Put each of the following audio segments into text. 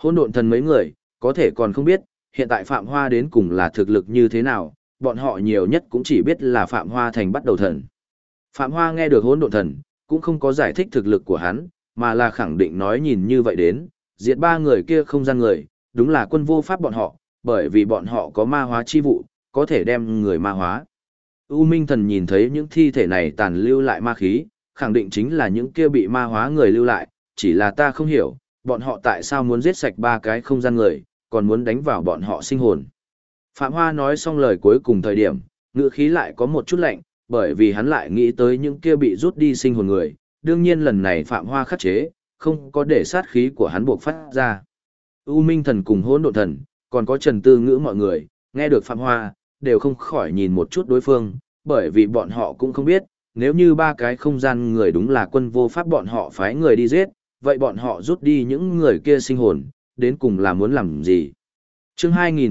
Hỗn độn thần mấy người, có thể còn không biết, hiện tại Phạm Hoa đến cùng là thực lực như thế nào, bọn họ nhiều nhất cũng chỉ biết là Phạm Hoa thành bắt đầu thần. Phạm Hoa nghe được hỗn độn thần, cũng không có giải thích thực lực của hắn, mà là khẳng định nói nhìn như vậy đến, diệt ba người kia không gian người, đúng là quân vô pháp bọn họ, bởi vì bọn họ có ma hóa chi vụ, có thể đem người ma hóa. U Minh thần nhìn thấy những thi thể này tàn lưu lại ma khí, khẳng định chính là những kia bị ma hóa người lưu lại, chỉ là ta không hiểu, bọn họ tại sao muốn giết sạch ba cái không gian người, còn muốn đánh vào bọn họ sinh hồn. Phạm Hoa nói xong lời cuối cùng thời điểm, ngữ khí lại có một chút lạnh, bởi vì hắn lại nghĩ tới những kia bị rút đi sinh hồn người, đương nhiên lần này Phạm Hoa khắc chế, không có để sát khí của hắn buộc phát ra. U Minh thần cùng hỗn độn thần, còn có Trần Tư Ngữ mọi người, nghe được Phạm Hoa, đều không khỏi nhìn một chút đối phương, bởi vì bọn họ cũng không biết, nếu như ba cái không gian người đúng là quân vô pháp bọn họ phái người đi giết, vậy bọn họ rút đi những người kia sinh hồn, đến cùng là muốn làm gì? Chương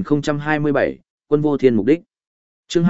2027, Quân vô thiên mục đích. Chương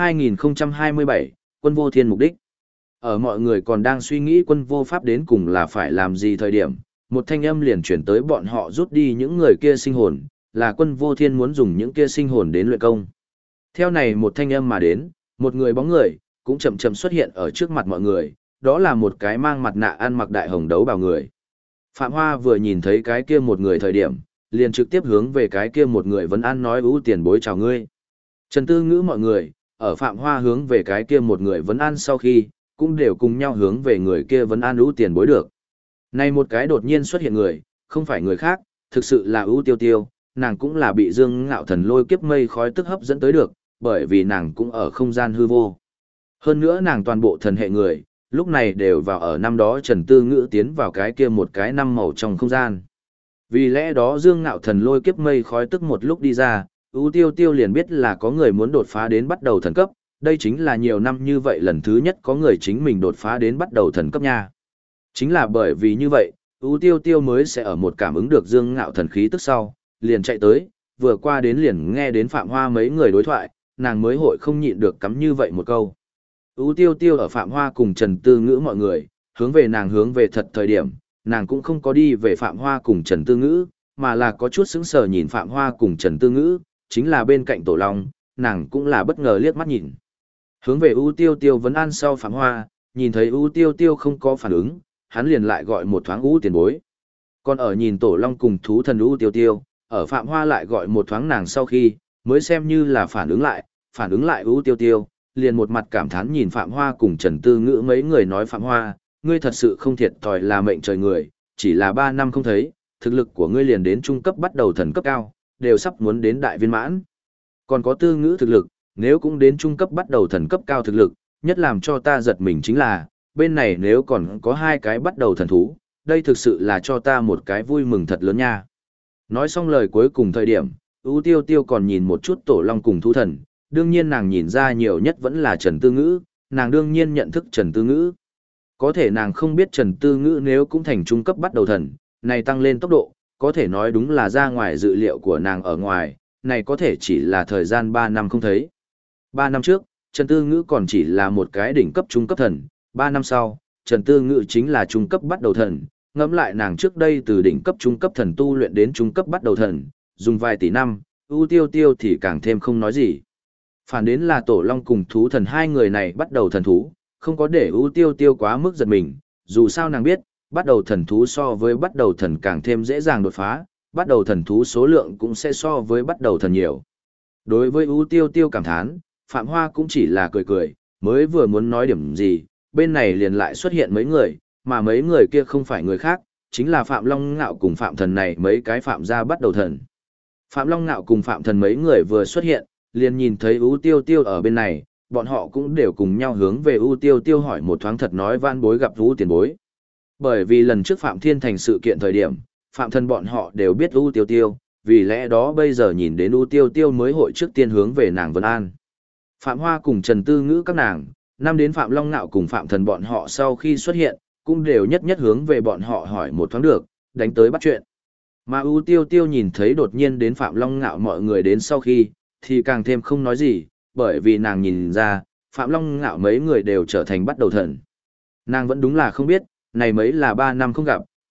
2027, Quân vô thiên mục đích. Ở mọi người còn đang suy nghĩ quân vô pháp đến cùng là phải làm gì thời điểm, một thanh âm liền chuyển tới bọn họ rút đi những người kia sinh hồn, là quân vô thiên muốn dùng những kia sinh hồn đến luyện công. Theo này một thanh âm mà đến, một người bóng người, cũng chậm chậm xuất hiện ở trước mặt mọi người, đó là một cái mang mặt nạ ăn mặc đại hồng đấu bào người. Phạm Hoa vừa nhìn thấy cái kia một người thời điểm, liền trực tiếp hướng về cái kia một người vấn an nói ưu tiền bối chào ngươi. Trần Tư Ngữ mọi người, ở Phạm Hoa hướng về cái kia một người vấn an sau khi, cũng đều cùng nhau hướng về người kia vấn an ưu tiền bối được. Này một cái đột nhiên xuất hiện người, không phải người khác, thực sự là ưu tiêu tiêu, nàng cũng là bị Dương Ngạo Thần lôi kiếp mây khói tức hấp dẫn tới được, bởi vì nàng cũng ở không gian hư vô. Hơn nữa nàng toàn bộ thần hệ người, lúc này đều vào ở năm đó Trần Tư Ngữ tiến vào cái kia một cái năm màu trong không gian. Vì lẽ đó Dương Ngạo Thần lôi kiếp mây khói tức một lúc đi ra, ưu tiêu tiêu liền biết là có người muốn đột phá đến bắt đầu thần cấp, đây chính là nhiều năm như vậy lần thứ nhất có người chính mình đột phá đến bắt đầu thần cấp nha. Chính là bởi vì như vậy, ưu tiêu tiêu mới sẽ ở một cảm ứng được Dương Ngạo Thần khí tức sau, liền chạy tới, vừa qua đến liền nghe đến Phạm Hoa mấy người đối thoại, nàng mới hội không nhịn được cắm như vậy một câu. Ú tiêu tiêu ở Phạm Hoa cùng Trần Tư Ngữ mọi người, hướng về thật thời điểm, nàng cũng không có đi về Phạm Hoa cùng Trần Tư Ngữ, mà là có chút sững sờ nhìn Phạm Hoa cùng Trần Tư Ngữ, chính là bên cạnh Tổ Long, nàng cũng là bất ngờ liếc mắt nhìn. Hướng về Ú tiêu tiêu vấn an sau Phạm Hoa, nhìn thấy Ú tiêu tiêu không có phản ứng, hắn liền lại gọi một thoáng Ú tiền bối. Còn ở nhìn Tổ Long cùng thú thần Ú tiêu tiêu, ở Phạm Hoa lại gọi một thoáng nàng sau khi, mới xem như là phản ứng lại Ú tiêu tiêu, liền một mặt cảm thán nhìn Phạm Hoa cùng Trần Tư Ngữ mấy người nói Phạm Hoa, ngươi thật sự không thiệt thòi là mệnh trời người, chỉ là 3 năm không thấy, thực lực của ngươi liền đến trung cấp bắt đầu thần cấp cao, đều sắp muốn đến đại viên mãn. Còn có Tư Ngữ thực lực, nếu cũng đến trung cấp bắt đầu thần cấp cao thực lực, nhất làm cho ta giật mình chính là, bên này nếu còn có 2 cái bắt đầu thần thú, đây thực sự là cho ta một cái vui mừng thật lớn nha. Nói xong lời cuối cùng thời điểm, ưu tiêu tiêu còn nhìn một chút Tổ Long cùng thú thần, đương nhiên nàng nhìn ra nhiều nhất vẫn là Trần Tư Ngữ, nàng đương nhiên nhận thức Trần Tư Ngữ. Có thể nàng không biết Trần Tư Ngữ nếu cũng thành trung cấp bắt đầu thần, này tăng lên tốc độ, có thể nói đúng là ra ngoài dự liệu của nàng ở ngoài, này có thể chỉ là thời gian 3 năm không thấy. 3 năm trước, Trần Tư Ngữ còn chỉ là một cái đỉnh cấp trung cấp thần, 3 năm sau, Trần Tư Ngữ chính là trung cấp bắt đầu thần, ngẫm lại nàng trước đây từ đỉnh cấp trung cấp thần tu luyện đến trung cấp bắt đầu thần, dùng vài tỷ năm, ưu tiêu tiêu thì càng thêm không nói gì. Phản đến là Tổ Long cùng thú thần hai người này bắt đầu thần thú, không có để ưu tiêu tiêu quá mức giật mình, dù sao nàng biết, bắt đầu thần thú so với bắt đầu thần càng thêm dễ dàng đột phá, bắt đầu thần thú số lượng cũng sẽ so với bắt đầu thần nhiều. Đối với ưu tiêu tiêu cảm thán, Phạm Hoa cũng chỉ là cười cười, mới vừa muốn nói điểm gì, bên này liền lại xuất hiện mấy người, mà mấy người kia không phải người khác, chính là Phạm Long Ngạo cùng Phạm Thần này mấy cái Phạm gia bắt đầu thần. Phạm Long Ngạo cùng Phạm Thần mấy người vừa xuất hiện, liền nhìn thấy ưu tiêu tiêu ở bên này, bọn họ cũng đều cùng nhau hướng về ưu tiêu tiêu hỏi một thoáng thật nói van bối gặp ưu tiền bối. Bởi vì lần trước Phạm Thiên Thành sự kiện thời điểm, Phạm Thần bọn họ đều biết ưu tiêu tiêu, vì lẽ đó bây giờ nhìn đến ưu tiêu tiêu mới hội trước tiên hướng về nàng Vân An. Phạm Hoa cùng Trần Tư Ngữ các nàng, năm đến Phạm Long Ngạo cùng Phạm Thần bọn họ sau khi xuất hiện, cũng đều nhất nhất hướng về bọn họ hỏi một thoáng được, đánh tới bắt chuyện. Mà ưu tiêu tiêu nhìn thấy đột nhiên đến Phạm Long Ngạo mọi người đến sau khi, thì càng thêm không nói gì, bởi vì nàng nhìn ra, Phạm Long Ngạo mấy người đều trở thành bắt đầu thần. Nàng vẫn đúng là không biết, này mấy là 3 năm không gặp,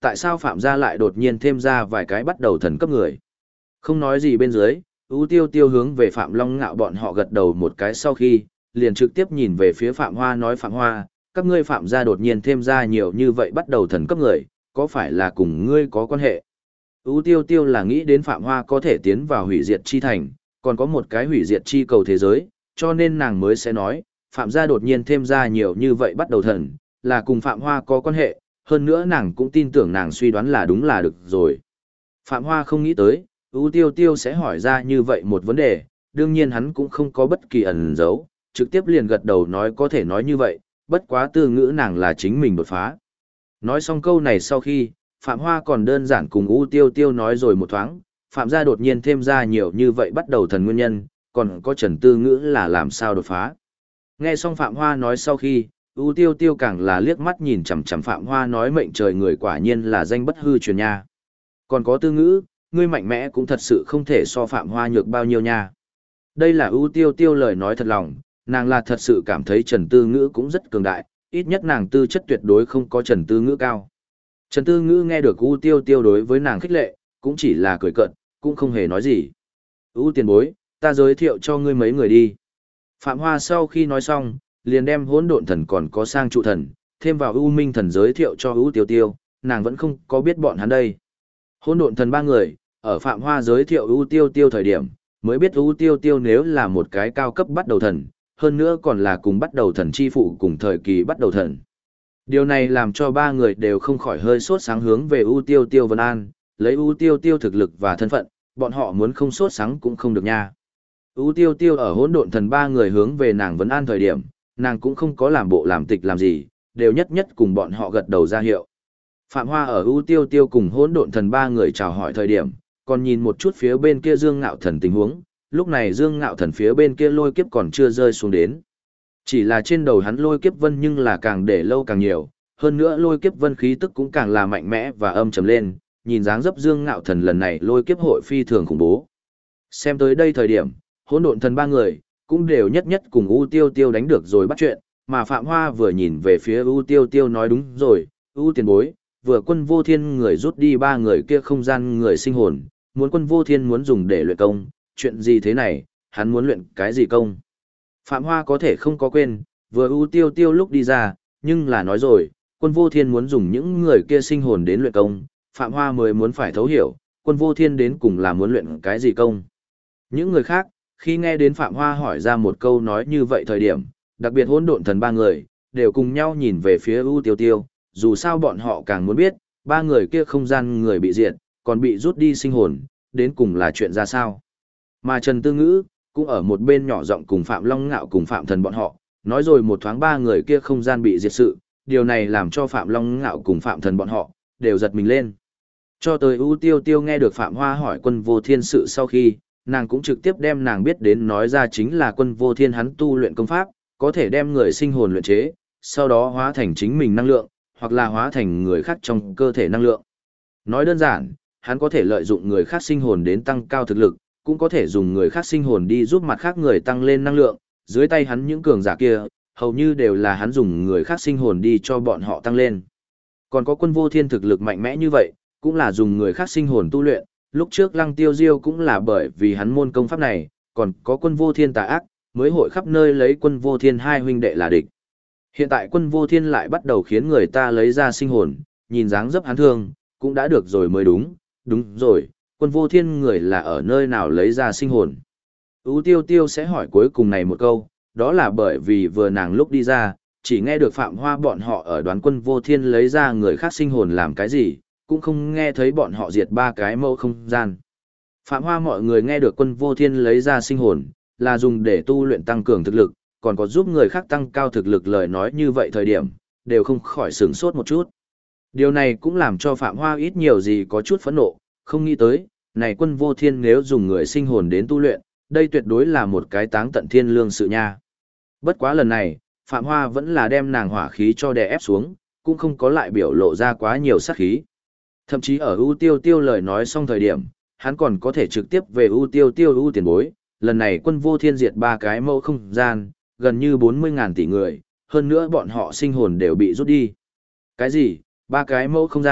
tại sao Phạm gia lại đột nhiên thêm ra vài cái bắt đầu thần cấp người. Không nói gì bên dưới, U Tiêu Tiêu hướng về Phạm Long Ngạo bọn họ gật đầu một cái sau khi, liền trực tiếp nhìn về phía Phạm Hoa nói Phạm Hoa, các ngươi Phạm gia đột nhiên thêm ra nhiều như vậy bắt đầu thần cấp người, có phải là cùng ngươi có quan hệ? U Tiêu Tiêu là nghĩ đến Phạm Hoa có thể tiến vào hủy diệt chi thành, còn có một cái hủy diệt chi cầu thế giới, cho nên nàng mới sẽ nói, Phạm gia đột nhiên thêm ra nhiều như vậy bắt đầu thần, là cùng Phạm Hoa có quan hệ, hơn nữa nàng cũng tin tưởng nàng suy đoán là đúng là được rồi. Phạm Hoa không nghĩ tới, U Tiêu Tiêu sẽ hỏi ra như vậy một vấn đề, đương nhiên hắn cũng không có bất kỳ ẩn giấu, trực tiếp liền gật đầu nói có thể nói như vậy, bất quá từ ngữ nàng là chính mình đột phá. Nói xong câu này sau khi, Phạm Hoa còn đơn giản cùng U Tiêu Tiêu nói rồi một thoáng, Phạm gia đột nhiên thêm ra nhiều như vậy bắt đầu thần nguyên nhân, còn có Trần Tư Ngữ là làm sao đột phá. Nghe xong Phạm Hoa nói sau khi, U Tiêu Tiêu càng là liếc mắt nhìn chằm chằm Phạm Hoa nói mệnh trời người quả nhiên là danh bất hư truyền nha. Còn có Tư Ngữ, ngươi mạnh mẽ cũng thật sự không thể so Phạm Hoa nhược bao nhiêu nha. Đây là U Tiêu Tiêu lời nói thật lòng, nàng là thật sự cảm thấy Trần Tư Ngữ cũng rất cường đại, ít nhất nàng tư chất tuyệt đối không có Trần Tư Ngữ cao. Trần Tư Ngữ nghe được U Tiêu Tiêu đối với nàng khích lệ, cũng chỉ là cười cợt, cũng không hề nói gì. U tiền bối, ta giới thiệu cho ngươi mấy người đi. Phạm Hoa sau khi nói xong, liền đem hỗn độn thần còn có sang trụ thần, thêm vào U Minh thần giới thiệu cho U Tiêu Tiêu, nàng vẫn không có biết bọn hắn đây. Hỗn độn thần ba người, ở Phạm Hoa giới thiệu U Tiêu Tiêu thời điểm, mới biết U Tiêu Tiêu nếu là một cái cao cấp bắt đầu thần, hơn nữa còn là cùng bắt đầu thần chi phụ cùng thời kỳ bắt đầu thần. Điều này làm cho ba người đều không khỏi hơi sốt sáng hướng về U Tiêu Tiêu Vân An, lấy U Tiêu Tiêu thực lực và thân phận, bọn họ muốn không sốt sáng cũng không được nha. U Tiêu Tiêu ở hỗn độn thần ba người hướng về nàng Vân An thời điểm, nàng cũng không có làm bộ làm tịch làm gì, đều nhất nhất cùng bọn họ gật đầu ra hiệu. Phạm Hoa ở U Tiêu Tiêu cùng hỗn độn thần ba người chào hỏi thời điểm, còn nhìn một chút phía bên kia Dương Ngạo Thần tình huống, lúc này Dương Ngạo Thần phía bên kia lôi kiếp còn chưa rơi xuống đến. Chỉ là trên đầu hắn lôi kiếp vân nhưng là càng để lâu càng nhiều, hơn nữa lôi kiếp vân khí tức cũng càng là mạnh mẽ và âm trầm lên, nhìn dáng dấp Dương Ngạo Thần lần này lôi kiếp hội phi thường khủng bố. Xem tới đây thời điểm, hỗn độn thần ba người cũng đều nhất nhất cùng U Tiêu Tiêu đánh được rồi bắt chuyện, mà Phạm Hoa vừa nhìn về phía U Tiêu Tiêu nói đúng rồi, U tiền bối, vừa Quân Vô Thiên người rút đi ba người kia không gian người sinh hồn, muốn Quân Vô Thiên muốn dùng để luyện công, chuyện gì thế này, hắn muốn luyện cái gì công? Phạm Hoa có thể không có quên, vừa U Tiêu Tiêu lúc đi ra, nhưng là nói rồi, Quân Vô Thiên muốn dùng những người kia sinh hồn đến luyện công, Phạm Hoa mới muốn phải thấu hiểu, Quân Vô Thiên đến cùng là muốn luyện cái gì công. Những người khác, khi nghe đến Phạm Hoa hỏi ra một câu nói như vậy thời điểm, đặc biệt hỗn độn thần ba người, đều cùng nhau nhìn về phía U Tiêu Tiêu, dù sao bọn họ càng muốn biết, ba người kia không gian người bị diệt, còn bị rút đi sinh hồn, đến cùng là chuyện ra sao. Mà Trần Tư Ngữ, cũng ở một bên nhỏ giọng cùng Phạm Long Ngạo cùng Phạm Thần bọn họ, nói rồi một thoáng ba người kia không gian bị diệt sự, điều này làm cho Phạm Long Ngạo cùng Phạm Thần bọn họ, đều giật mình lên. Cho tới U Tiêu Tiêu nghe được Phạm Hoa hỏi Quân Vô Thiên sự sau khi, nàng cũng trực tiếp đem nàng biết đến nói ra chính là Quân Vô Thiên hắn tu luyện công pháp, có thể đem người sinh hồn luyện chế, sau đó hóa thành chính mình năng lượng, hoặc là hóa thành người khác trong cơ thể năng lượng. Nói đơn giản, hắn có thể lợi dụng người khác sinh hồn đến tăng cao thực lực, cũng có thể dùng người khác sinh hồn đi giúp mặt khác người tăng lên năng lượng, dưới tay hắn những cường giả kia, hầu như đều là hắn dùng người khác sinh hồn đi cho bọn họ tăng lên. Còn có Quân Vô Thiên thực lực mạnh mẽ như vậy, cũng là dùng người khác sinh hồn tu luyện, lúc trước Lăng Tiêu Diêu cũng là bởi vì hắn môn công pháp này, còn có Quân Vô Thiên tà ác, mới hội khắp nơi lấy Quân Vô Thiên hai huynh đệ là địch. Hiện tại Quân Vô Thiên lại bắt đầu khiến người ta lấy ra sinh hồn, nhìn dáng dấp hắn thương, cũng đã được rồi mới đúng, đúng rồi, Quân Vô Thiên người là ở nơi nào lấy ra sinh hồn. U Tiêu Tiêu sẽ hỏi cuối cùng này một câu, đó là bởi vì vừa nàng lúc đi ra, chỉ nghe được Phạm Hoa bọn họ ở đoán Quân Vô Thiên lấy ra người khác sinh hồn làm cái gì, cũng không nghe thấy bọn họ diệt ba cái mẫu không gian. Phạm Hoa mọi người nghe được Quân Vô Thiên lấy ra sinh hồn, là dùng để tu luyện tăng cường thực lực, còn có giúp người khác tăng cao thực lực lời nói như vậy thời điểm, đều không khỏi sửng sốt một chút. Điều này cũng làm cho Phạm Hoa ít nhiều gì có chút phẫn nộ, không nghĩ tới, này Quân Vô Thiên nếu dùng người sinh hồn đến tu luyện, đây tuyệt đối là một cái táng tận thiên lương sự nha. Bất quá lần này, Phạm Hoa vẫn là đem nàng hỏa khí cho đè ép xuống, cũng không có lại biểu lộ ra quá nhiều sát khí. Thậm chí ở U Tiêu Tiêu lời nói xong thời điểm, hắn còn có thể trực tiếp về U Tiêu Tiêu U tiền bối, lần này Quân Vô Thiên diệt ba cái mẫu không gian, gần như 40.000 tỷ người, hơn nữa bọn họ sinh hồn đều bị rút đi. Cái gì? Ba cái mẫu không gian,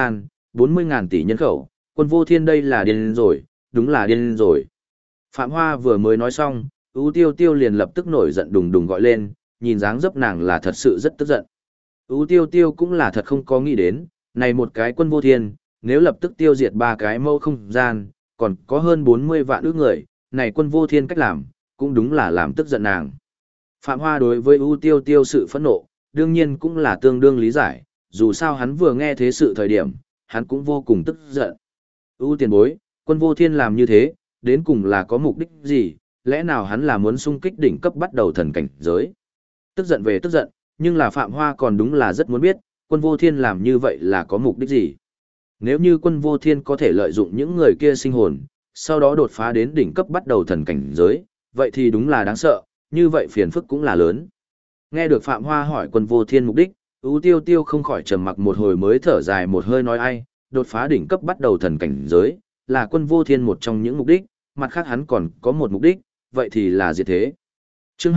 40.000 tỷ nhân khẩu, quân vô thiên đây là điên rồi, đúng là điên rồi. Phạm Hoa vừa mới nói xong, ưu tiêu tiêu liền lập tức nổi giận đùng đùng gọi lên, nhìn dáng dấp nàng là thật sự rất tức giận. Ưu tiêu tiêu cũng là thật không có nghĩ đến, này một cái quân vô thiên, nếu lập tức tiêu diệt 3 cái mẫu không gian, còn có hơn 40 vạn ước người, này quân vô thiên cách làm, cũng đúng là làm tức giận nàng. Phạm Hoa đối với ưu tiêu tiêu sự phẫn nộ, đương nhiên cũng là tương đương lý giải, dù sao hắn vừa nghe thế sự thời điểm, hắn cũng vô cùng tức giận. Ưu tiền bối, quân vô thiên làm như thế, đến cùng là có mục đích gì, lẽ nào hắn là muốn xung kích đỉnh cấp bắt đầu thần cảnh giới. Tức giận về tức giận, nhưng là Phạm Hoa còn đúng là rất muốn biết, quân vô thiên làm như vậy là có mục đích gì. Nếu như quân vô thiên có thể lợi dụng những người kia sinh hồn, sau đó đột phá đến đỉnh cấp bắt đầu thần cảnh giới, vậy thì đúng là đáng sợ, như vậy phiền phức cũng là lớn. Nghe được Phạm Hoa hỏi quân vô thiên mục đích, ưu tiêu tiêu không khỏi trầm mặc một hồi mới thở dài một hơi nói ai, đột phá đỉnh cấp bắt đầu thần cảnh giới, là quân vô thiên một trong những mục đích, mặt khác hắn còn có một mục đích, vậy thì là diệt thế. Chương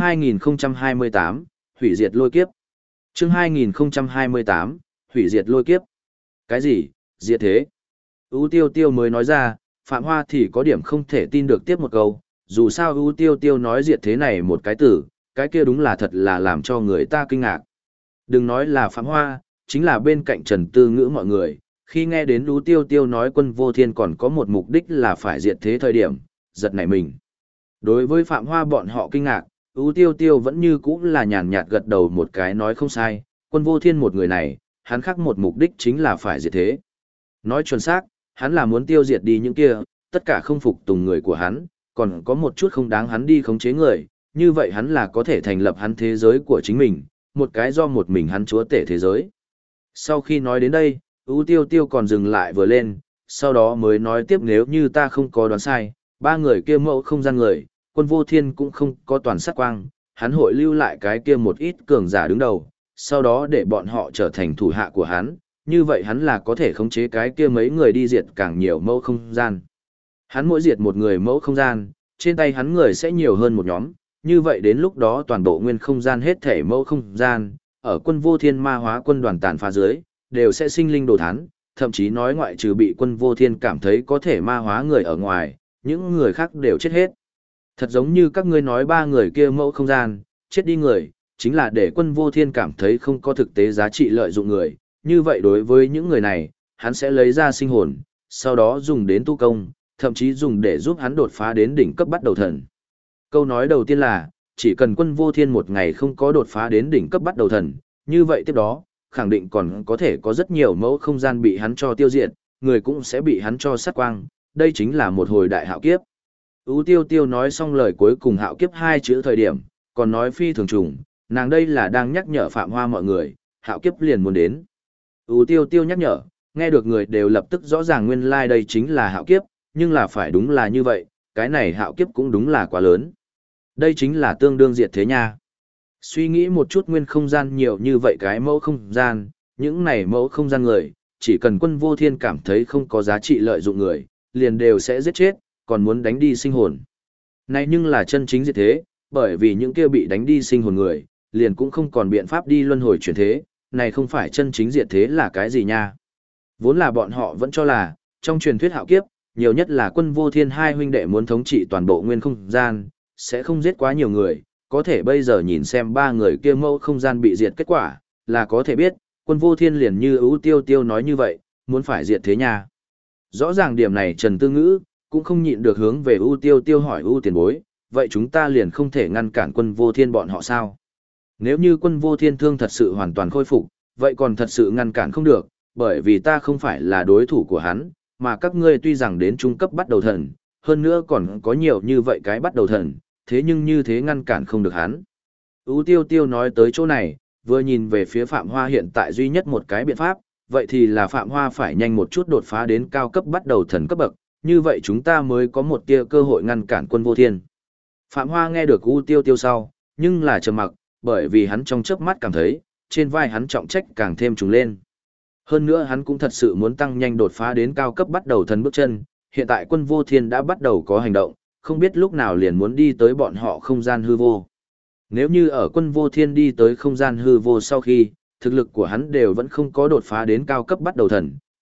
2028, hủy diệt lôi kiếp. Chương 2028, hủy diệt lôi kiếp. Cái gì, diệt thế? ưu tiêu tiêu mới nói ra, Phạm Hoa thì có điểm không thể tin được tiếp một câu, dù sao ưu tiêu tiêu nói diệt thế này một cái từ, cái kia đúng là thật là làm cho người ta kinh ngạc. Đừng nói là Phạm Hoa, chính là bên cạnh Trần Tư Ngữ mọi người, khi nghe đến ưu tiêu tiêu nói quân vô thiên còn có một mục đích là phải diệt thế thời điểm, giật nảy mình. Đối với Phạm Hoa bọn họ kinh ngạc, ưu tiêu tiêu vẫn như cũ là nhàn nhạt gật đầu một cái nói không sai, quân vô thiên một người này, hắn khác một mục đích chính là phải diệt thế. Nói chuẩn xác, hắn là muốn tiêu diệt đi những kia, tất cả không phục tùng người của hắn, còn có một chút không đáng hắn đi khống chế người, như vậy hắn là có thể thành lập hắn thế giới của chính mình, một cái do một mình hắn chúa tể thế giới. Sau khi nói đến đây, ưu tiêu tiêu còn dừng lại vừa lên, sau đó mới nói tiếp nếu như ta không có đoán sai, 3 người kia mẫu không gian người, quân vô thiên cũng không có toàn sát quang, hắn hội lưu lại cái kia một ít cường giả đứng đầu, sau đó để bọn họ trở thành thủ hạ của hắn, như vậy hắn là có thể khống chế cái kia mấy người đi diệt càng nhiều mẫu không gian. Hắn mỗi diệt một người mẫu không gian, trên tay hắn người sẽ nhiều hơn một nhóm, như vậy đến lúc đó toàn bộ nguyên không gian hết thể mẫu không gian, ở quân vô thiên ma hóa quân đoàn tàn phá dưới, đều sẽ sinh linh đồ thán, thậm chí nói ngoại trừ bị quân vô thiên cảm thấy có thể ma hóa người ở ngoài, những người khác đều chết hết. Thật giống như các ngươi nói 3 người kia mẫu không gian, chết đi người, chính là để quân vô thiên cảm thấy không có thực tế giá trị lợi dụng người, như vậy đối với những người này, hắn sẽ lấy ra sinh hồn, sau đó dùng đến tu công, thậm chí dùng để giúp hắn đột phá đến đỉnh cấp bắt đầu thần. Câu nói đầu tiên là, chỉ cần quân vô thiên một ngày không có đột phá đến đỉnh cấp bắt đầu thần, như vậy tiếp đó, khẳng định còn có thể có rất nhiều mẫu không gian bị hắn cho tiêu diệt, người cũng sẽ bị hắn cho sát quang, đây chính là một hồi đại hạo kiếp. Ú tiêu tiêu nói xong lời cuối cùng hạo kiếp 2 chữ thời điểm, còn nói phi thường trùng, nàng đây là đang nhắc nhở Phạm Hoa mọi người, hạo kiếp liền muốn đến. Ú tiêu tiêu nhắc nhở, nghe được người đều lập tức rõ ràng nguyên lai đây chính là hạo kiếp, nhưng là phải đúng là như vậy, cái này hạo kiếp cũng đúng là quá lớn. Đây chính là tương đương diệt thế nha. Suy nghĩ một chút nguyên không gian nhiều như vậy cái mẫu không gian, những này mẫu không gian người, chỉ cần quân vô thiên cảm thấy không có giá trị lợi dụng người, liền đều sẽ giết chết, còn muốn đánh đi sinh hồn. Này nhưng là chân chính diệt thế, bởi vì những kia bị đánh đi sinh hồn người, liền cũng không còn biện pháp đi luân hồi chuyển thế, này không phải chân chính diệt thế là cái gì nha. Vốn là bọn họ vẫn cho là, trong truyền thuyết hạo kiếp, nhiều nhất là quân vô thiên 2 huynh đệ muốn thống trị toàn bộ nguyên không gian, sẽ không giết quá nhiều người, có thể bây giờ nhìn xem 3 người kia mẫu không gian bị diệt kết quả, là có thể biết, quân vô thiên liền như ưu tiêu tiêu nói như vậy, muốn phải diệt thế nha. Rõ ràng điểm này Trần Tư Ngữ, cũng không nhịn được hướng về ưu tiêu tiêu hỏi ưu tiền bối, vậy chúng ta liền không thể ngăn cản quân vô thiên bọn họ sao? Nếu như quân vô thiên thương thật sự hoàn toàn khôi phục, vậy còn thật sự ngăn cản không được, bởi vì ta không phải là đối thủ của hắn, mà các ngươi tuy rằng đến trung cấp bắt đầu thần, hơn nữa còn có nhiều như vậy cái bắt đầu thần, thế nhưng như thế ngăn cản không được hắn. Ú tiêu tiêu nói tới chỗ này, vừa nhìn về phía Phạm Hoa hiện tại duy nhất một cái biện pháp, vậy thì là Phạm Hoa phải nhanh một chút đột phá đến cao cấp bắt đầu thần cấp bậc, như vậy chúng ta mới có một tia cơ hội ngăn cản quân vô thiên. Phạm Hoa nghe được Ú tiêu tiêu sau, nhưng là trầm mặc, bởi vì hắn trong chớp mắt cảm thấy, trên vai hắn trọng trách càng thêm trùng lên. Hơn nữa hắn cũng thật sự muốn tăng nhanh đột phá đến cao cấp bắt đầu thần bước chân, hiện tại quân vô thiên đã bắt đầu có hành động, không biết lúc nào liền muốn đi tới bọn họ không gian hư vô. Nếu như ở quân vô thiên đi tới không gian hư vô sau khi, thực lực của hắn đều vẫn không có đột phá đến cao cấp bắt đầu thần,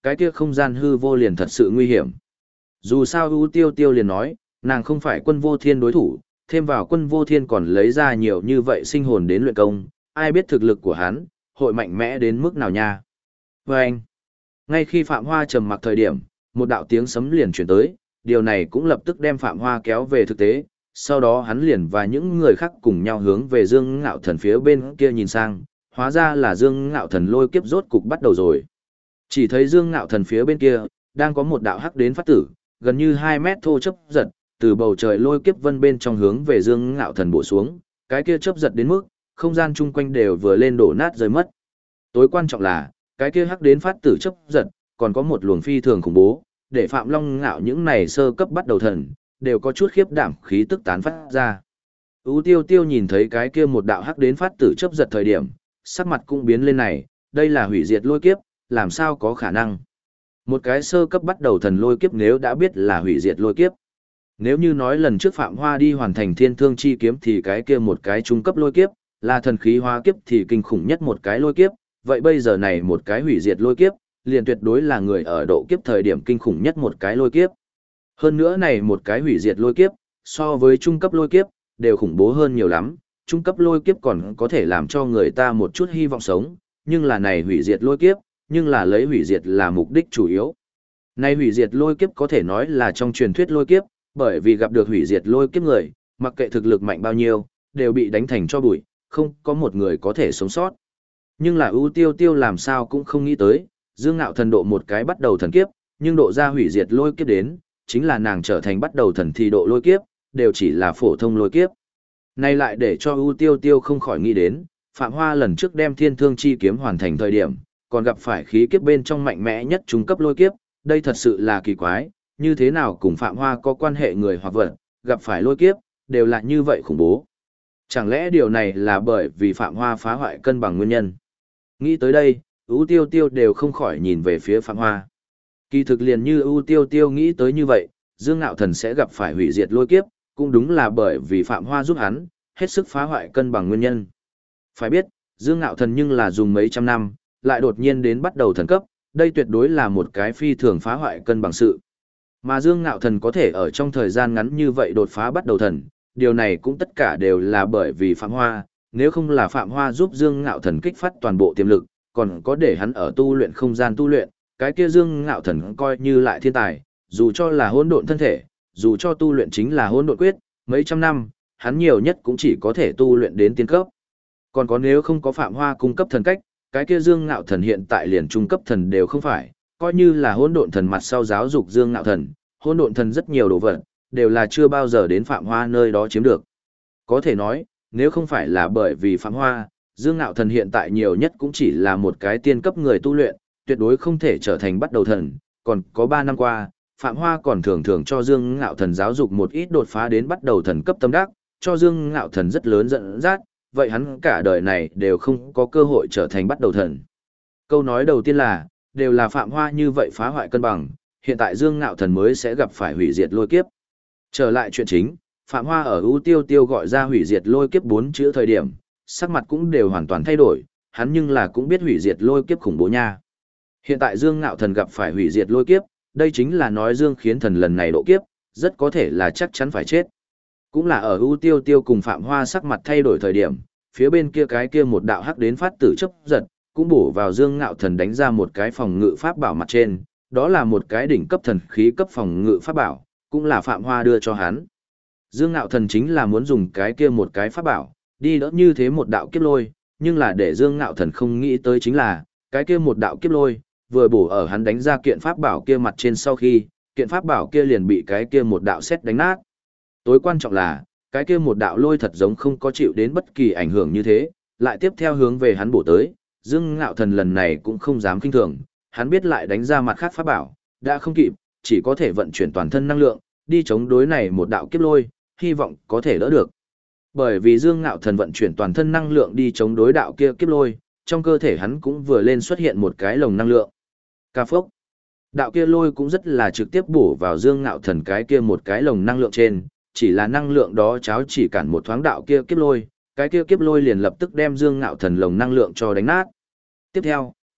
cái kia không gian hư vô liền thật sự nguy hiểm. Dù sao ưu tiêu tiêu liền nói, nàng không phải quân vô thiên đối thủ, thêm vào quân vô thiên còn lấy ra nhiều như vậy sinh hồn đến luyện công, ai biết thực lực của hắn, hội mạnh mẽ đến mức nào nha. Và anh, ngay khi Phạm Hoa trầm mặc thời điểm, một đạo tiếng sấm liền chuyển tới, điều này cũng lập tức đem Phạm Hoa kéo về thực tế, sau đó hắn liền và những người khác cùng nhau hướng về Dương Ngạo Thần phía bên kia nhìn sang, hóa ra là Dương Ngạo Thần lôi kiếp rốt cục bắt đầu rồi. Chỉ thấy Dương Ngạo Thần phía bên kia, đang có một đạo hắc đến phát tử, gần như 2 mét thô chớp giật, từ bầu trời lôi kiếp vân bên trong hướng về Dương Ngạo Thần bổ xuống, cái kia chớp giật đến mức, không gian chung quanh đều vừa lên đổ nát rơi mất. Tối quan trọng là, cái kia hắc đến phát tử chớp giật, còn có một luồng phi thường khủng bố, để Phạm Long Ngạo những này sơ cấp bắt đầu thần, đều có chút khiếp đảm khí tức tán phát ra. Tiêu Tiêu nhìn thấy cái kia một đạo hắc đến phát tử chớp giật thời điểm, sắc mặt cũng biến lên này, đây là hủy diệt lôi kiếp, làm sao có khả năng. Một cái sơ cấp bắt đầu thần lôi kiếp nếu đã biết là hủy diệt lôi kiếp. Nếu như nói lần trước Phạm Hoa đi hoàn thành thiên thương chi kiếm thì cái kia một cái trung cấp lôi kiếp, là thần khí hóa kiếp thì kinh khủng nhất một cái lôi kiếp, vậy bây giờ này một cái hủy diệt lôi kiếp, liền tuyệt đối là người ở độ kiếp thời điểm kinh khủng nhất một cái lôi kiếp. Hơn nữa này một cái hủy diệt lôi kiếp, so với trung cấp lôi kiếp, đều khủng bố hơn nhiều lắm, trung cấp lôi kiếp còn có thể làm cho người ta một chút hy vọng sống, nhưng là này hủy diệt lôi kiếp, nhưng là lấy hủy diệt là mục đích chủ yếu. Này hủy diệt lôi kiếp có thể nói là trong truyền thuyết lôi kiếp, bởi vì gặp được hủy diệt lôi kiếp người, mặc kệ thực lực mạnh bao nhiêu, đều bị đánh thành cho bụi, không có một người có thể sống sót. Nhưng là Tiêu Tiêu làm sao cũng không nghĩ tới, Dương Ngạo Thần độ một cái bắt đầu thần kiếp, nhưng độ ra hủy diệt lôi kiếp đến, chính là nàng trở thành bắt đầu thần thì độ lôi kiếp, đều chỉ là phổ thông lôi kiếp. Này lại để cho Tiêu Tiêu không khỏi nghĩ đến, Phạm Hoa lần trước đem thiên thương chi kiếm hoàn thành thời điểm, còn gặp phải khí kiếp bên trong mạnh mẽ nhất trung cấp lôi kiếp, đây thật sự là kỳ quái, như thế nào cùng Phạm Hoa có quan hệ người hoặc vật, gặp phải lôi kiếp, đều là như vậy khủng bố. Chẳng lẽ điều này là bởi vì Phạm Hoa phá hoại cân bằng nguyên nhân? Nghĩ tới đây, Tiêu Tiêu đều không khỏi nhìn về phía Phạm Hoa. Kỳ thực liền như Tiêu Tiêu nghĩ tới như vậy, Dương Ngạo Thần sẽ gặp phải hủy diệt lôi kiếp, cũng đúng là bởi vì Phạm Hoa giúp hắn, hết sức phá hoại cân bằng nguyên nhân. Phải biết, Dương Ngạo Thần nhưng là dùng mấy trăm năm, lại đột nhiên đến bắt đầu thần cấp, đây tuyệt đối là một cái phi thường phá hoại cân bằng sự. Mà Dương Ngạo Thần có thể ở trong thời gian ngắn như vậy đột phá bắt đầu thần, điều này cũng tất cả đều là bởi vì Phạm Hoa, nếu không là Phạm Hoa giúp Dương Ngạo Thần kích phát toàn bộ tiềm lực, còn có để hắn ở tu luyện không gian tu luyện, cái kia Dương Ngạo Thần coi như lại thiên tài, dù cho là hỗn độn thân thể, dù cho tu luyện chính là hỗn độn quyết, mấy trăm năm, hắn nhiều nhất cũng chỉ có thể tu luyện đến tiên cấp. Còn có nếu không có Phạm Hoa cung cấp thần cách, cái kia Dương Ngạo Thần hiện tại liền trung cấp thần đều không phải, coi như là hỗn độn thần mặt sau giáo dục Dương Ngạo Thần, hỗn độn thần rất nhiều đồ vật, đều là chưa bao giờ đến Phạm Hoa nơi đó chiếm được. Có thể nói, nếu không phải là bởi vì Phạm Hoa, Dương Ngạo Thần hiện tại nhiều nhất cũng chỉ là một cái tiên cấp người tu luyện, tuyệt đối không thể trở thành bắt đầu thần, còn có 3 năm qua, Phạm Hoa còn thường thường cho Dương Ngạo Thần giáo dục một ít đột phá đến bắt đầu thần cấp tâm đắc, cho Dương Ngạo Thần rất lớn dẫn dắt, vậy hắn cả đời này đều không có cơ hội trở thành bắt đầu thần. Câu nói đầu tiên là, đều là Phạm Hoa như vậy phá hoại cân bằng, hiện tại Dương Ngạo Thần mới sẽ gặp phải hủy diệt lôi kiếp. Trở lại chuyện chính, Phạm Hoa ở Tiêu Tiêu gọi ra hủy diệt lôi kiếp 4 chữ thời điểm, sắc mặt cũng đều hoàn toàn thay đổi, hắn nhưng là cũng biết hủy diệt lôi kiếp khủng bố nha. Hiện tại Dương Ngạo Thần gặp phải hủy diệt lôi kiếp, đây chính là nói Dương Khiến Thần lần này độ kiếp, rất có thể là chắc chắn phải chết. Cũng là ở Tiêu Tiêu cùng Phạm Hoa sắc mặt thay đổi thời điểm, phía bên kia cái kia một đạo hắc đến phát tử chấp giật, cũng bổ vào Dương Ngạo Thần đánh ra một cái phòng ngự pháp bảo mặt trên, đó là một cái đỉnh cấp thần khí cấp phòng ngự pháp bảo, cũng là Phạm Hoa đưa cho hắn. Dương Ngạo Thần chính là muốn dùng cái kia một cái pháp bảo, đi đỡ như thế một đạo kiếp lôi, nhưng là để Dương Ngạo Thần không nghĩ tới chính là, cái kia một đạo kiếp lôi, vừa bổ ở hắn đánh ra kiện pháp bảo kia mặt trên sau khi, kiện pháp bảo kia liền bị cái kia một đạo sét đánh nát. Tối quan trọng là, cái kia một đạo lôi thật giống không có chịu đến bất kỳ ảnh hưởng như thế, lại tiếp theo hướng về hắn bổ tới, Dương Ngạo Thần lần này cũng không dám kinh thường, hắn biết lại đánh ra mặt khác pháp bảo, đã không kịp, chỉ có thể vận chuyển toàn thân năng lượng, đi chống đối này một đạo kiếp lôi, hy vọng có thể đỡ được. Bởi vì Dương Ngạo Thần vận chuyển toàn thân năng lượng đi chống đối đạo kia kiếp lôi, trong cơ thể hắn cũng vừa lên xuất hiện một cái lồng năng lượng. Ca phốc. Đạo kia lôi cũng rất là trực tiếp bổ vào Dương Ngạo Thần cái kia một cái lồng năng lượng trên, chỉ là năng lượng đó cháo chỉ cản một thoáng đạo kia kiếp lôi, cái kia kiếp lôi liền lập tức đem Dương Ngạo Thần lồng năng lượng cho đánh nát. Tiếp theo,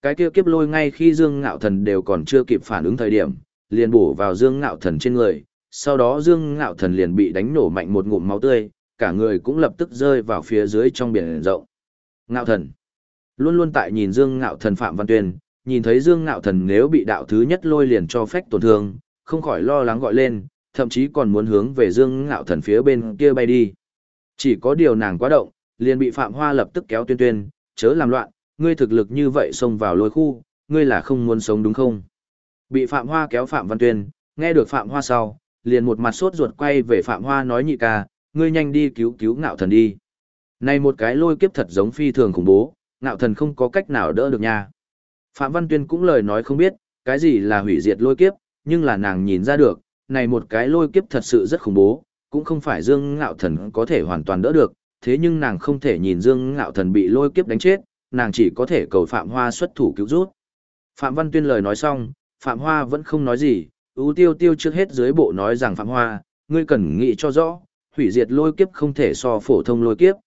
Cái kia kiếp lôi ngay khi Dương Ngạo Thần đều còn chưa kịp phản ứng thời điểm, liền bổ vào Dương Ngạo Thần trên người, sau đó Dương Ngạo Thần liền bị đánh nổ mạnh một ngụm máu tươi, cả người cũng lập tức rơi vào phía dưới trong biển rộng. Ngạo Thần. Luôn luôn tại nhìn Dương Ngạo Thần Phạm Văn Tuyên, nhìn thấy Dương Ngạo Thần nếu bị đạo thứ nhất lôi liền cho phách tổn thương, không khỏi lo lắng gọi lên, thậm chí còn muốn hướng về Dương Ngạo Thần phía bên kia bay đi. Chỉ có điều nàng quá động, liền bị Phạm Hoa lập tức kéo Tuyên Tuyên, chớ làm loạn, ngươi thực lực như vậy xông vào lôi khu, ngươi là không muốn sống đúng không? Bị Phạm Hoa kéo Phạm Văn Tuyên, nghe được Phạm Hoa sau, liền một mặt sốt ruột quay về Phạm Hoa nói nhị ca, ngươi nhanh đi cứu cứu Ngạo Thần đi. Này một cái lôi kiếp thật giống phi thường khủng bố, Ngạo Thần không có cách nào đỡ được nha. Phạm Văn Tuyên cũng lời nói không biết, cái gì là hủy diệt lôi kiếp, nhưng là nàng nhìn ra được, này một cái lôi kiếp thật sự rất khủng bố, cũng không phải Dương Ngạo Thần có thể hoàn toàn đỡ được, thế nhưng nàng không thể nhìn Dương Ngạo Thần bị lôi kiếp đánh chết, nàng chỉ có thể cầu Phạm Hoa xuất thủ cứu rút. Phạm Văn Tuyên lời nói xong, Phạm Hoa vẫn không nói gì, ưu tiêu tiêu trước hết dưới bộ nói rằng Phạm Hoa, ngươi cần nghĩ cho rõ, hủy diệt lôi kiếp không thể so phổ thông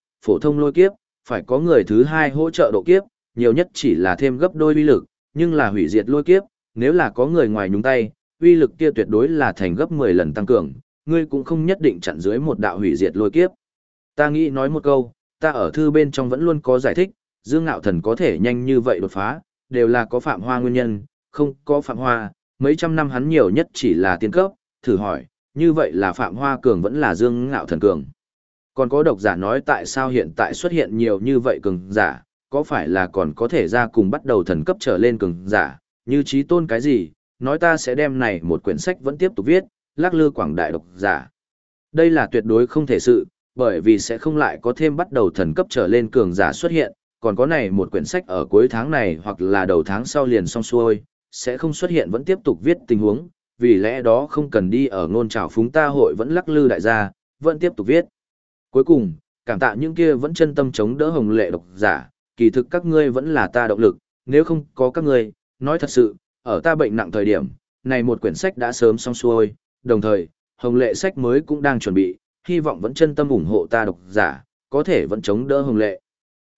lôi kiếp, phải có người thứ hai hỗ trợ độ kiếp, nhiều nhất chỉ là thêm gấp đôi uy lực, nhưng là hủy diệt lôi kiếp, nếu là có người ngoài nhúng tay, uy lực kia tuyệt đối là thành gấp 10 lần tăng cường, ngươi cũng không nhất định chặn dưới một đạo hủy diệt lôi kiếp. Ta nghĩ nói một câu, ta ở thư bên trong vẫn luôn có giải thích, Dương Ngạo Thần có thể nhanh như vậy đột phá, đều là có Phạm Hoa nguyên nhân, không có Phạm Hoa, mấy trăm năm hắn nhiều nhất chỉ là tiên cấp, thử hỏi, như vậy là Phạm Hoa cường vẫn là Dương Ngạo Thần cường. Còn có độc giả nói tại sao hiện tại xuất hiện nhiều như vậy cường giả, có phải là còn có thể ra cùng bắt đầu thần cấp trở lên cường giả, như Chí Tôn cái gì, nói ta sẽ đem này một quyển sách vẫn tiếp tục viết, lắc lư quảng đại độc giả. Đây là tuyệt đối không thể sự, bởi vì sẽ không lại có thêm bắt đầu thần cấp trở lên cường giả xuất hiện, còn có này một quyển sách ở cuối tháng này hoặc là đầu tháng sau liền xong xuôi, sẽ không xuất hiện vẫn tiếp tục viết tình huống, vì lẽ đó không cần đi ở ngôn trào phúng ta hội vẫn lắc lư đại gia, vẫn tiếp tục viết. Cuối cùng, cảm tạ những kia vẫn chân tâm chống đỡ Hồng Lệ độc giả, kỳ thực các ngươi vẫn là ta động lực, nếu không có các ngươi, nói thật sự, ở ta bệnh nặng thời điểm, này một quyển sách đã sớm xong xuôi, đồng thời, Hồng Lệ sách mới cũng đang chuẩn bị, hy vọng vẫn chân tâm ủng hộ ta độc giả, có thể vẫn chống đỡ Hồng Lệ.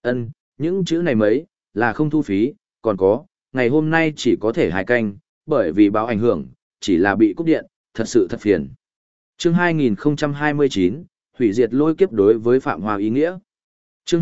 Những chữ này mấy, là không thu phí, còn có, ngày hôm nay chỉ có thể 2 canh, bởi vì báo ảnh hưởng, chỉ là bị cúp điện, thật sự thật phiền. Chương 2029, hủy diệt lôi kiếp đối với Phạm Hoa ý nghĩa. Chương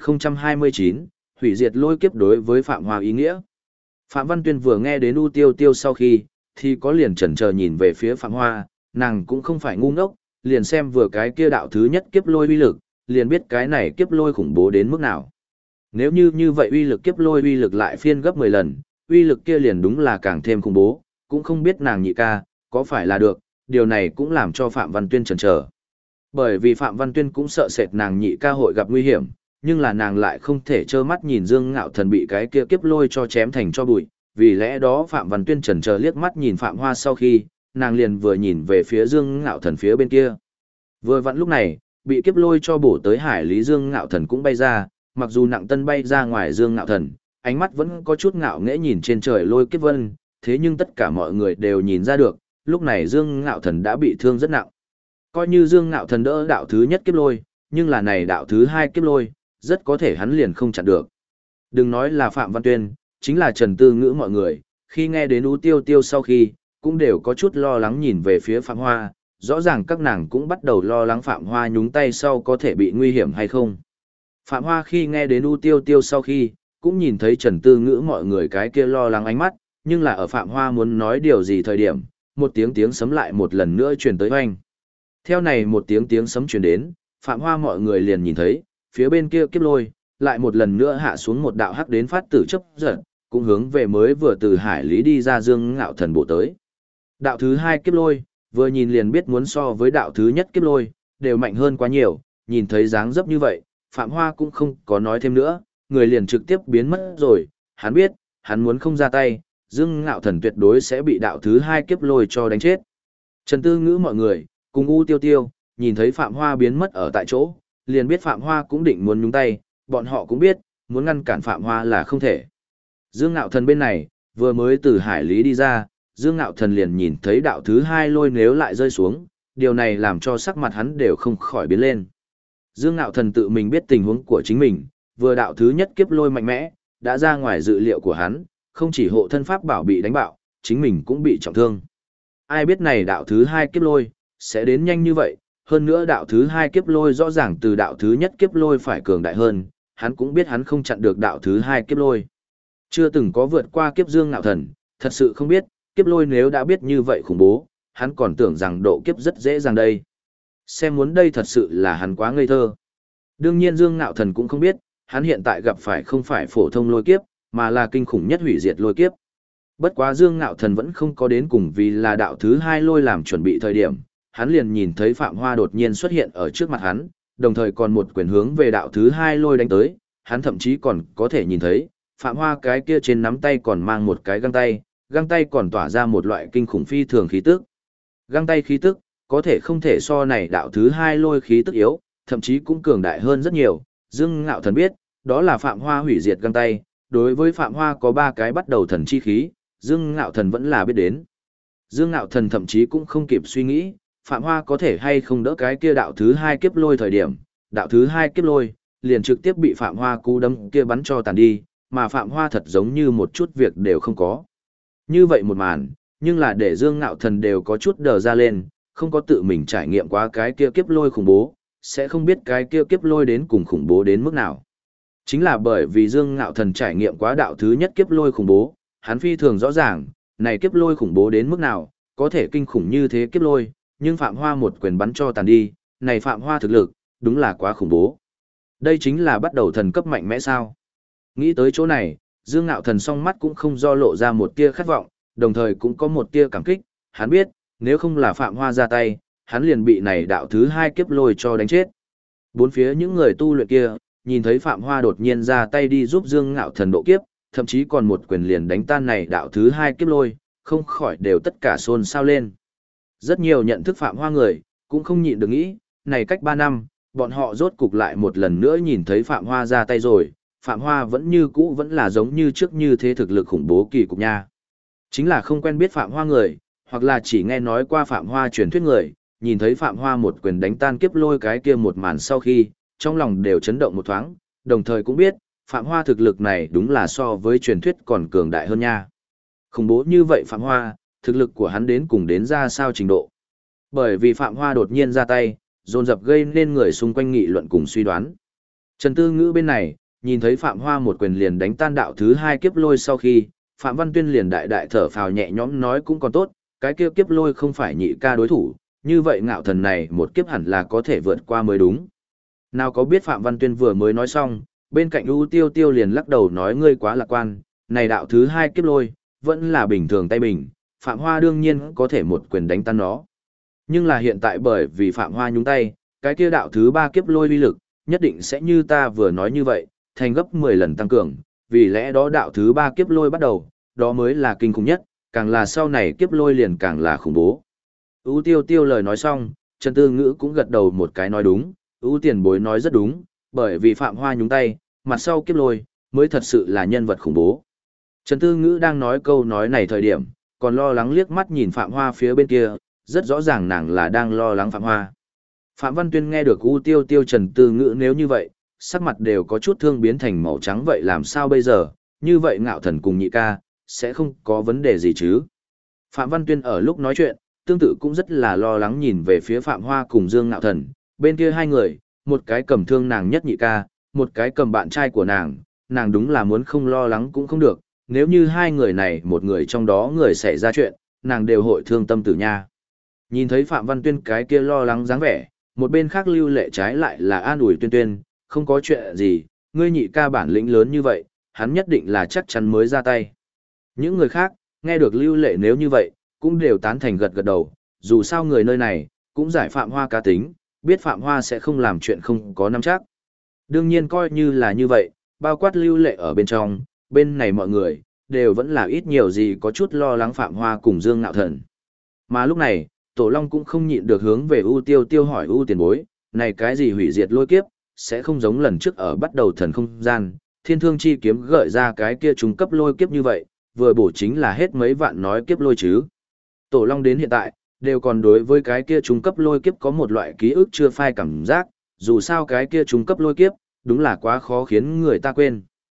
2029, hủy diệt lôi kiếp đối với Phạm Hoa ý nghĩa. Phạm Văn Tuyên vừa nghe đến U Tiêu Tiêu sau khi, thì có liền chần chờ nhìn về phía Phạm Hoa, nàng cũng không phải ngu ngốc, liền xem vừa cái kia đạo thứ nhất kiếp lôi uy lực, liền biết cái này kiếp lôi khủng bố đến mức nào. Nếu như vậy uy lực kiếp lôi uy lực lại phiên gấp 10 lần, uy lực kia liền đúng là càng thêm khủng bố, cũng không biết nàng nhị ca, có phải là được, điều này cũng làm cho Phạm Văn Tuyên chần chờ. Bởi vì Phạm Văn Tuyên cũng sợ sệt nàng nhị ca hội gặp nguy hiểm, nhưng là nàng lại không thể trơ mắt nhìn Dương Ngạo Thần bị cái kia kiếp lôi cho chém thành cho bụi, vì lẽ đó Phạm Văn Tuyên chần chờ liếc mắt nhìn Phạm Hoa sau khi, nàng liền vừa nhìn về phía Dương Ngạo Thần phía bên kia. Vừa vặn lúc này, bị kiếp lôi cho bổ tới hải lý Dương Ngạo Thần cũng bay ra, mặc dù nặng tân bay ra ngoài Dương Ngạo Thần, ánh mắt vẫn có chút ngạo nghễ nhìn trên trời lôi kiếp vân, thế nhưng tất cả mọi người đều nhìn ra được, lúc này Dương Ngạo Thần đã bị thương rất nặng. Coi như Dương Ngạo Thần đỡ đạo thứ nhất kiếp lôi, nhưng là này đạo thứ hai kiếp lôi, rất có thể hắn liền không chặn được. Đừng nói là Phạm Văn Tuyên, chính là Trần Tư Ngữ mọi người, khi nghe đến U Tiêu Tiêu sau khi, cũng đều có chút lo lắng nhìn về phía Phạm Hoa, rõ ràng các nàng cũng bắt đầu lo lắng Phạm Hoa nhúng tay sau có thể bị nguy hiểm hay không. Phạm Hoa khi nghe đến U Tiêu Tiêu sau khi, cũng nhìn thấy Trần Tư Ngữ mọi người cái kia lo lắng ánh mắt, nhưng là ở Phạm Hoa muốn nói điều gì thời điểm, một tiếng sấm lại một lần nữa truyền tới oanh. Theo này một tiếng sấm truyền đến, Phạm Hoa mọi người liền nhìn thấy, phía bên kia kiếp lôi, lại một lần nữa hạ xuống một đạo hắc đến phát tử chấp giật, cũng hướng về mới vừa từ hải lý đi ra Dương Ngạo Thần bộ tới. Đạo thứ hai kiếp lôi, vừa nhìn liền biết muốn so với đạo thứ nhất kiếp lôi, đều mạnh hơn quá nhiều, nhìn thấy dáng dấp như vậy, Phạm Hoa cũng không có nói thêm nữa, người liền trực tiếp biến mất rồi, hắn biết, hắn muốn không ra tay, Dương Ngạo Thần tuyệt đối sẽ bị đạo thứ hai kiếp lôi cho đánh chết. Trần Tư Ngữ mọi người, cùng U Tiêu Tiêu, nhìn thấy Phạm Hoa biến mất ở tại chỗ, liền biết Phạm Hoa cũng định muốn nhúng tay, bọn họ cũng biết, muốn ngăn cản Phạm Hoa là không thể. Dương Ngạo Thần bên này, vừa mới từ hải lý đi ra, Dương Ngạo Thần liền nhìn thấy đạo thứ hai lôi nếu lại rơi xuống, điều này làm cho sắc mặt hắn đều không khỏi biến lên. Dương Ngạo Thần tự mình biết tình huống của chính mình, vừa đạo thứ nhất kiếp lôi mạnh mẽ, đã ra ngoài dự liệu của hắn, không chỉ hộ thân pháp bảo bị đánh bạo, chính mình cũng bị trọng thương. Ai biết này đạo thứ hai kiếp lôi, sẽ đến nhanh như vậy, hơn nữa đạo thứ hai kiếp lôi rõ ràng từ đạo thứ nhất kiếp lôi phải cường đại hơn, hắn cũng biết hắn không chặn được đạo thứ hai kiếp lôi. Chưa từng có vượt qua kiếp dương ngạo thần, thật sự không biết, kiếp lôi nếu đã biết như vậy khủng bố, hắn còn tưởng rằng độ kiếp rất dễ dàng đây. Xem muốn đây thật sự là hắn quá ngây thơ. Đương nhiên Dương Ngạo Thần cũng không biết, hắn hiện tại gặp phải không phải phổ thông lôi kiếp, mà là kinh khủng nhất hủy diệt lôi kiếp. Bất quá Dương Ngạo Thần vẫn không có đến cùng vì là đạo thứ hai lôi làm chuẩn bị thời điểm, hắn liền nhìn thấy Phạm Hoa đột nhiên xuất hiện ở trước mặt hắn, đồng thời còn một quyền hướng về đạo thứ hai lôi đánh tới, hắn thậm chí còn có thể nhìn thấy, Phạm Hoa cái kia trên nắm tay còn mang một cái găng tay còn tỏa ra một loại kinh khủng phi thường khí tức. Găng tay khí tức, có thể không thể so này đạo thứ hai lôi khí tức yếu, thậm chí cũng cường đại hơn rất nhiều. Dương Ngạo Thần biết, đó là Phạm Hoa hủy diệt găng tay, đối với Phạm Hoa có 3 cái bắt đầu thần chi khí, Dương Ngạo Thần vẫn là biết đến. Dương Ngạo Thần thậm chí cũng không kịp suy nghĩ, Phạm Hoa có thể hay không đỡ cái kia đạo thứ hai kiếp lôi thời điểm, đạo thứ hai kiếp lôi, liền trực tiếp bị Phạm Hoa cú đấm kia bắn cho tàn đi, mà Phạm Hoa thật giống như một chút việc đều không có. Như vậy một màn, nhưng là để Dương Ngạo Thần đều có chút đờ ra lên, không có tự mình trải nghiệm qua cái kia kiếp lôi khủng bố, sẽ không biết cái kia kiếp lôi đến cùng khủng bố đến mức nào. Chính là bởi vì Dương Ngạo Thần trải nghiệm quá đạo thứ nhất kiếp lôi khủng bố, hắn phi thường rõ ràng, này kiếp lôi khủng bố đến mức nào, có thể kinh khủng như thế kiếp lôi, nhưng Phạm Hoa một quyền bắn cho tàn đi, này Phạm Hoa thực lực, đúng là quá khủng bố. Đây chính là bắt đầu thần cấp mạnh mẽ sao. Nghĩ tới chỗ này, Dương Ngạo Thần song mắt cũng không do lộ ra một tia khát vọng, đồng thời cũng có một tia cảm kích, hắn biết, nếu không là Phạm Hoa ra tay, hắn liền bị này đạo thứ hai kiếp lôi cho đánh chết. Bốn phía những người tu luyện kia, nhìn thấy Phạm Hoa đột nhiên ra tay đi giúp Dương Ngạo Thần độ kiếp, thậm chí còn một quyền liền đánh tan này đạo thứ hai kiếp lôi, không khỏi đều tất cả xôn xao lên. Rất nhiều nhận thức Phạm Hoa người, cũng không nhịn được nghĩ, này cách 3 năm, bọn họ rốt cục lại một lần nữa nhìn thấy Phạm Hoa ra tay rồi, Phạm Hoa vẫn như cũ vẫn là giống như trước như thế thực lực khủng bố kỳ cục nha. Chính là không quen biết Phạm Hoa người, hoặc là chỉ nghe nói qua Phạm Hoa truyền thuyết người, nhìn thấy Phạm Hoa một quyền đánh tan kiếp lôi cái kia một màn sau khi, trong lòng đều chấn động một thoáng, đồng thời cũng biết, Phạm Hoa thực lực này đúng là so với truyền thuyết còn cường đại hơn nha. Khủng bố như vậy Phạm Hoa, thực lực của hắn đến cùng đến ra sao trình độ. Bởi vì Phạm Hoa đột nhiên ra tay, dồn dập gây nên người xung quanh nghị luận cùng suy đoán. Trần Tư Ngữ bên này, nhìn thấy Phạm Hoa một quyền liền đánh tan đạo thứ hai kiếp lôi sau khi, Phạm Văn Tuyên liền đại đại thở phào nhẹ nhõm nói cũng còn tốt, cái kia kiếp lôi không phải nhị ca đối thủ, như vậy Ngạo Thần này một kiếp hẳn là có thể vượt qua mới đúng. Nào có biết Phạm Văn Tuyên vừa mới nói xong, bên cạnh U Tiêu Tiêu liền lắc đầu nói ngươi quá lạc quan, này đạo thứ hai kiếp lôi, vẫn là bình thường tay bình, Phạm Hoa đương nhiên có thể một quyền đánh tan nó. Nhưng là hiện tại bởi vì Phạm Hoa nhúng tay, cái kia đạo thứ ba kiếp lôi uy lực, nhất định sẽ như ta vừa nói như vậy, thành gấp 10 lần tăng cường, vì lẽ đó đạo thứ ba kiếp lôi bắt đầu, đó mới là kinh khủng nhất, càng là sau này kiếp lôi liền càng là khủng bố. U Tiêu Tiêu lời nói xong, Trần Tư Ngữ cũng gật đầu một cái nói đúng, U tiền bối nói rất đúng, bởi vì Phạm Hoa nhúng tay, mặt sau kiếp lôi, mới thật sự là nhân vật khủng bố. Trần Tư Ngữ đang nói câu nói này thời điểm, còn lo lắng liếc mắt nhìn Phạm Hoa phía bên kia, rất rõ ràng nàng là đang lo lắng Phạm Hoa. Phạm Văn Tuyên nghe được U Tiêu Tiêu Trần Tư Ngữ nếu như vậy, sắc mặt đều có chút thương biến thành màu trắng vậy làm sao bây giờ, như vậy Ngạo Thần cùng nhị ca, sẽ không có vấn đề gì chứ. Phạm Văn Tuyên ở lúc nói chuyện, tương tự cũng rất là lo lắng nhìn về phía Phạm Hoa cùng Dương Ngạo Thần, bên kia hai người, một cái cầm thương nàng nhất nhị ca, một cái cầm bạn trai của nàng đúng là muốn không lo lắng cũng không được, nếu như hai người này một người trong đó người xảy ra chuyện, nàng đều hội thương tâm tử nha. Nhìn thấy Phạm Văn Tuyên cái kia lo lắng dáng vẻ, một bên khác Lưu Lệ trái lại là an ủi Tuyên Tuyên, không có chuyện gì, ngươi nhị ca bản lĩnh lớn như vậy, hắn nhất định là chắc chắn mới ra tay. Những người khác, nghe được Lưu Lệ nếu như vậy, cũng đều tán thành gật gật đầu, dù sao người nơi này, cũng giải Phạm Hoa cá tính, biết Phạm Hoa sẽ không làm chuyện không có nắm chắc. Đương nhiên coi như là như vậy, bao quát Lưu Lệ ở bên trong, bên này mọi người, đều vẫn là ít nhiều gì có chút lo lắng Phạm Hoa cùng Dương Ngạo Thần. Mà lúc này, Tổ Long cũng không nhịn được hướng về U Tiêu Tiêu hỏi U tiền bối, này cái gì hủy diệt lôi kiếp, sẽ không giống lần trước ở bắt đầu thần không gian, thiên thương chi kiếm gợi ra cái kia trung cấp lôi kiếp như vậy, vừa bổ chính là hết mấy vạn nói kiếp lôi chứ. Tổ Long đến hiện tại, đều còn đối với cái kia trung cấp lôi kiếp có một loại ký ức chưa phai cảm giác, dù sao cái kia trung cấp lôi kiếp, đúng là quá khó khiến người ta quên.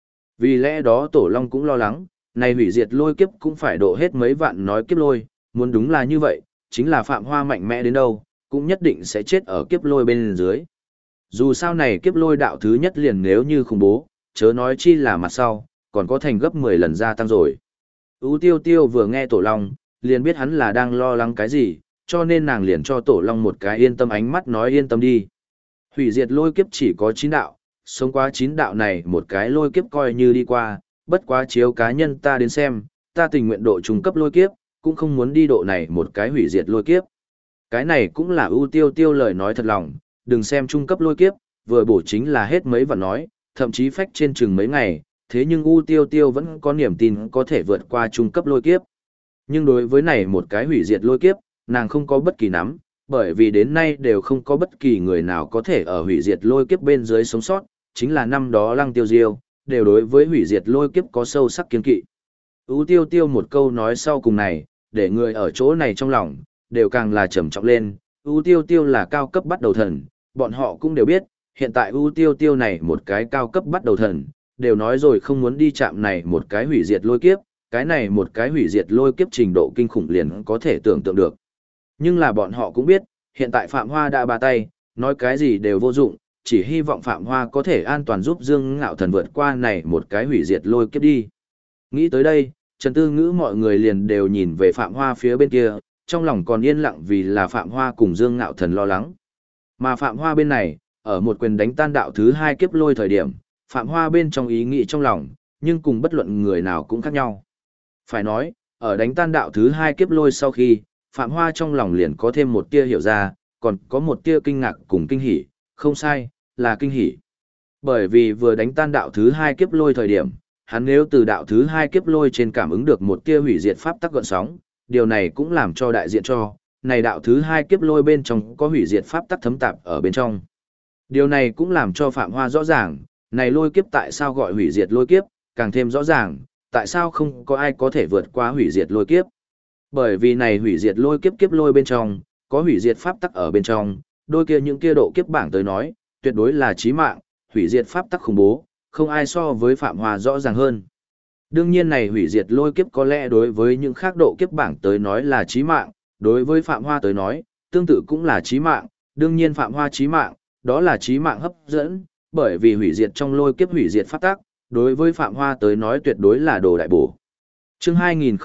Vì lẽ đó Tổ Long cũng lo lắng, này hủy diệt lôi kiếp cũng phải độ hết mấy vạn nói kiếp lôi, muốn đúng là như vậy, chính là Phạm Hoa mạnh mẽ đến đâu, cũng nhất định sẽ chết ở kiếp lôi bên dưới. Dù sao này kiếp lôi đạo thứ nhất liền nếu như khủng bố, chớ nói chi là mặt sau, còn có thành gấp 10 lần gia tăng rồi. U Tiêu Tiêu vừa nghe Tổ Long, liền biết hắn là đang lo lắng cái gì, cho nên nàng liền cho Tổ Long một cái yên tâm ánh mắt nói yên tâm đi. Hủy diệt lôi kiếp chỉ có 9 đạo, sống qua 9 đạo này một cái lôi kiếp coi như đi qua, bất quá chiếu cá nhân ta đến xem, ta tình nguyện độ trung cấp lôi kiếp, cũng không muốn đi độ này một cái hủy diệt lôi kiếp. Cái này cũng là ưu tiêu tiêu lời nói thật lòng, đừng xem trung cấp lôi kiếp, vừa bổ chính là hết mấy và nói, thậm chí phách trên chừng mấy ngày, thế nhưng ưu tiêu tiêu vẫn có niềm tin có thể vượt qua trung cấp lôi kiếp. Nhưng đối với này một cái hủy diệt lôi kiếp, nàng không có bất kỳ nắm, bởi vì đến nay đều không có bất kỳ người nào có thể ở hủy diệt lôi kiếp bên dưới sống sót, chính là năm đó Lăng Tiêu Diêu, đều đối với hủy diệt lôi kiếp có sâu sắc kiên kỵ. Ú Tiêu Tiêu một câu nói sau cùng này, để người ở chỗ này trong lòng, đều càng là trầm trọng lên. Ú Tiêu Tiêu là cao cấp bắt đầu thần, bọn họ cũng đều biết, hiện tại Ú Tiêu Tiêu này một cái cao cấp bắt đầu thần, đều nói rồi không muốn đi chạm này một cái hủy diệt lôi kiếp, cái này một cái hủy diệt lôi kiếp trình độ kinh khủng liền có thể tưởng tượng được. Nhưng là bọn họ cũng biết, hiện tại Phạm Hoa đã ba tay, nói cái gì đều vô dụng, chỉ hy vọng Phạm Hoa có thể an toàn giúp Dương Ngạo Thần vượt qua này một cái hủy diệt lôi kiếp đi. Nghĩ tới đây, Trần Tư Ngữ mọi người liền đều nhìn về Phạm Hoa phía bên kia, trong lòng còn yên lặng vì là Phạm Hoa cùng Dương Ngạo Thần lo lắng. Mà Phạm Hoa bên này, ở một quyền đánh tan đạo thứ 2 kiếp lôi thời điểm, Phạm Hoa bên trong ý nghĩ trong lòng, nhưng cùng bất luận người nào cũng khác nhau. Phải nói, ở đánh tan đạo thứ 2 kiếp lôi sau khi, Phạm Hoa trong lòng liền có thêm một tia hiểu ra, còn có một tia kinh ngạc cùng kinh hỉ, không sai, là kinh hỉ. Bởi vì vừa đánh tan đạo thứ 2 kiếp lôi thời điểm, hắn nếu từ đạo thứ 2 kiếp lôi trên cảm ứng được một tia hủy diệt pháp tắc gợn sóng, điều này cũng làm cho đại diện cho, này đạo thứ 2 kiếp lôi bên trong có hủy diệt pháp tắc thấm tạp ở bên trong. Điều này cũng làm cho Phạm Hoa rõ ràng, này lôi kiếp tại sao gọi hủy diệt lôi kiếp, càng thêm rõ ràng, tại sao không có ai có thể vượt qua hủy diệt lôi kiếp. Bởi vì này hủy diệt lôi kiếp kiếp lôi bên trong, có hủy diệt pháp tắc ở bên trong, đôi kia những kia độ kiếp bảng tới nói, tuyệt đối là chí mạng, hủy diệt pháp tắc khủng bố, không ai so với Phạm Hoa rõ ràng hơn. Đương nhiên này hủy diệt lôi kiếp có lẽ đối với những khác độ kiếp bảng tới nói là chí mạng, đối với Phạm Hoa tới nói, tương tự cũng là chí mạng, đương nhiên Phạm Hoa chí mạng, đó là chí mạng hấp dẫn, bởi vì hủy diệt trong lôi kiếp hủy diệt pháp tắc, đối với Phạm Hoa tới nói tuyệt đối là đồ đại bổ. Chương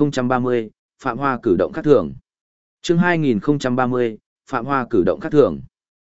2030, Phạm Hoa cử động khác thường. Chương 2030, Phạm Hoa cử động khác thường.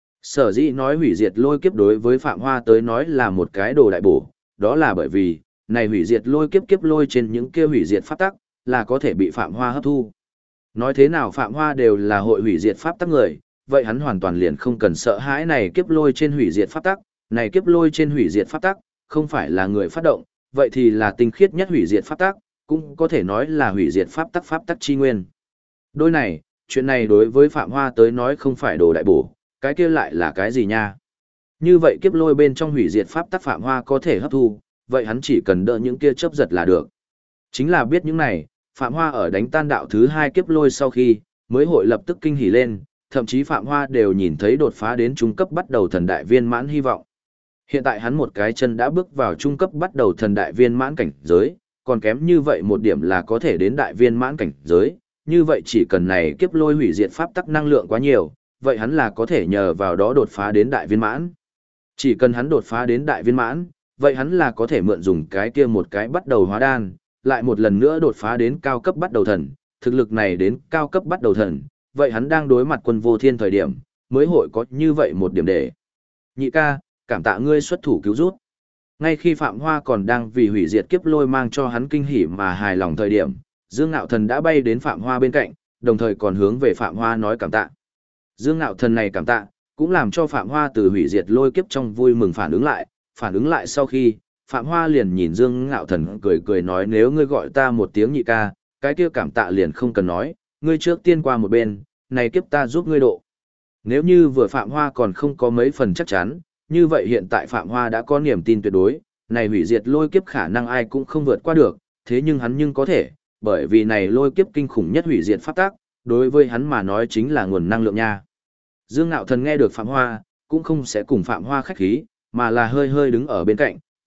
Sở dĩ nói hủy diệt lôi kiếp đối với Phạm Hoa tới nói là một cái đồ đại bổ, đó là bởi vì, này hủy diệt lôi kiếp kiếp lôi trên những kia hủy diệt pháp tắc, là có thể bị Phạm Hoa hấp thu. Nói thế nào Phạm Hoa đều là hội hủy diệt pháp tắc người, vậy hắn hoàn toàn liền không cần sợ hãi này kiếp lôi trên hủy diệt pháp tắc, này kiếp lôi trên hủy diệt pháp tắc, không phải là người phát động, vậy thì là tinh khiết nhất hủy diệt pháp tắc, cũng có thể nói là hủy diệt pháp tắc chi nguyên. Đôi này, chuyện này đối với Phạm Hoa tới nói không phải đồ đại bổ, cái kia lại là cái gì nha? Như vậy kiếp lôi bên trong hủy diệt pháp tắc Phạm Hoa có thể hấp thu, vậy hắn chỉ cần đỡ những kia chớp giật là được. Chính là biết những này, Phạm Hoa ở đánh tan đạo thứ 2 kiếp lôi sau khi, mới hội lập tức kinh hỉ lên, thậm chí Phạm Hoa đều nhìn thấy đột phá đến trung cấp bắt đầu thần đại viên mãn hy vọng. Hiện tại hắn một cái chân đã bước vào trung cấp bắt đầu thần đại viên mãn cảnh giới, còn kém như vậy một điểm là có thể đến đại viên mãn cảnh giới, như vậy chỉ cần này kiếp lôi hủy diệt pháp tắc năng lượng quá nhiều, vậy hắn là có thể nhờ vào đó đột phá đến đại viên mãn. Chỉ cần hắn đột phá đến đại viên mãn, vậy hắn là có thể mượn dùng cái kia một cái bắt đầu hóa đan, lại một lần nữa đột phá đến cao cấp bắt đầu thần, thực lực này đến cao cấp bắt đầu thần, vậy hắn đang đối mặt quân vô thiên thời điểm, mới hội có như vậy một điểm để. Nhị ca, cảm tạ ngươi xuất thủ cứu rút. Ngay khi Phạm Hoa còn đang vì hủy diệt kiếp lôi mang cho hắn kinh hỉ mà hài lòng thời điểm, Dương Ngạo Thần đã bay đến Phạm Hoa bên cạnh, đồng thời còn hướng về Phạm Hoa nói cảm tạ. Dương Ngạo Thần này cảm tạ, cũng làm cho Phạm Hoa từ hủy diệt lôi kiếp trong vui mừng phản ứng lại sau khi, Phạm Hoa liền nhìn Dương Ngạo Thần cười cười nói nếu ngươi gọi ta một tiếng nhị ca, cái kia cảm tạ liền không cần nói, ngươi trước tiên qua một bên, này kiếp ta giúp ngươi độ. Nếu như vừa Phạm Hoa còn không có mấy phần chắc chắn, như vậy hiện tại Phạm Hoa đã có niềm tin tuyệt đối, này hủy diệt lôi kiếp khả năng ai cũng không vượt qua được, thế nhưng hắn nhưng có thể, bởi vì này lôi kiếp kinh khủng nhất hủy diệt pháp tắc, đối với hắn mà nói chính là nguồn năng lượng nha. Dương Ngạo Thần nghe được Phạm Hoa, cũng không sẽ cùng Phạm Hoa khách khí, mà là hơi hơi đứng ở bên cạnh,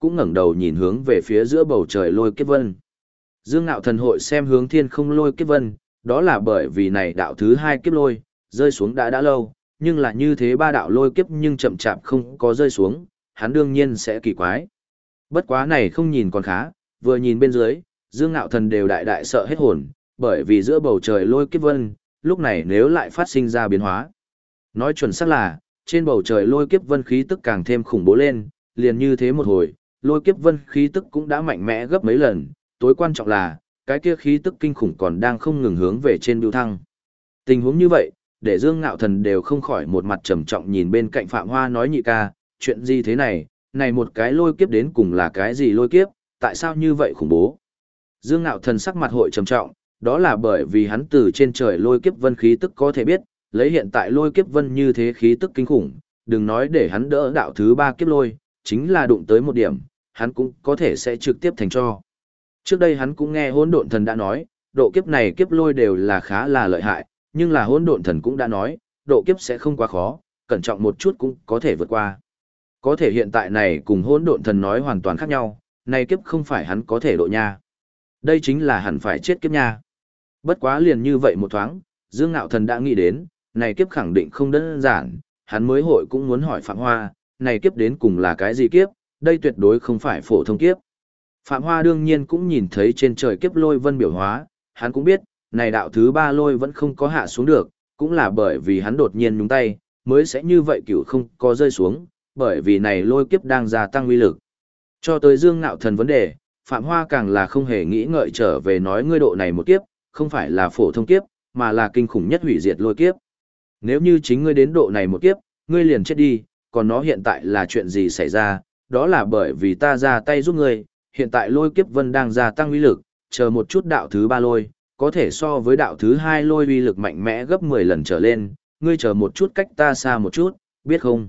cũng ngẩng đầu nhìn hướng về phía giữa bầu trời lôi kiếp vân. Dương Nạo Thần hội xem hướng thiên không lôi kiếp vân, đó là bởi vì này đạo thứ hai kiếp lôi, rơi xuống đã lâu, nhưng là như thế ba đạo lôi kiếp nhưng chậm chạp không có rơi xuống, hắn đương nhiên sẽ kỳ quái. Bất quá này không nhìn còn khá, vừa nhìn bên dưới, Dương Nạo Thần đều đại đại sợ hết hồn, bởi vì giữa bầu trời lôi kiếp vân, lúc này nếu lại phát sinh ra biến hóa. Nói chuẩn xác là, trên bầu trời lôi kiếp vân khí tức càng thêm khủng bố lên, liền như thế một hồi, lôi kiếp vân khí tức cũng đã mạnh mẽ gấp mấy lần, tối quan trọng là, cái kia khí tức kinh khủng còn đang không ngừng hướng về trên bưu thăng. Tình huống như vậy, để Dương Ngạo Thần đều không khỏi một mặt trầm trọng nhìn bên cạnh Phạm Hoa nói nhị ca, chuyện gì thế này, này một cái lôi kiếp đến cùng là cái gì lôi kiếp, tại sao như vậy khủng bố. Dương Ngạo Thần sắc mặt hội trầm trọng, đó là bởi vì hắn từ trên trời lôi kiếp vân khí tức có thể biết, lấy hiện tại lôi kiếp vân như thế khí tức kinh khủng, đừng nói để hắn đỡ đạo thứ ba kiếp lôi, chính là đụng tới một điểm, hắn cũng có thể sẽ trực tiếp thành cho. Trước đây hắn cũng nghe Hỗn Độn Thần đã nói, độ kiếp này kiếp lôi đều là khá là lợi hại, nhưng là Hỗn Độn Thần cũng đã nói, độ kiếp sẽ không quá khó, cẩn trọng một chút cũng có thể vượt qua. Có thể hiện tại này cùng Hỗn Độn Thần nói hoàn toàn khác nhau, này kiếp không phải hắn có thể độ nha. Đây chính là hẳn phải chết kiếp nha. Bất quá liền như vậy một thoáng, Dương Ngạo Thần đã nghĩ đến, này kiếp khẳng định không đơn giản, hắn mới hội cũng muốn hỏi Phạm Hoa, này kiếp đến cùng là cái gì kiếp, đây tuyệt đối không phải phổ thông kiếp. Phạm Hoa đương nhiên cũng nhìn thấy trên trời kiếp lôi vân biểu hóa, hắn cũng biết, này đạo thứ ba lôi vẫn không có hạ xuống được, cũng là bởi vì hắn đột nhiên nhúng tay, mới sẽ như vậy cửu không có rơi xuống, bởi vì này lôi kiếp đang gia tăng uy lực. Cho tới Dương Ngạo Thần vấn đề, Phạm Hoa càng là không hề nghĩ ngợi trở về nói ngươi độ này một kiếp, không phải là phổ thông kiếp, mà là kinh khủng nhất hủy diệt lôi kiếp. Nếu như chính ngươi đến độ này một kiếp, ngươi liền chết đi, còn nó hiện tại là chuyện gì xảy ra, đó là bởi vì ta ra tay giúp ngươi, hiện tại lôi kiếp vân đang gia tăng uy lực, chờ một chút đạo thứ ba lôi, có thể so với đạo thứ hai lôi uy lực mạnh mẽ gấp 10 lần trở lên, ngươi chờ một chút cách ta xa một chút, biết không?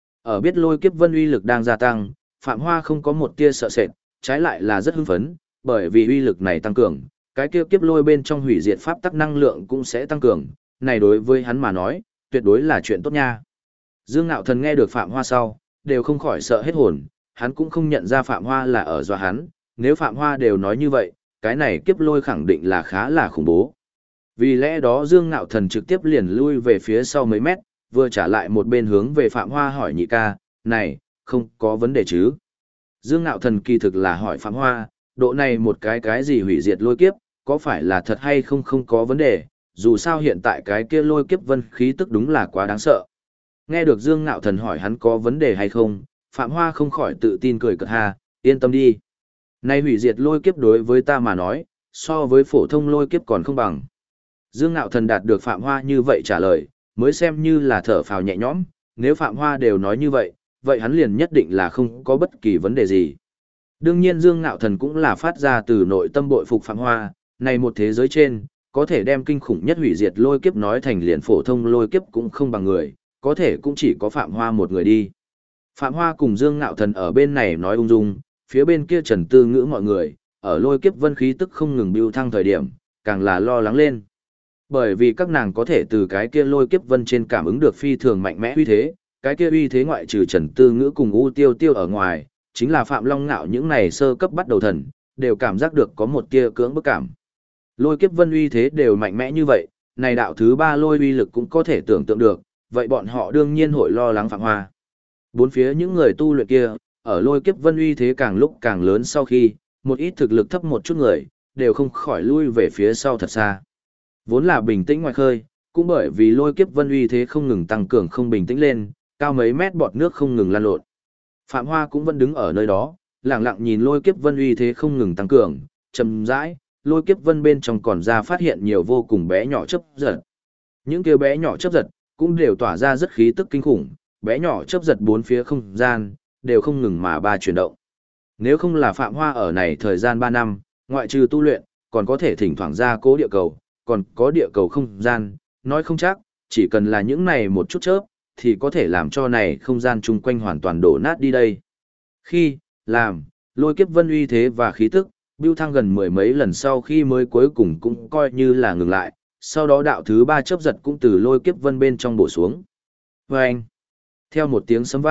Ở biết lôi kiếp vân uy lực đang gia tăng, Phạm Hoa không có một tia sợ sệt, trái lại là rất hưng phấn, bởi vì uy lực này tăng cường, cái kia kiếp lôi bên trong hủy diệt pháp tắc năng lượng cũng sẽ tăng cường, này đối với hắn mà nói, tuyệt đối là chuyện tốt nha. Dương Nạo Thần nghe được Phạm Hoa sau, đều không khỏi sợ hết hồn, hắn cũng không nhận ra Phạm Hoa là ở dọa hắn, nếu Phạm Hoa đều nói như vậy, cái này kiếp lôi khẳng định là khá là khủng bố. Vì lẽ đó Dương Nạo Thần trực tiếp liền lui về phía sau mấy mét, vừa trả lại một bên hướng về Phạm Hoa hỏi nhị ca, này, không có vấn đề chứ. Dương Nạo Thần kỳ thực là hỏi Phạm Hoa, độ này một cái gì hủy diệt lôi kiếp, có phải là thật hay không không có vấn đề, dù sao hiện tại cái kia lôi kiếp vân khí tức đúng là quá đáng sợ. Nghe được Dương Nạo Thần hỏi hắn có vấn đề hay không, Phạm Hoa không khỏi tự tin cười cợt ha, yên tâm đi. Nay hủy diệt lôi kiếp đối với ta mà nói, so với phổ thông lôi kiếp còn không bằng. Dương Nạo Thần đạt được Phạm Hoa như vậy trả lời, mới xem như là thở phào nhẹ nhõm, nếu Phạm Hoa đều nói như vậy, vậy hắn liền nhất định là không có bất kỳ vấn đề gì. Đương nhiên Dương Nạo Thần cũng là phát ra từ nội tâm bội phục Phạm Hoa, này một thế giới trên, có thể đem kinh khủng nhất hủy diệt lôi kiếp nói thành liền phổ thông lôi kiếp cũng không bằng người, có thể cũng chỉ có Phạm Hoa một người đi. Phạm Hoa cùng Dương Nạo Thần ở bên này nói ung dung, phía bên kia Trần Tư Ngữ mọi người, ở lôi kiếp vân khí tức không ngừng bưu thăng thời điểm, càng là lo lắng lên. Bởi vì các nàng có thể từ cái kia lôi kiếp vân trên cảm ứng được phi thường mạnh mẽ uy thế, cái kia uy thế ngoại trừ Trần Tư Ngữ cùng U Tiêu Tiêu ở ngoài, chính là Phạm Long Ngạo những này sơ cấp bắt đầu thần, đều cảm giác được có một tia cưỡng bức cảm. Lôi kiếp vân uy thế đều mạnh mẽ như vậy, này đạo thứ ba lôi uy lực cũng có thể tưởng tượng được, vậy bọn họ đương nhiên hội lo lắng Phạm Hoa. Bốn phía những người tu luyện kia, ở lôi kiếp vân uy thế càng lúc càng lớn sau khi, một ít thực lực thấp một chút người, đều không khỏi lui về phía sau thật xa. Vốn là bình tĩnh ngoài khơi, cũng bởi vì lôi kiếp vân uy thế không ngừng tăng cường không bình tĩnh lên, cao mấy mét bọt nước không ngừng lan lộn. Phạm Hoa cũng vẫn đứng ở nơi đó, lặng lặng nhìn lôi kiếp vân uy thế không ngừng tăng cường, chậm rãi, lôi kiếp vân bên trong còn ra phát hiện nhiều vô cùng bé nhỏ chớp giật. Những kia bé nhỏ chớp giật cũng đều tỏa ra rất khí tức kinh khủng, bé nhỏ chớp giật bốn phía không gian đều không ngừng mà ba chuyển động. Nếu không là Phạm Hoa ở này thời gian 3 năm, ngoại trừ tu luyện, còn có thể thỉnh thoảng ra cố địa cầu, còn có địa cầu không gian, nói không chắc, chỉ cần là những này một chút chớp, thì có thể làm cho này không gian chung quanh hoàn toàn đổ nát đi đây. Khi, làm, lôi kiếp vân uy thế và khí tức, bưu thăng gần mười mấy lần sau khi mới cuối cùng cũng coi như là ngừng lại, sau đó đạo thứ 3 chớp giật cũng từ lôi kiếp vân bên trong bổ xuống. Vâng! Theo một tiếng sấm vang,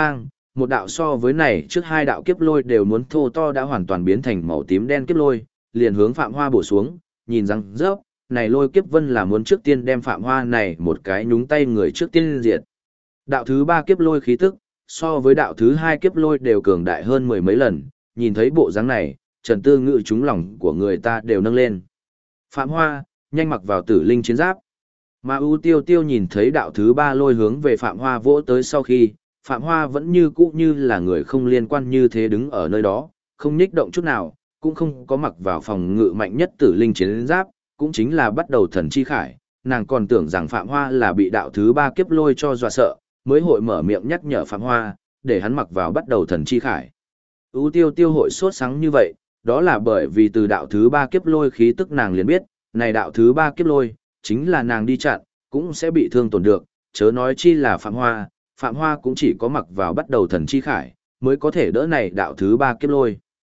một đạo so với này trước hai đạo kiếp lôi đều muốn thô to đã hoàn toàn biến thành màu tím đen kiếp lôi, liền hướng Phạm Hoa bổ xuống, nhìn rằng rớp, này lôi kiếp vân là muốn trước tiên đem Phạm Hoa này một cái nhúng tay người trước tiên diệt. Đạo thứ ba kiếp lôi khí tức, so với đạo thứ hai kiếp lôi đều cường đại hơn mười mấy lần, nhìn thấy bộ dáng này, Trần Tư Ngữ trúng lòng của người ta đều nâng lên. Phạm Hoa, nhanh mặc vào tử linh chiến giáp. Mà U Tiêu Tiêu nhìn thấy đạo thứ ba lôi hướng về Phạm Hoa vỗ tới sau khi, Phạm Hoa vẫn như cũ như là người không liên quan như thế đứng ở nơi đó, không nhích động chút nào, cũng không có mặc vào phòng ngự mạnh nhất tử linh chiến giáp, cũng chính là bắt đầu thần chi khải, nàng còn tưởng rằng Phạm Hoa là bị đạo thứ ba kiếp lôi cho dọa sợ, mới hội mở miệng nhắc nhở Phạm Hoa, để hắn mặc vào bắt đầu thần chi khải. U Tiêu Tiêu hội sốt sắng như vậy, đó là bởi vì từ đạo thứ ba kiếp lôi khí tức nàng liền biết, này đạo thứ ba kiếp lôi, chính là nàng đi chặn, cũng sẽ bị thương tổn được, chớ nói chi là Phạm Hoa cũng chỉ có mặc vào bắt đầu thần chi khải, mới có thể đỡ này đạo thứ ba kiếp lôi.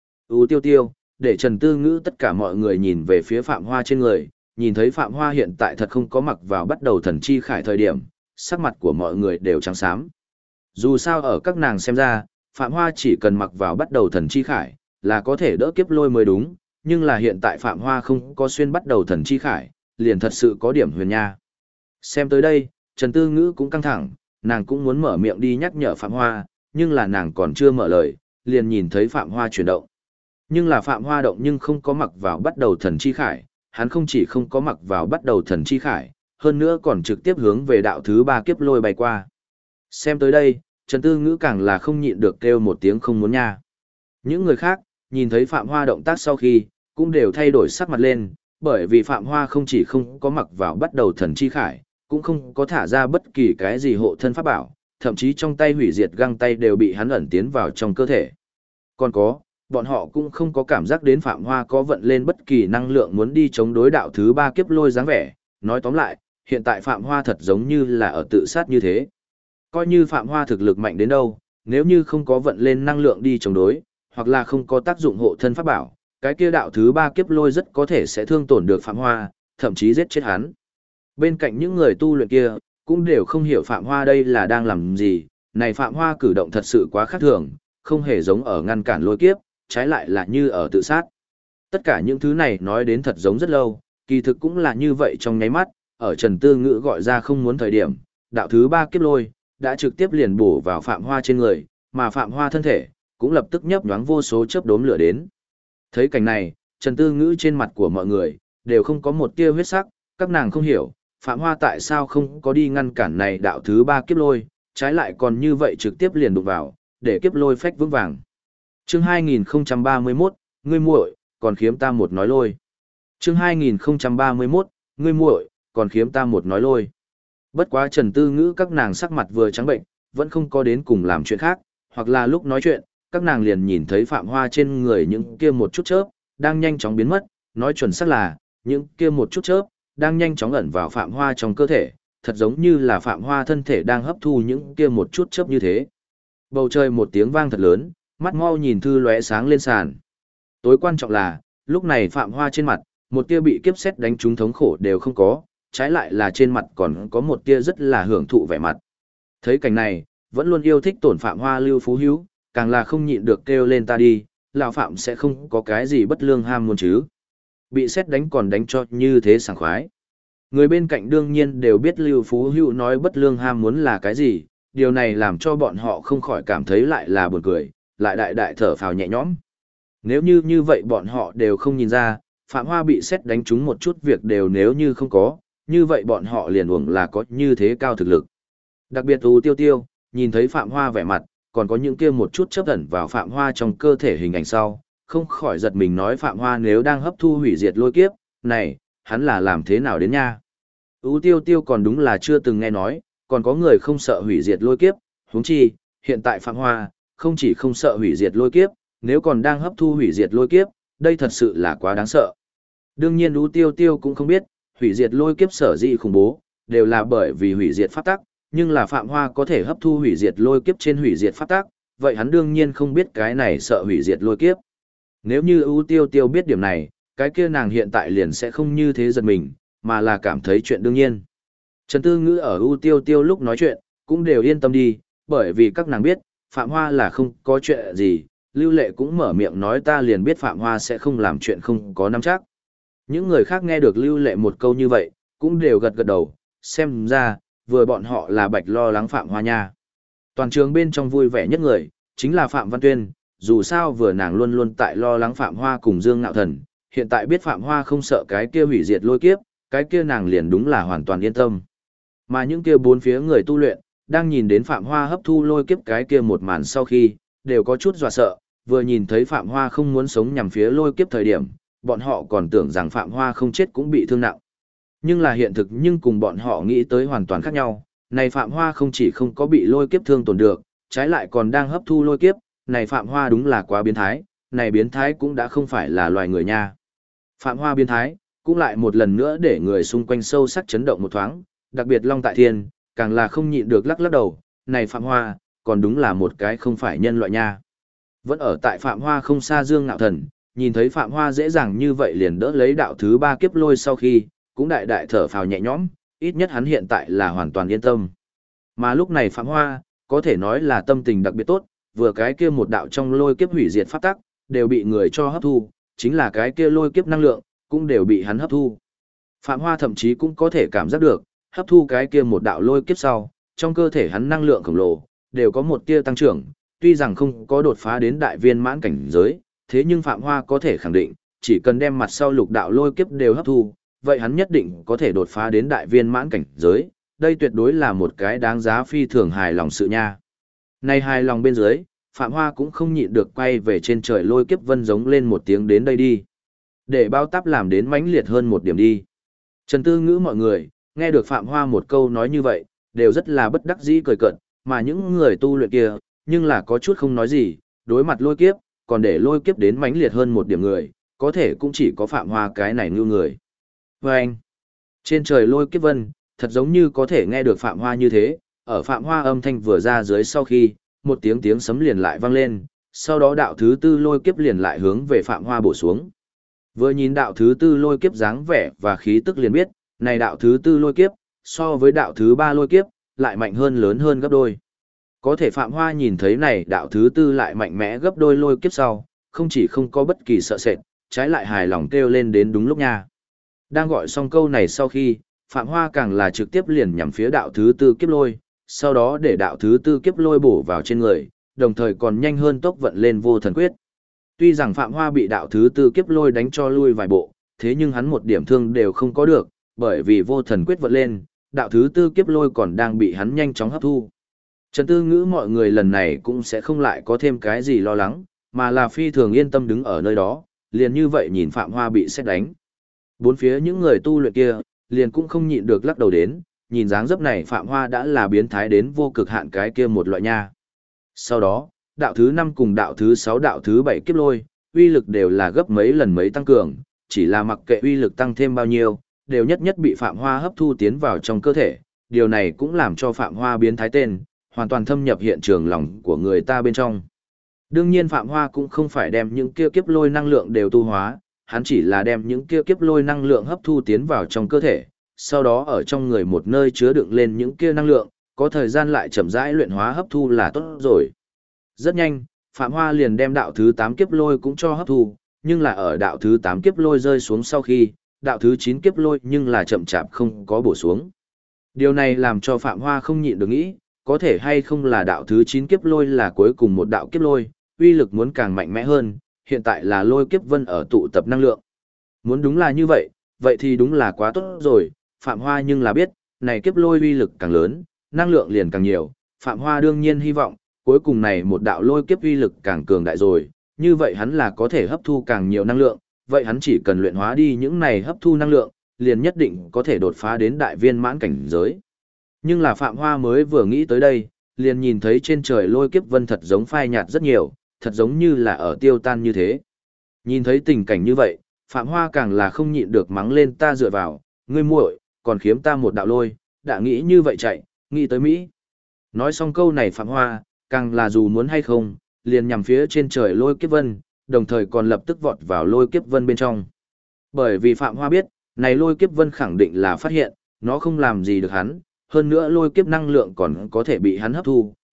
U Tiêu Tiêu, để Trần Tư Ngữ tất cả mọi người nhìn về phía Phạm Hoa trên người, nhìn thấy Phạm Hoa hiện tại thật không có mặc vào bắt đầu thần chi khải thời điểm, sắc mặt của mọi người đều trắng xám. Dù sao ở các nàng xem ra, Phạm Hoa chỉ cần mặc vào bắt đầu thần chi khải, là có thể đỡ kiếp lôi mới đúng, nhưng là hiện tại Phạm Hoa không có xuyên bắt đầu thần chi khải, liền thật sự có điểm huyền nha. Xem tới đây, Trần Tư Ngữ cũng căng thẳng, nàng cũng muốn mở miệng đi nhắc nhở Phạm Hoa, nhưng là nàng còn chưa mở lời, liền nhìn thấy Phạm Hoa chuyển động. Nhưng là Phạm Hoa động nhưng không có mặc vào bắt đầu thần chi khải, hắn không chỉ không có mặc vào bắt đầu thần chi khải, hơn nữa còn trực tiếp hướng về đạo thứ ba kiếp lôi bay qua. Xem tới đây, Trần Tư Ngữ càng là không nhịn được kêu một tiếng không muốn nha. Những người khác, nhìn thấy Phạm Hoa động tác sau khi, cũng đều thay đổi sắc mặt lên, bởi vì Phạm Hoa không chỉ không có mặc vào bắt đầu thần chi khải, cũng không có thả ra bất kỳ cái gì hộ thân pháp bảo, thậm chí trong tay hủy diệt găng tay đều bị hắn ẩn tiến vào trong cơ thể. Còn có, bọn họ cũng không có cảm giác đến Phạm Hoa có vận lên bất kỳ năng lượng muốn đi chống đối đạo thứ ba kiếp lôi dáng vẻ, nói tóm lại, hiện tại Phạm Hoa thật giống như là ở tự sát như thế. Coi như Phạm Hoa thực lực mạnh đến đâu, nếu như không có vận lên năng lượng đi chống đối, hoặc là không có tác dụng hộ thân pháp bảo, cái kia đạo thứ ba kiếp lôi rất có thể sẽ thương tổn được Phạm Hoa, thậm chí giết chết hắn. Bên cạnh những người tu luyện kia, cũng đều không hiểu Phạm Hoa đây là đang làm gì, này Phạm Hoa cử động thật sự quá khác thường, không hề giống ở ngăn cản lôi kiếp, trái lại là như ở tự sát. Tất cả những thứ này nói đến thật giống rất lâu, kỳ thực cũng là như vậy trong nháy mắt, ở Trần Tư Ngữ gọi ra không muốn thời điểm, đạo thứ ba kiếp lôi, đã trực tiếp liền bổ vào Phạm Hoa trên người, mà Phạm Hoa thân thể, cũng lập tức nhấp nhoáng vô số chớp đốm lửa đến. Thấy cảnh này, Trần Tư Ngữ trên mặt của mọi người, đều không có một tia huyết sắc, các nàng không hiểu, Phạm Hoa tại sao không có đi ngăn cản này đạo thứ ba kiếp lôi, trái lại còn như vậy trực tiếp liền đụng vào, để kiếp lôi phách vững vàng. Chương 2031, ngươi muội, còn khiếm ta một nói lôi. Chương 2031, ngươi muội, còn khiếm ta một nói lôi. Bất quá Trần Tư Ngữ các nàng sắc mặt vừa trắng bệnh, vẫn không có đến cùng làm chuyện khác, hoặc là lúc nói chuyện, các nàng liền nhìn thấy Phạm Hoa trên người những kia một chút chớp, đang nhanh chóng biến mất, nói chuẩn xác là, những kia một chút chớp, đang nhanh chóng ẩn vào Phạm Hoa trong cơ thể, thật giống như là Phạm Hoa thân thể đang hấp thu những kia một chút chớp như thế. Bầu trời một tiếng vang thật lớn, mắt mau nhìn thư lóe sáng lên sàn. Tối quan trọng là, lúc này Phạm Hoa trên mặt, một tia bị kiếp sét đánh trúng thống khổ đều không có, trái lại là trên mặt còn có một tia rất là hưởng thụ vẻ mặt. Thấy cảnh này, vẫn luôn yêu thích tổn Phạm Hoa Lưu Phú Hữu, càng là không nhịn được kêu lên ta đi, lão Phạm sẽ không có cái gì bất lương ham muốn chứ. Bị sét đánh còn đánh cho như thế sảng khoái. Người bên cạnh đương nhiên đều biết Lưu Phú Hữu nói bất lương ham muốn là cái gì, điều này làm cho bọn họ không khỏi cảm thấy lại là buồn cười, lại đại đại thở phào nhẹ nhõm. Nếu như như vậy bọn họ đều không nhìn ra, Phạm Hoa bị sét đánh trúng một chút việc đều nếu như không có, như vậy bọn họ liền uổng là có như thế cao thực lực. Đặc biệt U Tiêu Tiêu, nhìn thấy Phạm Hoa vẻ mặt, còn có những kia một chút chấp ẩn vào Phạm Hoa trong cơ thể hình ảnh sau, không khỏi giật mình nói Phạm Hoa nếu đang hấp thu hủy diệt lôi kiếp, này, hắn là làm thế nào đến nha? U Tiêu Tiêu còn đúng là chưa từng nghe nói, còn có người không sợ hủy diệt lôi kiếp, huống chi, hiện tại Phạm Hoa, không chỉ không sợ hủy diệt lôi kiếp, nếu còn đang hấp thu hủy diệt lôi kiếp, đây thật sự là quá đáng sợ. Đương nhiên U Tiêu Tiêu cũng không biết, hủy diệt lôi kiếp sở dĩ khủng bố, đều là bởi vì hủy diệt pháp tắc, nhưng là Phạm Hoa có thể hấp thu hủy diệt lôi kiếp trên hủy diệt pháp tắc, vậy hắn đương nhiên không biết cái này sợ hủy diệt lôi kiếp. Nếu như U Tiêu Tiêu biết điểm này, cái kia nàng hiện tại liền sẽ không như thế giật mình, mà là cảm thấy chuyện đương nhiên. Trần Tư Ngữ ở U Tiêu Tiêu lúc nói chuyện, cũng đều yên tâm đi, bởi vì các nàng biết, Phạm Hoa là không có chuyện gì, Lưu Lệ cũng mở miệng nói ta liền biết Phạm Hoa sẽ không làm chuyện không có nắm chắc. Những người khác nghe được Lưu Lệ một câu như vậy, cũng đều gật gật đầu, xem ra, vừa bọn họ là bạch lo lắng Phạm Hoa nha. Toàn trường bên trong vui vẻ nhất người, chính là Phạm Văn Tuyên, dù sao vừa nàng luôn luôn tại lo lắng Phạm Hoa cùng Dương Ngạo Thần, hiện tại biết Phạm Hoa không sợ cái kia hủy diệt lôi kiếp, cái kia nàng liền đúng là hoàn toàn yên tâm. Mà những kia bốn phía người tu luyện, đang nhìn đến Phạm Hoa hấp thu lôi kiếp cái kia một màn sau khi, đều có chút dọa sợ, vừa nhìn thấy Phạm Hoa không muốn sống nhằm phía lôi kiếp thời điểm, bọn họ còn tưởng rằng Phạm Hoa không chết cũng bị thương nặng. Nhưng là hiện thực nhưng cùng bọn họ nghĩ tới hoàn toàn khác nhau, này Phạm Hoa không chỉ không có bị lôi kiếp thương tổn được, trái lại còn đang hấp thu lôi kiếp, này Phạm Hoa đúng là quá biến thái, này biến thái cũng đã không phải là loài người nha. Phạm Hoa biến thái, cũng lại một lần nữa để người xung quanh sâu sắc chấn động một thoáng, đặc biệt Long Tại Thiên, càng là không nhịn được lắc lắc đầu, này Phạm Hoa, còn đúng là một cái không phải nhân loại nha. Vẫn ở tại Phạm Hoa không xa Dương Ngạo Thần, nhìn thấy Phạm Hoa dễ dàng như vậy liền đỡ lấy đạo thứ 3 kiếp lôi sau khi, cũng đại đại thở phào nhẹ nhõm, ít nhất hắn hiện tại là hoàn toàn yên tâm. Mà lúc này Phạm Hoa, có thể nói là tâm tình đặc biệt tốt, vừa cái kia một đạo trong lôi kiếp hủy diệt pháp tắc, đều bị người cho hấp thu, chính là cái kia lôi kiếp năng lượng, cũng đều bị hắn hấp thu. Phạm Hoa thậm chí cũng có thể cảm giác được, hấp thu cái kia một đạo lôi kiếp sau, trong cơ thể hắn năng lượng khổng lồ, đều có một tia tăng trưởng, tuy rằng không có đột phá đến đại viên mãn cảnh giới, thế nhưng Phạm Hoa có thể khẳng định, chỉ cần đem mặt sau lục đạo lôi kiếp đều hấp thu, vậy hắn nhất định có thể đột phá đến đại viên mãn cảnh giới, đây tuyệt đối là một cái đáng giá phi thường hài lòng sự nha. Này hài lòng bên dưới, Phạm Hoa cũng không nhịn được quay về trên trời lôi kiếp vân giống lên một tiếng đến đây đi. Để bao táp làm đến mãnh liệt hơn một điểm đi. Trần Tư Ngữ mọi người, nghe được Phạm Hoa một câu nói như vậy, đều rất là bất đắc dĩ cười cợt, mà những người tu luyện kia, nhưng là có chút không nói gì, đối mặt lôi kiếp, còn để lôi kiếp đến mãnh liệt hơn một điểm người, có thể cũng chỉ có Phạm Hoa cái này như người. Và anh, trên trời lôi kiếp vân, thật giống như có thể nghe được Phạm Hoa như thế, ở Phạm Hoa âm thanh vừa ra dưới sau khi, một tiếng tiếng sấm liền lại vang lên, sau đó đạo thứ 4 lôi kiếp liền lại hướng về Phạm Hoa bổ xuống. Vừa nhìn đạo thứ 4 lôi kiếp dáng vẻ và khí tức liền biết, này đạo thứ 4 lôi kiếp, so với đạo thứ 3 lôi kiếp, lại mạnh hơn lớn hơn gấp đôi. Có thể Phạm Hoa nhìn thấy này đạo thứ 4 lại mạnh mẽ gấp đôi lôi kiếp sau, không chỉ không có bất kỳ sợ sệt, trái lại hài lòng kêu lên đến đúng lúc nha. Đang gọi xong câu này sau khi, Phạm Hoa càng là trực tiếp liền nhằm phía đạo thứ 4 kiếp lôi, sau đó để đạo thứ 4 kiếp lôi bổ vào trên người, đồng thời còn nhanh hơn tốc vận lên vô thần quyết. Tuy rằng Phạm Hoa bị đạo thứ 4 kiếp lôi đánh cho lui vài bộ, thế nhưng hắn một điểm thương đều không có được, bởi vì vô thần quyết vận lên, đạo thứ 4 kiếp lôi còn đang bị hắn nhanh chóng hấp thu. Trần Tư Ngữ mọi người lần này cũng sẽ không lại có thêm cái gì lo lắng, mà là phi thường yên tâm đứng ở nơi đó, liền như vậy nhìn Phạm Hoa bị sét đánh. Bốn phía những người tu luyện kia, liền cũng không nhịn được lắc đầu đến, nhìn dáng dấp này Phạm Hoa đã là biến thái đến vô cực hạn cái kia một loại nha. Sau đó, đạo thứ 5 cùng đạo thứ 6 đạo thứ 7 kiếp lôi, uy lực đều là gấp mấy lần mấy tăng cường, chỉ là mặc kệ uy lực tăng thêm bao nhiêu, đều nhất nhất bị Phạm Hoa hấp thu tiến vào trong cơ thể, điều này cũng làm cho Phạm Hoa biến thái tên, hoàn toàn thâm nhập hiện trường lòng của người ta bên trong. Đương nhiên Phạm Hoa cũng không phải đem những kia kiếp lôi năng lượng đều tu hóa, hắn chỉ là đem những kia kiếp lôi năng lượng hấp thu tiến vào trong cơ thể, sau đó ở trong người một nơi chứa đựng lên những kia năng lượng, có thời gian lại chậm rãi luyện hóa hấp thu là tốt rồi. Rất nhanh, Phạm Hoa liền đem đạo thứ 8 kiếp lôi cũng cho hấp thu, nhưng là ở đạo thứ 8 kiếp lôi rơi xuống sau khi, đạo thứ 9 kiếp lôi nhưng là chậm chạp không có bổ xuống. Điều này làm cho Phạm Hoa không nhịn được nghĩ, có thể hay không là đạo thứ 9 kiếp lôi là cuối cùng một đạo kiếp lôi, uy lực muốn càng mạnh mẽ hơn, hiện tại là lôi kiếp vân ở tụ tập năng lượng. Muốn đúng là như vậy, vậy thì đúng là quá tốt rồi, Phạm Hoa nhưng là biết, này kiếp lôi uy lực càng lớn, năng lượng liền càng nhiều, Phạm Hoa đương nhiên hy vọng, cuối cùng này một đạo lôi kiếp uy lực càng cường đại rồi, như vậy hắn là có thể hấp thu càng nhiều năng lượng, vậy hắn chỉ cần luyện hóa đi những này hấp thu năng lượng, liền nhất định có thể đột phá đến đại viên mãn cảnh giới. Nhưng là Phạm Hoa mới vừa nghĩ tới đây, liền nhìn thấy trên trời lôi kiếp vân thật giống phai nhạt rất nhiều, thật giống như là ở tiêu tan như thế. Nhìn thấy tình cảnh như vậy, Phạm Hoa càng là không nhịn được mắng lên ta dựa vào, ngươi muội, còn khiếm ta một đạo lôi, đã nghĩ như vậy chạy, nghĩ tới Mỹ. Nói xong câu này Phạm Hoa, càng là dù muốn hay không, liền nhằm phía trên trời lôi kiếp vân, đồng thời còn lập tức vọt vào lôi kiếp vân bên trong. Bởi vì Phạm Hoa biết, này lôi kiếp vân khẳng định là phát hiện, nó không làm gì được hắn, hơn nữa lôi kiếp năng lượng còn có thể bị hắn hấp thu,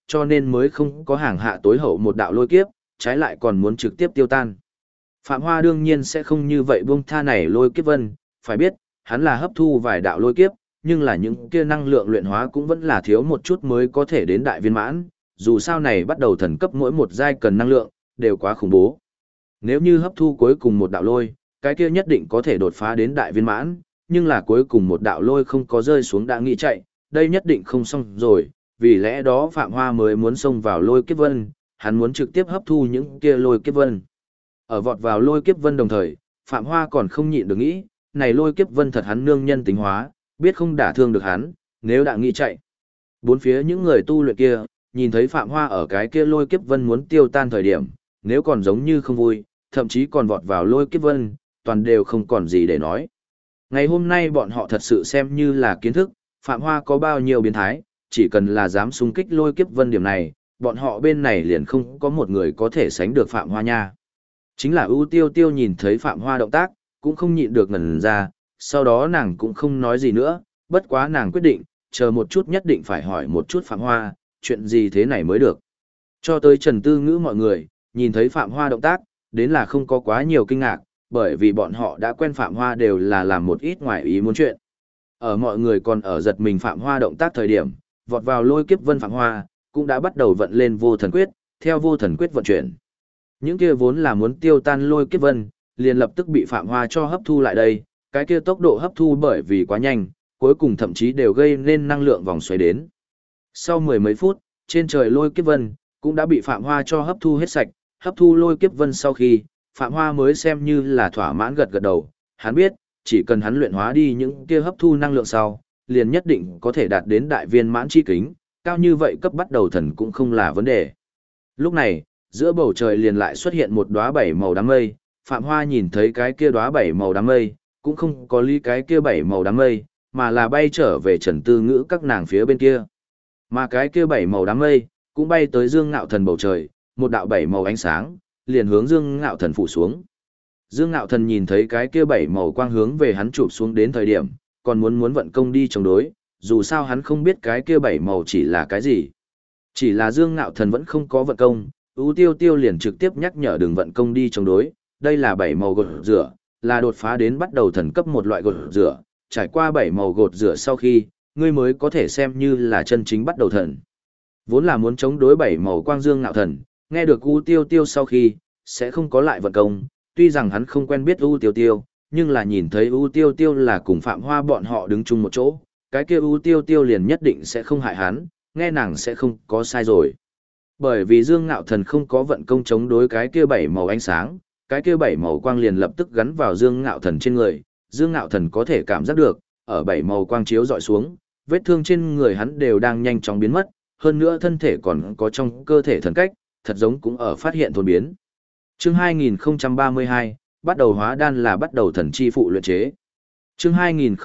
cho nên mới không có hàng hạ tối hậu một đạo lôi kiếp, trái lại còn muốn trực tiếp tiêu tan. Phạm Hoa đương nhiên sẽ không như vậy buông tha này lôi kiếp vân, phải biết, hắn là hấp thu vài đạo lôi kiếp, nhưng là những kia năng lượng luyện hóa cũng vẫn là thiếu một chút mới có thể đến đại viên mãn, dù sao này bắt đầu thần cấp mỗi một giai cần năng lượng, đều quá khủng bố. Nếu như hấp thu cuối cùng một đạo lôi, cái kia nhất định có thể đột phá đến đại viên mãn, nhưng là cuối cùng một đạo lôi không có rơi xuống đã nghĩ chạy, đây nhất định không xong rồi, vì lẽ đó Phạm Hoa mới muốn xông vào lôi kiếp vân, hắn muốn trực tiếp hấp thu những kia lôi kiếp vân. Ở vọt vào lôi kiếp vân đồng thời, Phạm Hoa còn không nhịn được nghĩ, này lôi kiếp vân thật hắn nương nhân tính hóa, biết không đả thương được hắn, nếu đã nghĩ chạy. Bốn phía những người tu luyện kia, nhìn thấy Phạm Hoa ở cái kia lôi kiếp vân muốn tiêu tan thời điểm, nếu còn giống như không vui, thậm chí còn vọt vào lôi kiếp vân, toàn đều không còn gì để nói. Ngày hôm nay bọn họ thật sự xem như là kiến thức, Phạm Hoa có bao nhiêu biến thái, chỉ cần là dám xung kích lôi kiếp vân điểm này, bọn họ bên này liền không có một người có thể sánh được Phạm Hoa nha. Chính là ưu tiêu tiêu nhìn thấy Phạm Hoa động tác, cũng không nhịn được ngẩn ra, sau đó nàng cũng không nói gì nữa, bất quá nàng quyết định, chờ một chút nhất định phải hỏi một chút Phạm Hoa, chuyện gì thế này mới được. Cho tới Trần Tư Ngữ mọi người, nhìn thấy Phạm Hoa động tác, đến là không có quá nhiều kinh ngạc, bởi vì bọn họ đã quen Phạm Hoa đều là làm một ít ngoài ý muốn chuyện. Ở mọi người còn ở giật mình Phạm Hoa động tác thời điểm, vọt vào lôi kiếp vân Phạm Hoa, cũng đã bắt đầu vận lên vô thần quyết, theo vô thần quyết vận chuyển. Những kia vốn là muốn tiêu tan lôi kiếp vân, liền lập tức bị Phạm Hoa cho hấp thu lại đây, cái kia tốc độ hấp thu bởi vì quá nhanh, cuối cùng thậm chí đều gây nên năng lượng vòng xoáy đến. Sau mười mấy phút, trên trời lôi kiếp vân cũng đã bị Phạm Hoa cho hấp thu hết sạch, hấp thu lôi kiếp vân sau khi, Phạm Hoa mới xem như là thỏa mãn gật gật đầu, hắn biết, chỉ cần hắn luyện hóa đi những kia hấp thu năng lượng sau, liền nhất định có thể đạt đến đại viên mãn chi kính, cao như vậy cấp bắt đầu thần cũng không là vấn đề. Lúc này, giữa bầu trời liền lại xuất hiện một đóa bảy màu đám mây, Phạm Hoa nhìn thấy cái kia đóa bảy màu đám mây, cũng không có lý cái kia bảy màu đám mây, mà là bay trở về Trần Tư Ngữ các nàng phía bên kia. Mà cái kia bảy màu đám mây, cũng bay tới Dương Ngạo Thần bầu trời, một đạo bảy màu ánh sáng, liền hướng Dương Ngạo Thần phủ xuống. Dương Ngạo Thần nhìn thấy cái kia bảy màu quang hướng về hắn chụp xuống đến thời điểm, còn muốn vận công đi chống đối, dù sao hắn không biết cái kia bảy màu chỉ là cái gì. Chỉ là Dương Ngạo Thần vẫn không có vận công, ưu tiêu tiêu liền trực tiếp nhắc nhở đừng vận công đi chống đối, đây là bảy màu gột rửa, là đột phá đến bắt đầu thần cấp một loại gột rửa, trải qua bảy màu gột rửa sau khi, ngươi mới có thể xem như là chân chính bắt đầu thần. Vốn là muốn chống đối bảy màu quang Dương Ngạo Thần, nghe được ưu tiêu tiêu sau khi, sẽ không có lại vận công, tuy rằng hắn không quen biết ưu tiêu tiêu, nhưng là nhìn thấy ưu tiêu tiêu là cùng Phạm Hoa bọn họ đứng chung một chỗ, cái kia ưu tiêu tiêu liền nhất định sẽ không hại hắn, nghe nàng sẽ không có sai rồi. Bởi vì Dương Ngạo Thần không có vận công chống đối cái kia bảy màu ánh sáng, cái kia bảy màu quang liền lập tức gắn vào Dương Ngạo Thần trên người, Dương Ngạo Thần có thể cảm giác được, ở bảy màu quang chiếu dọi xuống, vết thương trên người hắn đều đang nhanh chóng biến mất, hơn nữa thân thể còn có trong cơ thể thần cách, thật giống cũng ở phát hiện thôn biến. Chương 2032, bắt đầu hóa đan là bắt đầu thần chi phụ luyện chế. Chương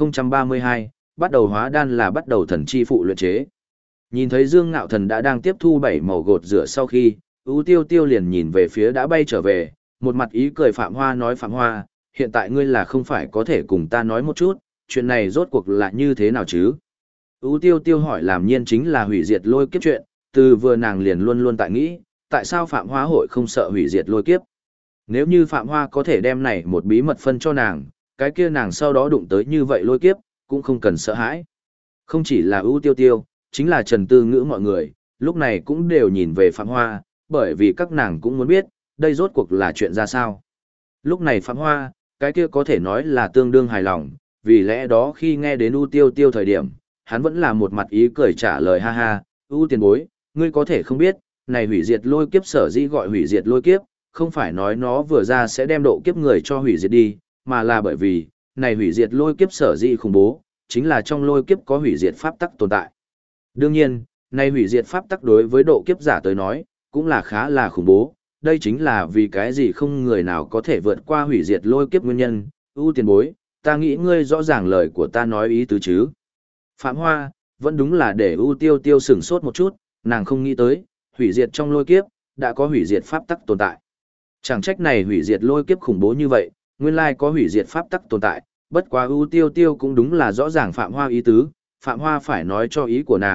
2032, bắt đầu hóa đan là bắt đầu thần chi phụ luyện chế. Nhìn thấy Dương Ngạo Thần đã đang tiếp thu bảy màu gột rửa sau khi, ưu tiêu tiêu liền nhìn về phía đã bay trở về, một mặt ý cười Phạm Hoa nói Phạm Hoa, hiện tại ngươi là không phải có thể cùng ta nói một chút, chuyện này rốt cuộc là như thế nào chứ? Ưu tiêu tiêu hỏi làm nhiên chính là hủy diệt lôi kiếp chuyện, từ vừa nàng liền luôn luôn tại nghĩ, tại sao Phạm Hoa hội không sợ hủy diệt lôi kiếp? Nếu như Phạm Hoa có thể đem này một bí mật phân cho nàng, cái kia nàng sau đó đụng tới như vậy lôi kiếp, cũng không cần sợ hãi. Không chỉ là ưu tiêu tiêu, chính là Trần Tư Ngữ mọi người, lúc này cũng đều nhìn về Phạm Hoa, bởi vì các nàng cũng muốn biết, đây rốt cuộc là chuyện ra sao. Lúc này Phạm Hoa, cái kia có thể nói là tương đương hài lòng, vì lẽ đó khi nghe đến ưu tiêu tiêu thời điểm, hắn vẫn là một mặt ý cười trả lời ha ha, ưu tiền bối, ngươi có thể không biết, này hủy diệt lôi kiếp sở dĩ gọi hủy diệt lôi kiếp, không phải nói nó vừa ra sẽ đem độ kiếp người cho hủy diệt đi, mà là bởi vì, này hủy diệt lôi kiếp sở dĩ khủng bố, chính là trong lôi kiếp có hủy diệt pháp tắc tồn tại. Đương nhiên, này hủy diệt pháp tắc đối với độ kiếp giả tới nói, cũng là khá là khủng bố, đây chính là vì cái gì không người nào có thể vượt qua hủy diệt lôi kiếp nguyên nhân, ưu tiền bối, ta nghĩ ngươi rõ ràng lời của ta nói ý tứ chứ. Phạm Hoa, vẫn đúng là để ưu tiêu tiêu sửng sốt một chút, nàng không nghĩ tới, hủy diệt trong lôi kiếp, đã có hủy diệt pháp tắc tồn tại. Chẳng trách này hủy diệt lôi kiếp khủng bố như vậy, nguyên lai có hủy diệt pháp tắc tồn tại, bất quá ưu tiêu tiêu cũng đúng là rõ ràng Phạm Hoa ý tứ, Phạm Hoa phải nói cho ý của nàng,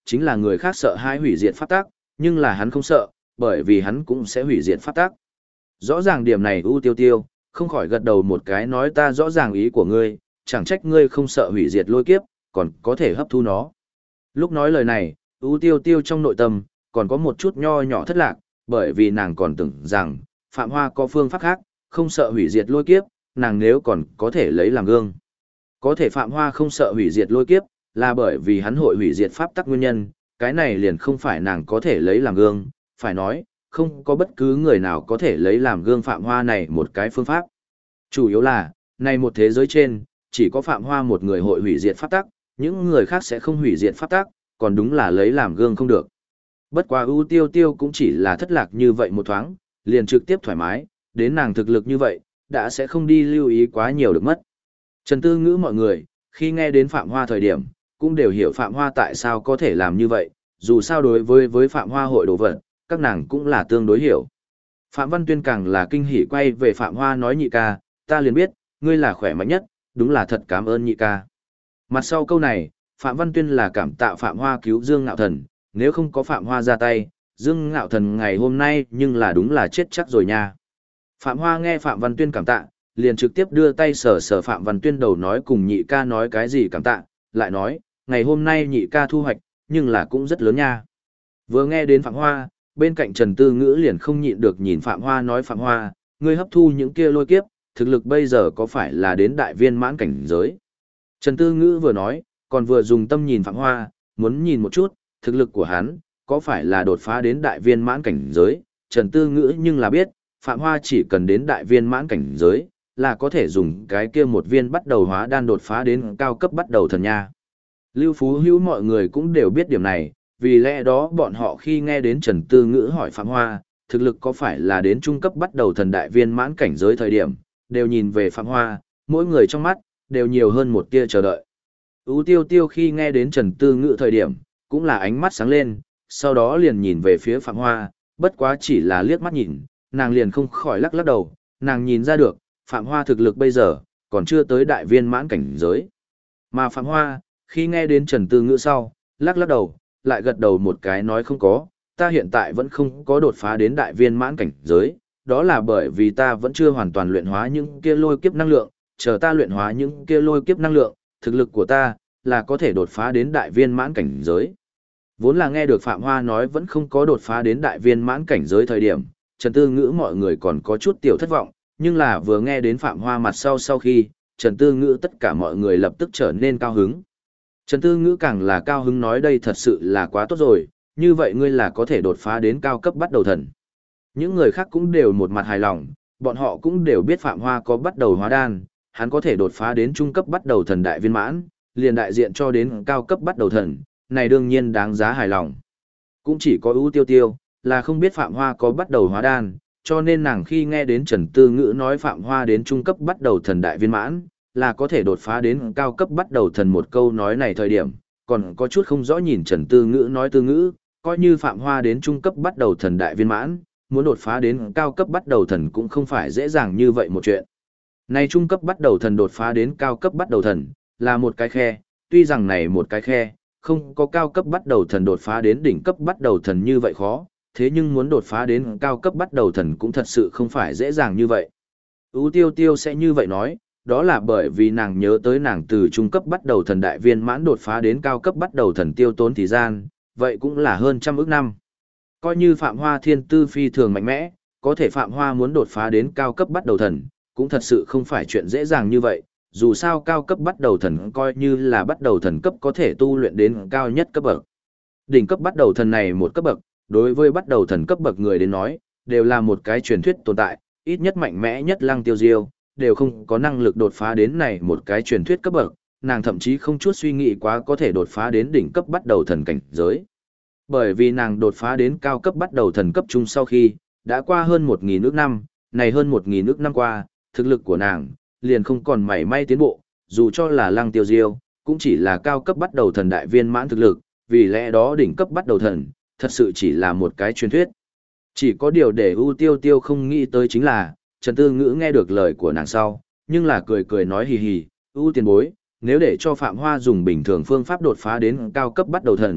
chính là người khác sợ hãi hủy diệt pháp tắc, nhưng là hắn không sợ, bởi vì hắn cũng sẽ hủy diệt pháp tắc. Rõ ràng điểm này U Tiêu Tiêu, không khỏi gật đầu một cái nói ta rõ ràng ý của ngươi, chẳng trách ngươi không sợ hủy diệt lôi kiếp, còn có thể hấp thu nó. Lúc nói lời này, U Tiêu Tiêu trong nội tâm, còn có một chút nho nhỏ thất lạc, bởi vì nàng còn tưởng rằng, Phạm Hoa có phương pháp khác, không sợ hủy diệt lôi kiếp, nàng nếu còn có thể lấy làm gương. Có thể Phạm Hoa không sợ hủy diệt lôi kiếp, là bởi vì hắn hội hủy diệt pháp tắc nguyên nhân, cái này liền không phải nàng có thể lấy làm gương, phải nói, không có bất cứ người nào có thể lấy làm gương Phạm Hoa này một cái phương pháp. Chủ yếu là, này một thế giới trên, chỉ có Phạm Hoa một người hội hủy diệt pháp tắc, những người khác sẽ không hủy diệt pháp tắc, còn đúng là lấy làm gương không được. Bất quá U Tiêu Tiêu cũng chỉ là thất lạc như vậy một thoáng, liền trực tiếp thoải mái, đến nàng thực lực như vậy, đã sẽ không đi lưu ý quá nhiều được mất. Trần Tư Ngữ mọi người, khi nghe đến Phạm Hoa thời điểm, cũng đều hiểu Phạm Hoa tại sao có thể làm như vậy, dù sao đối với Phạm Hoa hội đồ vật, các nàng cũng là tương đối hiểu. Phạm Văn Tuyên càng là kinh hỉ quay về Phạm Hoa nói nhị ca, ta liền biết, ngươi là khỏe mạnh nhất, đúng là thật cảm ơn nhị ca. Mặt sau câu này, Phạm Văn Tuyên là cảm tạ Phạm Hoa cứu Dương Ngạo Thần, nếu không có Phạm Hoa ra tay, Dương Ngạo Thần ngày hôm nay nhưng là đúng là chết chắc rồi nha. Phạm Hoa nghe Phạm Văn Tuyên cảm tạ, liền trực tiếp đưa tay sờ sờ Phạm Văn Tuyên đầu nói cùng nhị ca nói cái gì cảm tạ, lại nói, ngày hôm nay nhị ca thu hoạch, nhưng là cũng rất lớn nha. Vừa nghe đến Phạm Hoa, bên cạnh Trần Tư Ngữ liền không nhịn được nhìn Phạm Hoa nói Phạm Hoa, ngươi hấp thu những kia lôi kiếp, thực lực bây giờ có phải là đến đại viên mãn cảnh giới. Trần Tư Ngữ vừa nói, còn vừa dùng tâm nhìn Phạm Hoa, muốn nhìn một chút, thực lực của hắn, có phải là đột phá đến đại viên mãn cảnh giới. Trần Tư Ngữ nhưng là biết, Phạm Hoa chỉ cần đến đại viên mãn cảnh giới, là có thể dùng cái kia một viên bắt đầu hóa đan đột phá đến cao cấp bắt đầu thần nha. Lưu Phú Hữu mọi người cũng đều biết điểm này, vì lẽ đó bọn họ khi nghe đến Trần Tư Ngữ hỏi Phạm Hoa, thực lực có phải là đến trung cấp bắt đầu thần đại viên mãn cảnh giới thời điểm, đều nhìn về Phạm Hoa, mỗi người trong mắt, đều nhiều hơn một tia chờ đợi. U Tiêu Tiêu khi nghe đến Trần Tư Ngữ thời điểm, cũng là ánh mắt sáng lên, sau đó liền nhìn về phía Phạm Hoa, bất quá chỉ là liếc mắt nhìn, nàng liền không khỏi lắc lắc đầu, nàng nhìn ra được, Phạm Hoa thực lực bây giờ, còn chưa tới đại viên mãn cảnh giới. Mà Phạm Hoa, khi nghe đến Trần Tư Ngữ sau, lắc lắc đầu, lại gật đầu một cái nói không có, ta hiện tại vẫn không có đột phá đến đại viên mãn cảnh giới, đó là bởi vì ta vẫn chưa hoàn toàn luyện hóa những kia lôi kiếp năng lượng, chờ ta luyện hóa những kia lôi kiếp năng lượng, thực lực của ta là có thể đột phá đến đại viên mãn cảnh giới. Vốn là nghe được Phạm Hoa nói vẫn không có đột phá đến đại viên mãn cảnh giới thời điểm, Trần Tư Ngữ mọi người còn có chút tiểu thất vọng, nhưng là vừa nghe đến Phạm Hoa mặt sau khi, Trần Tư Ngữ tất cả mọi người lập tức trở nên cao hứng. Trần Tư Ngữ càng là cao hứng nói đây thật sự là quá tốt rồi, như vậy ngươi là có thể đột phá đến cao cấp bắt đầu thần. Những người khác cũng đều một mặt hài lòng, bọn họ cũng đều biết Phạm Hoa có bắt đầu hóa đan, hắn có thể đột phá đến trung cấp bắt đầu thần đại viên mãn, liền đại diện cho đến cao cấp bắt đầu thần, này đương nhiên đáng giá hài lòng. Cũng chỉ có U Tiêu Tiêu, là không biết Phạm Hoa có bắt đầu hóa đan, cho nên nàng khi nghe đến Trần Tư Ngữ nói Phạm Hoa đến trung cấp bắt đầu thần đại viên mãn, là có thể đột phá đến cao cấp bắt đầu thần một câu nói này thời điểm, còn có chút không rõ nhìn Trần Tư Ngữ nói Tư Ngữ, coi như Phạm Hoa đến trung cấp bắt đầu thần đại viên mãn, muốn đột phá đến cao cấp bắt đầu thần cũng không phải dễ dàng như vậy một chuyện. Này trung cấp bắt đầu thần đột phá đến cao cấp bắt đầu thần, là một cái khe, tuy rằng này một cái khe, không có cao cấp bắt đầu thần đột phá đến đỉnh cấp bắt đầu thần như vậy khó, thế nhưng muốn đột phá đến cao cấp bắt đầu thần cũng thật sự không phải dễ dàng như vậy. U Tiêu Tiêu sẽ như vậy nói, đó là bởi vì nàng nhớ tới nàng từ trung cấp bắt đầu thần đại viên mãn đột phá đến cao cấp bắt đầu thần tiêu tốn thời gian, vậy cũng là hơn trăm ức năm. Coi như Phạm Hoa thiên tư phi thường mạnh mẽ, có thể Phạm Hoa muốn đột phá đến cao cấp bắt đầu thần, cũng thật sự không phải chuyện dễ dàng như vậy, dù sao cao cấp bắt đầu thần coi như là bắt đầu thần cấp có thể tu luyện đến cao nhất cấp bậc. Đỉnh cấp bắt đầu thần này một cấp bậc, đối với bắt đầu thần cấp bậc người đến nói, đều là một cái truyền thuyết tồn tại, ít nhất mạnh mẽ nhất Lăng Tiêu Diêu, đều không có năng lực đột phá đến này một cái truyền thuyết cấp bậc, nàng thậm chí không chút suy nghĩ quá có thể đột phá đến đỉnh cấp bắt đầu thần cảnh giới. Bởi vì nàng đột phá đến cao cấp bắt đầu thần cấp trung sau khi, đã qua hơn 1.000 ước năm, này hơn 1.000 ước năm qua, thực lực của nàng, liền không còn mảy may tiến bộ, dù cho là Lăng Tiêu Diêu, cũng chỉ là cao cấp bắt đầu thần đại viên mãn thực lực, vì lẽ đó đỉnh cấp bắt đầu thần, thật sự chỉ là một cái truyền thuyết. Chỉ có điều để U Tiêu Tiêu không nghĩ tới chính là, Trần Tư Ngữ nghe được lời của nàng sau, nhưng là cười cười nói hì hì, U tiền bối, nếu để cho Phạm Hoa dùng bình thường phương pháp đột phá đến cao cấp bắt đầu thần,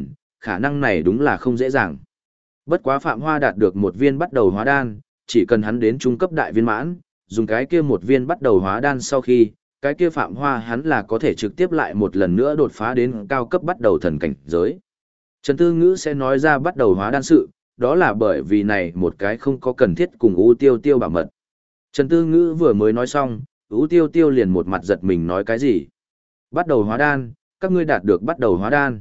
khả năng này đúng là không dễ dàng. Bất quá Phạm Hoa đạt được một viên bắt đầu hóa đan, chỉ cần hắn đến trung cấp đại viên mãn, dùng cái kia một viên bắt đầu hóa đan sau khi, cái kia Phạm Hoa hắn là có thể trực tiếp lại một lần nữa đột phá đến cao cấp bắt đầu thần cảnh giới. Trần Tư Ngữ sẽ nói ra bắt đầu hóa đan sự, đó là bởi vì này một cái không có cần thiết cùng U Tiêu Tiêu bảo mật. Trần Tư Ngữ vừa mới nói xong, U Tiêu Tiêu liền một mặt giật mình nói cái gì? Bắt đầu hóa đan, các ngươi đạt được bắt đầu hóa đan.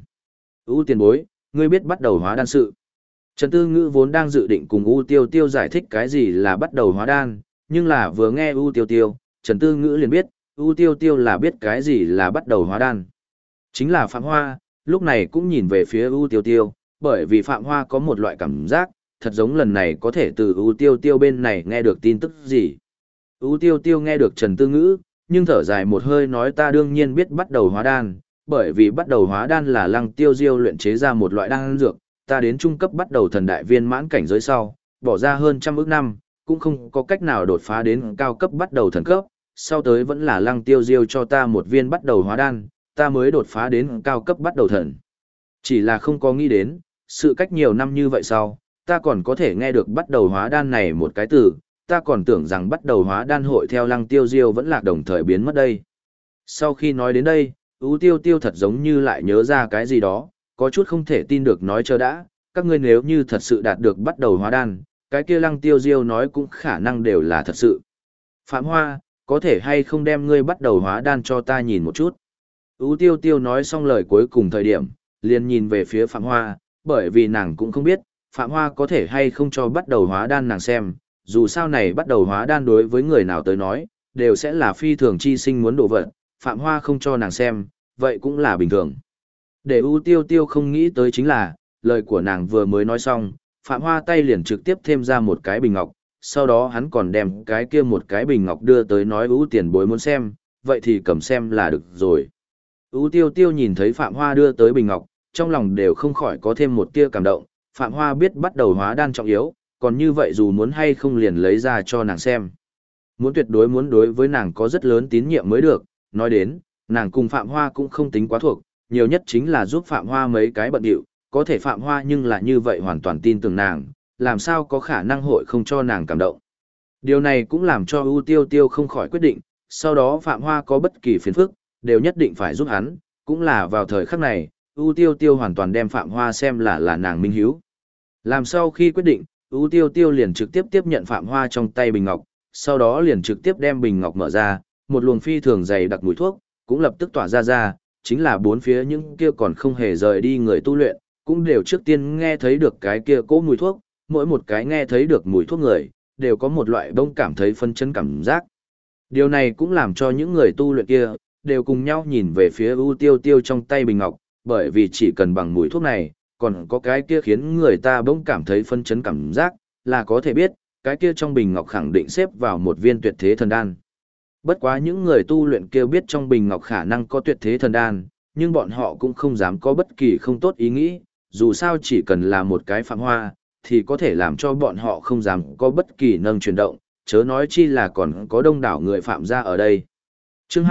U tiền bối, ngươi biết bắt đầu hóa đan sự. Trần Tư Ngữ vốn đang dự định cùng U Tiêu Tiêu giải thích cái gì là bắt đầu hóa đan, nhưng là vừa nghe U Tiêu Tiêu, Trần Tư Ngữ liền biết, U Tiêu Tiêu là biết cái gì là bắt đầu hóa đan. Chính là Phạm Hoa, lúc này cũng nhìn về phía U Tiêu Tiêu, bởi vì Phạm Hoa có một loại cảm giác, thật giống lần này có thể từ U Tiêu Tiêu bên này nghe được tin tức gì. U Tiêu Tiêu nghe được Trần Tư Ngữ, nhưng thở dài một hơi nói ta đương nhiên biết bắt đầu hóa đan, bởi vì bắt đầu hóa đan là Lăng Tiêu Diêu luyện chế ra một loại đan dược, ta đến trung cấp bắt đầu thần đại viên mãn cảnh giới sau, bỏ ra hơn trăm ức năm, cũng không có cách nào đột phá đến cao cấp bắt đầu thần cấp, sau tới vẫn là Lăng Tiêu Diêu cho ta một viên bắt đầu hóa đan, ta mới đột phá đến cao cấp bắt đầu thần. Chỉ là không có nghĩ đến, sự cách nhiều năm như vậy sau, ta còn có thể nghe được bắt đầu hóa đan này một cái từ, ta còn tưởng rằng bắt đầu hóa đan hội theo Lăng Tiêu Diêu vẫn lạc đồng thời biến mất đây. Sau khi nói đến đây, U Tiêu Tiêu thật giống như lại nhớ ra cái gì đó, có chút không thể tin được nói chờ đã, các ngươi nếu như thật sự đạt được bắt đầu hóa đan, cái kia Lăng Tiêu Diêu nói cũng khả năng đều là thật sự. Phạm Hoa, có thể hay không đem ngươi bắt đầu hóa đan cho ta nhìn một chút. U Tiêu Tiêu nói xong lời cuối cùng thời điểm, liền nhìn về phía Phạm Hoa, bởi vì nàng cũng không biết, Phạm Hoa có thể hay không cho bắt đầu hóa đan nàng xem, dù sao này bắt đầu hóa đan đối với người nào tới nói, đều sẽ là phi thường chi sinh muốn đổ vật, Phạm Hoa không cho nàng xem, vậy cũng là bình thường. Để U Tiêu Tiêu không nghĩ tới chính là, lời của nàng vừa mới nói xong, Phạm Hoa tay liền trực tiếp thêm ra một cái bình ngọc, sau đó hắn còn đem cái kia một cái bình ngọc đưa tới nói U tiền bối muốn xem, vậy thì cầm xem là được rồi. U Tiêu Tiêu nhìn thấy Phạm Hoa đưa tới bình ngọc, trong lòng đều không khỏi có thêm một tia cảm động, Phạm Hoa biết bắt đầu hóa đan trọng yếu, còn như vậy dù muốn hay không liền lấy ra cho nàng xem. Muốn tuyệt đối muốn đối với nàng có rất lớn tín nhiệm mới được, nói đến, nàng cùng Phạm Hoa cũng không tính quá thuộc, nhiều nhất chính là giúp Phạm Hoa mấy cái bận điệu, có thể Phạm Hoa nhưng là như vậy hoàn toàn tin tưởng nàng, làm sao có khả năng hội không cho nàng cảm động. Điều này cũng làm cho U Tiêu Tiêu không khỏi quyết định, sau đó Phạm Hoa có bất kỳ phiền phức, đều nhất định phải giúp hắn, cũng là vào thời khắc này, U Tiêu Tiêu hoàn toàn đem Phạm Hoa xem là nàng minh hiếu. Làm sau khi quyết định, U Tiêu Tiêu liền trực tiếp tiếp nhận Phạm Hoa trong tay bình ngọc, sau đó liền trực tiếp đem bình ngọc mở ra, một luồng phi thường dày đặc mùi thuốc, cũng lập tức tỏa ra, chính là bốn phía những kia còn không hề rời đi người tu luyện, cũng đều trước tiên nghe thấy được cái kia cỗ mùi thuốc, mỗi một cái nghe thấy được mùi thuốc người, đều có một loại bông cảm thấy phân chấn cảm giác. Điều này cũng làm cho những người tu luyện kia, đều cùng nhau nhìn về phía U Tiêu Tiêu trong tay bình ngọc, bởi vì chỉ cần bằng mùi thuốc này, còn có cái kia khiến người ta bỗng cảm thấy phân chấn cảm giác, là có thể biết, cái kia trong bình ngọc khẳng định xếp vào một viên tuyệt thế thần đan. Bất quá những người tu luyện kia biết trong bình ngọc khả năng có tuyệt thế thần đan, nhưng bọn họ cũng không dám có bất kỳ không tốt ý nghĩ, dù sao chỉ cần là một cái Phạm Hoa, thì có thể làm cho bọn họ không dám có bất kỳ nâng chuyển động, chớ nói chi là còn có đông đảo người phạm gia ở đây. Chương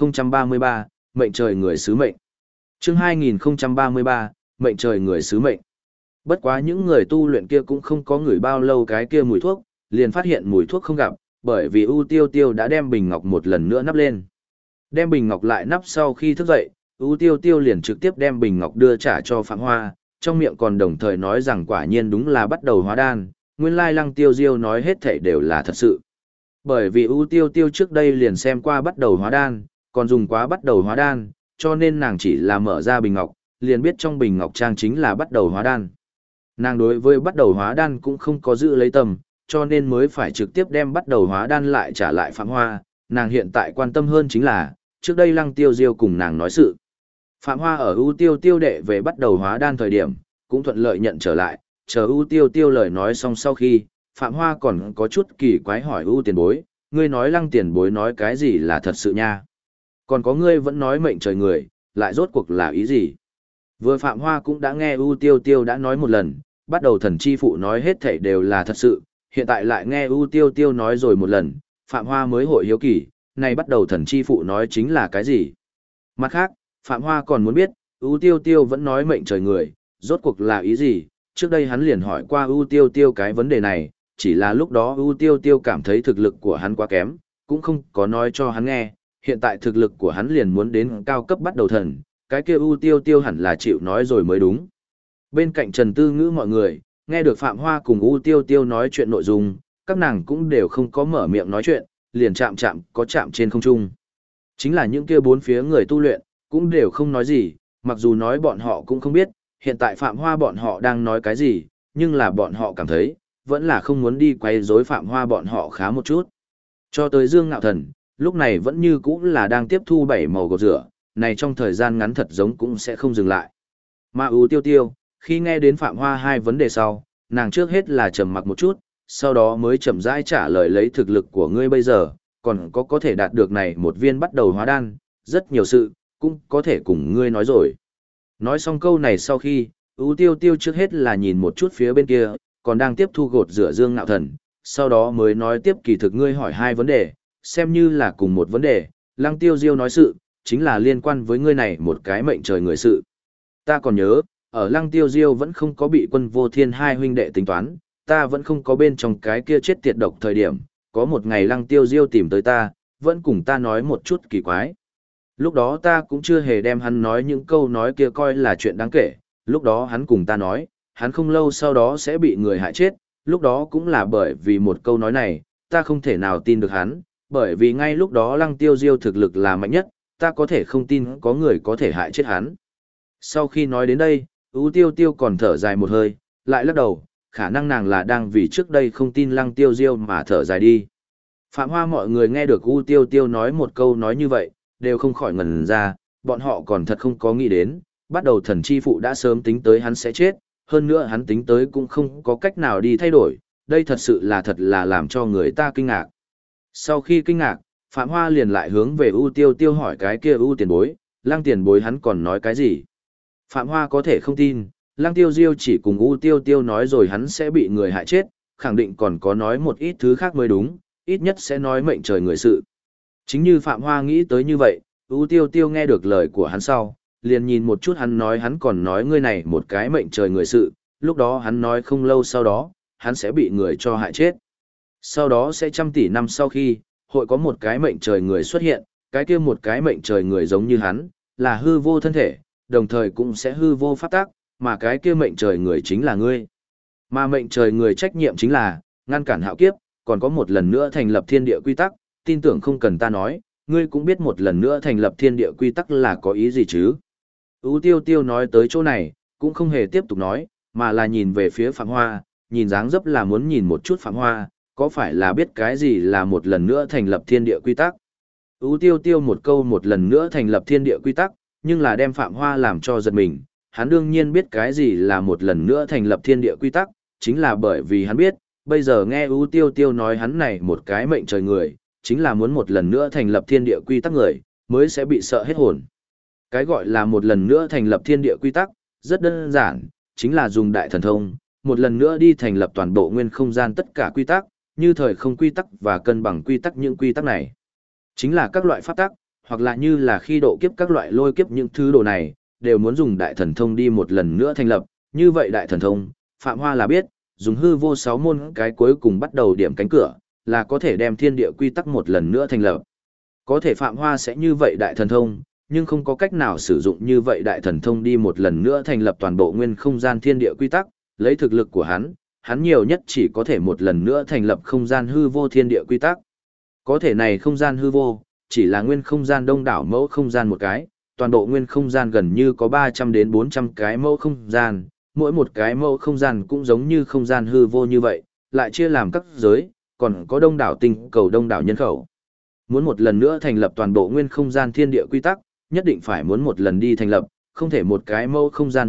2033, Mệnh trời người sứ mệnh. Chương 2033, Mệnh trời người sứ mệnh. Bất quá những người tu luyện kia cũng không có ngửi bao lâu cái kia mùi thuốc, liền phát hiện mùi thuốc không gặp, bởi vì U Tiêu Tiêu đã đem bình ngọc một lần nữa nắp lên. Đem bình ngọc lại nắp sau khi thức dậy, U Tiêu Tiêu liền trực tiếp đem bình ngọc đưa trả cho Phạm Hoa, trong miệng còn đồng thời nói rằng quả nhiên đúng là bắt đầu hóa đan, nguyên lai Lăng Tiêu Diêu nói hết thảy đều là thật sự. Bởi vì U Tiêu Tiêu trước đây liền xem qua bắt đầu hóa đan, còn dùng quá bắt đầu hóa đan, cho nên nàng chỉ là mở ra bình ngọc, liền biết trong bình ngọc trang chính là bắt đầu hóa đan. Nàng đối với bắt đầu hóa đan cũng không có giữ lấy tâm, cho nên mới phải trực tiếp đem bắt đầu hóa đan lại trả lại Phạm Hoa, nàng hiện tại quan tâm hơn chính là, trước đây Lăng Tiêu Diêu cùng nàng nói sự. Phạm Hoa ở U Tiêu Tiêu đệ về bắt đầu hóa đan thời điểm, cũng thuận lợi nhận trở lại, chờ U Tiêu Tiêu lời nói xong sau khi, Phạm Hoa còn có chút kỳ quái hỏi U tiền bối, ngươi nói Lăng tiền bối nói cái gì là thật sự nha. Còn có ngươi vẫn nói mệnh trời người, lại rốt cuộc là ý gì? Vừa Phạm Hoa cũng đã nghe U Tiêu Tiêu đã nói một lần, bắt đầu thần chi phụ nói hết thảy đều là thật sự, hiện tại lại nghe U Tiêu Tiêu nói rồi một lần, Phạm Hoa mới hội hiếu kỳ, này bắt đầu thần chi phụ nói chính là cái gì? Mặt khác, Phạm Hoa còn muốn biết, U Tiêu Tiêu vẫn nói mệnh trời người, rốt cuộc là ý gì, trước đây hắn liền hỏi qua ưu tiêu tiêu cái vấn đề này, chỉ là lúc đó ưu tiêu tiêu cảm thấy thực lực của hắn quá kém, cũng không có nói cho hắn nghe, hiện tại thực lực của hắn liền muốn đến cao cấp bắt đầu thần, cái kia ưu tiêu tiêu hẳn là chịu nói rồi mới đúng. Bên cạnh Trần Tư Ngữ mọi người, nghe được Phạm Hoa cùng ưu tiêu tiêu nói chuyện nội dung, các nàng cũng đều không có mở miệng nói chuyện, liền chạm có chạm trên không trung. Chính là những kia bốn phía người tu luyện, cũng đều không nói gì, mặc dù nói bọn họ cũng không biết, hiện tại Phạm Hoa bọn họ đang nói cái gì, nhưng là bọn họ cảm thấy, vẫn là không muốn đi quay rối Phạm Hoa bọn họ khá một chút. Cho tới Dương Ngạo Thần, lúc này vẫn như cũ là đang tiếp thu bảy màu gột rửa, này trong thời gian ngắn thật giống cũng sẽ không dừng lại. Mà ưu tiêu tiêu, khi nghe đến Phạm Hoa hai vấn đề sau, nàng trước hết là trầm mặc một chút, sau đó mới chậm rãi trả lời lấy thực lực của ngươi bây giờ, còn có thể đạt được này một viên bắt đầu hóa đan, rất nhiều sự, cũng có thể cùng ngươi nói rồi. Nói xong câu này sau khi, ưu tiêu tiêu trước hết là nhìn một chút phía bên kia, còn đang tiếp thu gột rửa Dương Ngạo Thần, sau đó mới nói tiếp kỳ thực ngươi hỏi hai vấn đề, xem như là cùng một vấn đề, Lăng Tiêu Diêu nói sự, chính là liên quan với ngươi này một cái mệnh trời người sự. Ta còn nhớ, ở Lăng Tiêu Diêu vẫn không có bị Quân Vô Thiên hai huynh đệ tính toán, ta vẫn không có bên trong cái kia chết tiệt độc thời điểm, có một ngày Lăng Tiêu Diêu tìm tới ta, vẫn cùng ta nói một chút kỳ quái. Lúc đó ta cũng chưa hề đem hắn nói những câu nói kia coi là chuyện đáng kể, lúc đó hắn cùng ta nói, hắn không lâu sau đó sẽ bị người hại chết, lúc đó cũng là bởi vì một câu nói này, ta không thể nào tin được hắn, bởi vì ngay lúc đó Lăng Tiêu Diêu thực lực là mạnh nhất, ta có thể không tin có người có thể hại chết hắn. Sau khi nói đến đây, ưu tiêu tiêu còn thở dài một hơi, lại lắc đầu, khả năng nàng là đang vì trước đây không tin Lăng Tiêu Diêu mà thở dài đi. Phạm Hoa mọi người nghe được ưu tiêu tiêu nói một câu nói như vậy, đều không khỏi ngẩn ra, bọn họ còn thật không có nghĩ đến, bắt đầu thần chi phụ đã sớm tính tới hắn sẽ chết, hơn nữa hắn tính tới cũng không có cách nào đi thay đổi, đây thật sự là làm cho người ta kinh ngạc. Sau khi kinh ngạc, Phạm Hoa liền lại hướng về ưu tiêu tiêu hỏi cái kia ưu tiền bối, Lăng tiền bối hắn còn nói cái gì. Phạm Hoa có thể không tin, Lăng Tiêu Diêu chỉ cùng ưu tiêu tiêu nói rồi hắn sẽ bị người hại chết, khẳng định còn có nói một ít thứ khác mới đúng, ít nhất sẽ nói mệnh trời người sự. Chính như Phạm Hoa nghĩ tới như vậy, ưu tiêu tiêu nghe được lời của hắn sau, liền nhìn một chút hắn nói hắn còn nói ngươi này một cái mệnh trời người sự, lúc đó hắn nói không lâu sau đó, hắn sẽ bị người cho hại chết. Sau đó sẽ trăm tỷ năm sau khi, hội có một cái mệnh trời người xuất hiện, cái kia một cái mệnh trời người giống như hắn, là hư vô thân thể, đồng thời cũng sẽ hư vô pháp tác, mà cái kia mệnh trời người chính là ngươi. Mà mệnh trời người trách nhiệm chính là, ngăn cản hạo kiếp, còn có một lần nữa thành lập thiên địa quy tắc, tin tưởng không cần ta nói, ngươi cũng biết một lần nữa thành lập thiên địa quy tắc là có ý gì chứ. Ú tiêu tiêu nói tới chỗ này, cũng không hề tiếp tục nói, mà là nhìn về phía Phạm Hoa, nhìn dáng dấp là muốn nhìn một chút Phạm Hoa, có phải là biết cái gì là một lần nữa thành lập thiên địa quy tắc. Ú tiêu tiêu một câu một lần nữa thành lập thiên địa quy tắc, nhưng là đem Phạm Hoa làm cho giật mình, hắn đương nhiên biết cái gì là một lần nữa thành lập thiên địa quy tắc, chính là bởi vì hắn biết, bây giờ nghe Ú tiêu tiêu nói hắn này một cái mệnh trời người, chính là muốn một lần nữa thành lập thiên địa quy tắc người, mới sẽ bị sợ hết hồn. Cái gọi là một lần nữa thành lập thiên địa quy tắc, rất đơn giản, chính là dùng đại thần thông, một lần nữa đi thành lập toàn bộ nguyên không gian tất cả quy tắc, như thời không quy tắc và cân bằng quy tắc. Những quy tắc này chính là các loại pháp tắc, hoặc là như là khi độ kiếp các loại lôi kiếp, những thứ đồ này đều muốn dùng đại thần thông đi một lần nữa thành lập. Như vậy đại thần thông, Phạm Hoa là biết, dùng hư vô 6 môn cái cuối cùng bắt đầu điểm cánh cửa, là có thể đem thiên địa quy tắc một lần nữa thành lập. Có thể Phạm Hoa sẽ như vậy đại thần thông, nhưng không có cách nào sử dụng như vậy đại thần thông đi một lần nữa thành lập toàn bộ nguyên không gian thiên địa quy tắc, lấy thực lực của hắn nhiều nhất chỉ có thể một lần nữa thành lập không gian hư vô thiên địa quy tắc. Có thể này không gian hư vô, chỉ là nguyên không gian đông đảo mẫu không gian một cái, toàn bộ nguyên không gian gần như có 300 đến 400 cái mẫu không gian, mỗi một cái mẫu không gian cũng giống như không gian hư vô như vậy, lại chia làm các giới, còn có đông đảo tinh cầu đông đảo nhân khẩu. Muốn một lần nữa thành lập toàn bộ nguyên không gian thiên địa quy tắc, nhất định phải muốn một lần đi thành lập, không thể một cái mẫu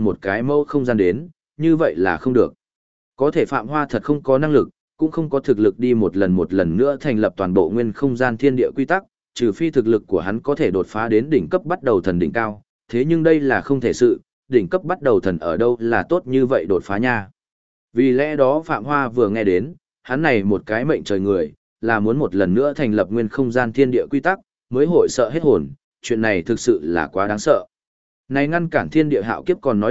không gian đến, như vậy là không được. Có thể Phạm Hoa thật không có năng lực, cũng không có thực lực đi một lần nữa thành lập toàn bộ nguyên không gian thiên địa quy tắc, trừ phi thực lực của hắn có thể đột phá đến đỉnh cấp bắt đầu thần đỉnh cao, thế nhưng đây là không thể sự, đỉnh cấp bắt đầu thần ở đâu là tốt như vậy đột phá nha. Vì lẽ đó Phạm Hoa vừa nghe đến, hắn này một cái mệnh trời người, là muốn một lần nữa thành lập nguyên không gian thiên địa quy tắc, mới hội sợ hết hồn, chuyện này thực sự là quá đáng sợ. Này ngăn cản thiên địa hạo kiếp còn nói được,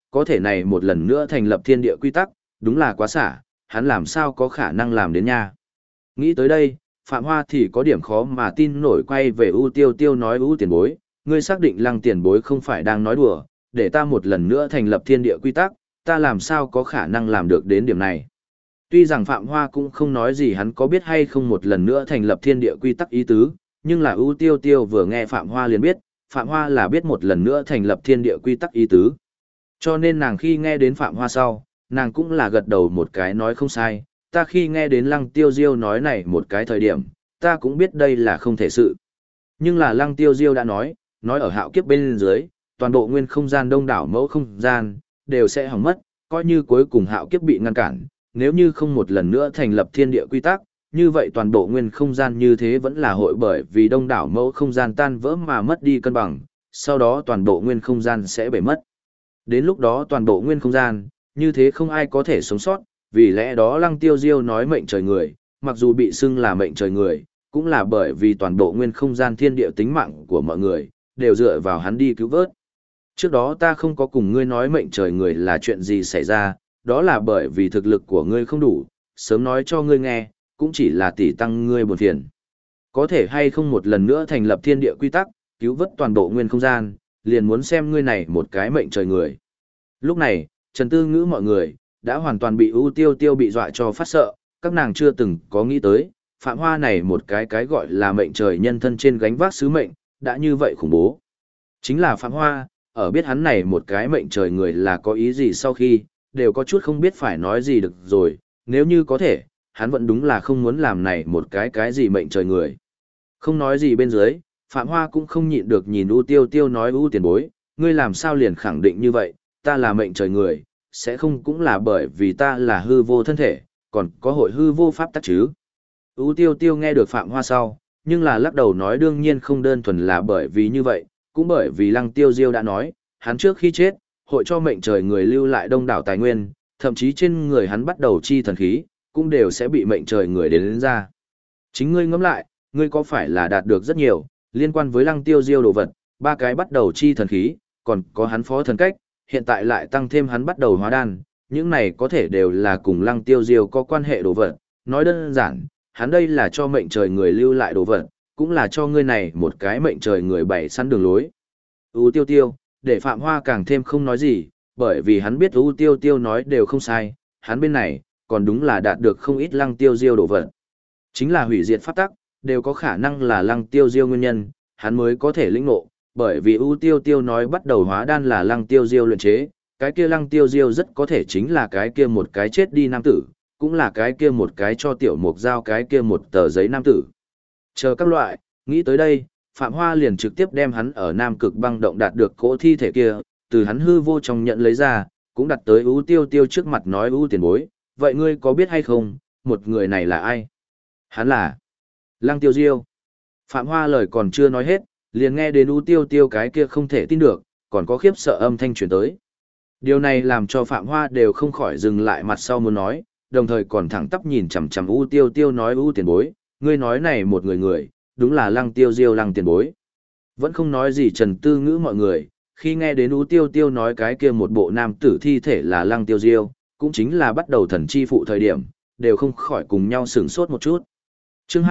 có thể này một lần nữa thành lập thiên địa quy tắc, đúng là quá xả, hắn làm sao có khả năng làm đến nha. Nghĩ tới đây, Phạm Hoa thì có điểm khó mà tin nổi, quay về U Tiêu Tiêu nói: U tiền bối, ngươi xác định Lăng tiền bối không phải đang nói đùa, để ta một lần nữa thành lập thiên địa quy tắc, ta làm sao có khả năng làm được đến điểm này. Tuy rằng Phạm Hoa cũng không nói gì hắn có biết hay không một lần nữa thành lập thiên địa quy tắc ý tứ, nhưng là U Tiêu Tiêu vừa nghe Phạm Hoa liền biết, Phạm Hoa là biết một lần nữa thành lập thiên địa quy tắc ý tứ. Cho nên nàng khi nghe đến Phạm Hoa sau, nàng cũng là gật đầu một cái nói không sai, ta khi nghe đến Lăng Tiêu Diêu nói này một cái thời điểm, ta cũng biết đây là không thể sự. Nhưng là Lăng Tiêu Diêu đã nói ở hạo kiếp bên dưới, toàn bộ nguyên không gian đông đảo mẫu không gian, đều sẽ hỏng mất, coi như cuối cùng hạo kiếp bị ngăn cản, nếu như không một lần nữa thành lập thiên địa quy tắc, như vậy toàn bộ nguyên không gian như thế vẫn là hội bởi vì đông đảo mẫu không gian tan vỡ mà mất đi cân bằng, sau đó toàn bộ nguyên không gian sẽ bể mất. Đến lúc đó toàn bộ nguyên không gian, như thế không ai có thể sống sót, vì lẽ đó Lăng Tiêu Diêu nói mệnh trời người, mặc dù bị xưng là mệnh trời người, cũng là bởi vì toàn bộ nguyên không gian thiên địa tính mạng của mọi người, đều dựa vào hắn đi cứu vớt. Trước đó ta không có cùng ngươi nói mệnh trời người là chuyện gì xảy ra, đó là bởi vì thực lực của ngươi không đủ, sớm nói cho ngươi nghe, cũng chỉ là tỉ tăng ngươi buồn phiền. Có thể hay không một lần nữa thành lập thiên địa quy tắc, cứu vớt toàn bộ nguyên không gian, liền muốn xem ngươi này một cái mệnh trời người. Lúc này, Trần Tư Ngữ mọi người, đã hoàn toàn bị U Tiêu Tiêu bị dọa cho phát sợ, các nàng chưa từng có nghĩ tới, Phạm Hoa này một cái gọi là mệnh trời nhân thân trên gánh vác sứ mệnh, đã như vậy khủng bố. Chính là Phạm Hoa, ở biết hắn này một cái mệnh trời người là có ý gì sau khi, đều có chút không biết phải nói gì được rồi, nếu như có thể, hắn vẫn đúng là không muốn làm này một cái gì mệnh trời người. Không nói gì bên dưới, Phạm Hoa cũng không nhịn được nhìn U Tiêu Tiêu nói: U tiền bối, ngươi làm sao liền khẳng định như vậy, ta là mệnh trời người, sẽ không cũng là bởi vì ta là hư vô thân thể, còn có hội hư vô pháp tắc chứ. U Tiêu Tiêu nghe được Phạm Hoa sau, nhưng là lắc đầu nói đương nhiên không đơn thuần là bởi vì như vậy, cũng bởi vì Lăng Tiêu Diêu đã nói, hắn trước khi chết, hội cho mệnh trời người lưu lại đông đảo tài nguyên, thậm chí trên người hắn bắt đầu chi thần khí, cũng đều sẽ bị mệnh trời người đến ra. Chính ngươi ngẫm lại, ngươi có phải là đạt được rất nhiều, liên quan với Lăng Tiêu Diêu đồ vật, ba cái bắt đầu chi thần khí, còn có hắn phó thần cách, hiện tại lại tăng thêm hắn bắt đầu hóa đan, những này có thể đều là cùng Lăng Tiêu Diêu có quan hệ đồ vật, nói đơn giản, hắn đây là cho mệnh trời người lưu lại đồ vật, cũng là cho ngươi này một cái mệnh trời người bày sẵn đường lối. U Tiêu Tiêu, để Phạm Hoa càng thêm không nói gì, bởi vì hắn biết U Tiêu Tiêu nói đều không sai, hắn bên này, còn đúng là đạt được không ít Lăng Tiêu Diêu đồ vật. Chính là hủy diệt pháp tắc, đều có khả năng là Lăng Tiêu Diêu nguyên nhân, hắn mới có thể lĩnh ngộ, bởi vì U Tiêu Tiêu nói bắt đầu hóa đan là Lăng Tiêu Diêu luyện chế, cái kia Lăng Tiêu Diêu rất có thể chính là cái kia một cái chết đi nam tử, cũng là cái kia một cái cho tiểu mục giao cái kia một tờ giấy nam tử. Chờ các loại, nghĩ tới đây, Phạm Hoa liền trực tiếp đem hắn ở Nam Cực băng động đạt được cỗ thi thể kia, từ hắn hư vô trong nhận lấy ra, cũng đặt tới U Tiêu Tiêu trước mặt nói: U tiền bối, vậy ngươi có biết hay không, một người này là ai? Hắn là Lăng Tiêu Diêu. Phạm Hoa lời còn chưa nói hết, liền nghe đến U Tiêu Tiêu cái kia không thể tin được, còn có khiếp sợ âm thanh truyền tới. Điều này làm cho Phạm Hoa đều không khỏi dừng lại mặt sau muốn nói, đồng thời còn thẳng tắp nhìn chằm chằm U Tiêu Tiêu nói: U tiền bối, ngươi nói này một người, đúng là Lăng Tiêu Diêu Lăng tiền bối. Vẫn không nói gì Trần Tư Ngữ mọi người, khi nghe đến U Tiêu Tiêu nói cái kia một bộ nam tử thi thể là Lăng Tiêu Diêu, cũng chính là bắt đầu thần chi phụ thời điểm, đều không khỏi cùng nhau sửng sốt một chút. Chương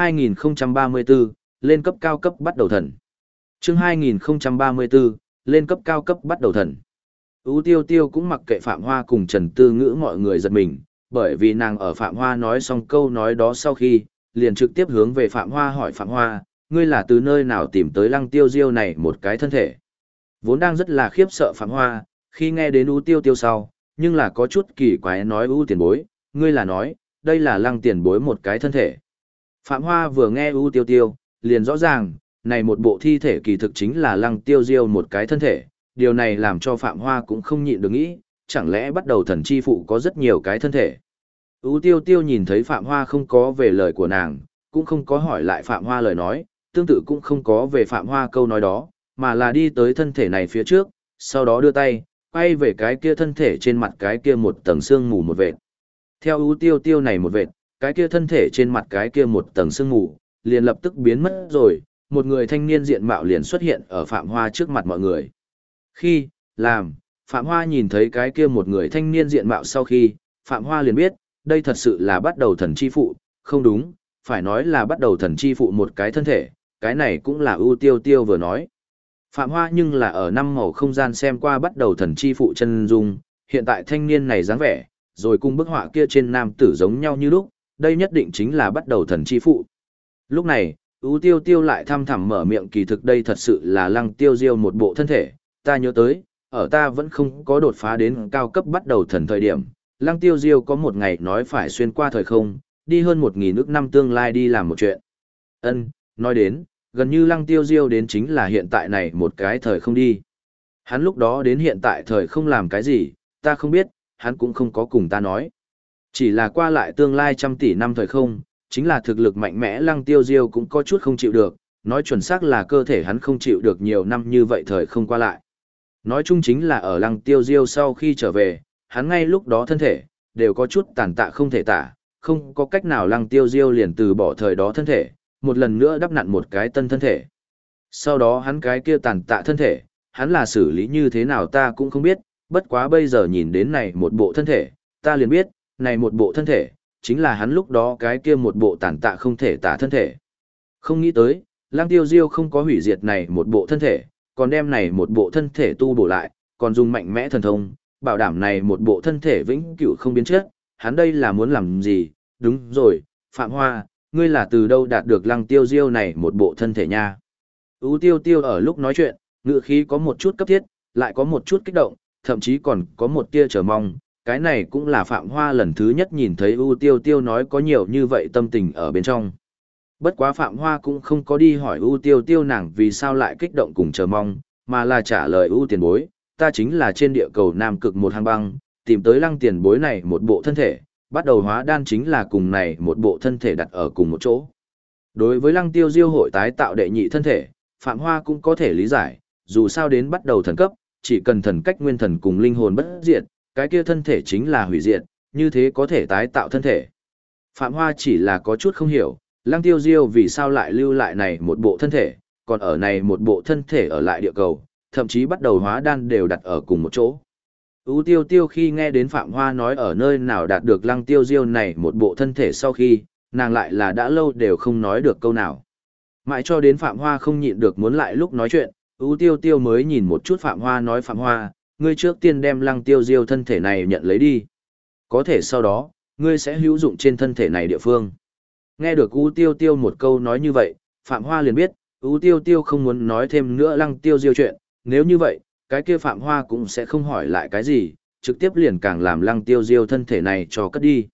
2034, lên cấp cao cấp bắt đầu thần. Chương 2034, lên cấp cao cấp bắt đầu thần. U Tiêu Tiêu cũng mặc kệ Phạm Hoa cùng Trần Tư Ngữ mọi người giật mình, bởi vì nàng ở Phạm Hoa nói xong câu nói đó sau khi, liền trực tiếp hướng về Phạm Hoa hỏi: Phạm Hoa, ngươi là từ nơi nào tìm tới Lăng Tiêu Diêu này một cái thân thể? Vốn đang rất là khiếp sợ Phạm Hoa, khi nghe đến U Tiêu Tiêu sau, nhưng là có chút kỳ quái nói: U tiền bối, ngươi là nói, đây là Lăng tiền bối một cái thân thể. Phạm Hoa vừa nghe U Tiêu Tiêu, liền rõ ràng, này một bộ thi thể kỳ thực chính là Lăng Tiêu Diêu một cái thân thể, điều này làm cho Phạm Hoa cũng không nhịn được nghĩ, chẳng lẽ bắt đầu thần chi phụ có rất nhiều cái thân thể. U Tiêu Tiêu nhìn thấy Phạm Hoa không có về lời của nàng, cũng không có hỏi lại Phạm Hoa lời nói, tương tự cũng không có về Phạm Hoa câu nói đó, mà là đi tới thân thể này phía trước, sau đó đưa tay, quay về cái kia thân thể trên mặt cái kia một tầng sương mù một vệt. Theo U Tiêu Tiêu này một vệt, cái kia thân thể trên mặt cái kia một tầng sương mù, liền lập tức biến mất rồi, một người thanh niên diện mạo liền xuất hiện ở Phạm Hoa trước mặt mọi người. Khi, làm, Phạm Hoa nhìn thấy cái kia một người thanh niên diện mạo sau khi, Phạm Hoa liền biết, đây thật sự là bắt đầu thần chi phụ, không đúng, phải nói là bắt đầu thần chi phụ một cái thân thể, cái này cũng là ưu tiêu tiêu vừa nói. Phạm Hoa nhưng là ở năm màu không gian xem qua bắt đầu thần chi phụ chân dung, hiện tại thanh niên này dáng vẻ, rồi cùng bức họa kia trên nam tử giống nhau như lúc, đây nhất định chính là bắt đầu thần chi phụ. Lúc này, ưu tiêu tiêu lại thăm thẳm mở miệng, kỳ thực đây thật sự là Lăng Tiêu Diêu một bộ thân thể, ta nhớ tới, ở ta vẫn không có đột phá đến cao cấp bắt đầu thần thời điểm, Lăng Tiêu Diêu có một ngày nói phải xuyên qua thời không, đi hơn 1.000 ức năm tương lai đi làm một chuyện. Nói đến, gần như Lăng Tiêu Diêu đến chính là hiện tại này một cái thời không đi. Hắn lúc đó đến hiện tại thời không làm cái gì, ta không biết, hắn cũng không có cùng ta nói. Chỉ là qua lại tương lai trăm tỷ năm thời không, chính là thực lực mạnh mẽ Lăng Tiêu Diêu cũng có chút không chịu được, nói chuẩn xác là cơ thể hắn không chịu được nhiều năm như vậy thời không qua lại. Nói chung chính là ở Lăng Tiêu Diêu sau khi trở về, hắn ngay lúc đó thân thể, đều có chút tàn tạ không thể tả, không có cách nào Lăng Tiêu Diêu liền từ bỏ thời đó thân thể, một lần nữa đắp nặn một cái tân thân thể. Sau đó hắn cái kia tàn tạ thân thể, hắn là xử lý như thế nào ta cũng không biết, bất quá bây giờ nhìn đến này một bộ thân thể, ta liền biết, này một bộ thân thể, chính là hắn lúc đó cái kia một bộ tàn tạ không thể tả thân thể. Không nghĩ tới, Lăng Tiêu Diêu không có hủy diệt này một bộ thân thể, còn đem này một bộ thân thể tu bổ lại, còn dùng mạnh mẽ thần thông, bảo đảm này một bộ thân thể vĩnh cửu không biến chất, hắn đây là muốn làm gì? Đúng rồi, Phạm Hoa, ngươi là từ đâu đạt được Lăng Tiêu Diêu này một bộ thân thể nha? Tiêu Tiêu ở lúc nói chuyện, ngữ khí có một chút cấp thiết, lại có một chút kích động, thậm chí còn có một tia chờ mong, cái này cũng là Phạm Hoa lần thứ nhất nhìn thấy Tiêu Tiêu nói có nhiều như vậy tâm tình ở bên trong. Bất quá Phạm Hoa cũng không có đi hỏi Tiêu Tiêu nàng vì sao lại kích động cùng chờ mong, mà là trả lời tiền bối, ta chính là trên địa cầu Nam Cực một hang băng, tìm tới Lăng tiền bối này một bộ thân thể, bắt đầu hóa đan chính là cùng này một bộ thân thể đặt ở cùng một chỗ. Đối với Lăng Tiêu Diêu hội tái tạo đệ nhị thân thể, Phạm Hoa cũng có thể lý giải, dù sao đến bắt đầu thần cấp, chỉ cần thần cách nguyên thần cùng linh hồn bất diệt, cái kia thân thể chính là hủy diệt, như thế có thể tái tạo thân thể. Phạm Hoa chỉ là có chút không hiểu, Lăng Tiêu Diêu vì sao lại lưu lại này một bộ thân thể, còn ở này một bộ thân thể ở lại địa cầu, thậm chí bắt đầu hóa đan đều đặt ở cùng một chỗ. Tiêu Tiêu khi nghe đến Phạm Hoa nói ở nơi nào đạt được Lăng Tiêu Diêu này một bộ thân thể sau khi, nàng lại là đã lâu đều không nói được câu nào. Mãi cho đến Phạm Hoa không nhịn được muốn lại lúc nói chuyện, Tiêu Tiêu mới nhìn một chút Phạm Hoa nói Phạm Hoa, ngươi trước tiên đem Lăng Tiêu Diêu thân thể này nhận lấy đi. Có thể sau đó, ngươi sẽ hữu dụng trên thân thể này địa phương. Nghe được Tiêu Tiêu một câu nói như vậy, Phạm Hoa liền biết, Tiêu Tiêu không muốn nói thêm nữa Lăng Tiêu Diêu chuyện, nếu như vậy, cái kia Phạm Hoa cũng sẽ không hỏi lại cái gì, trực tiếp liền càng làm Lăng Tiêu Diêu thân thể này cho cất đi.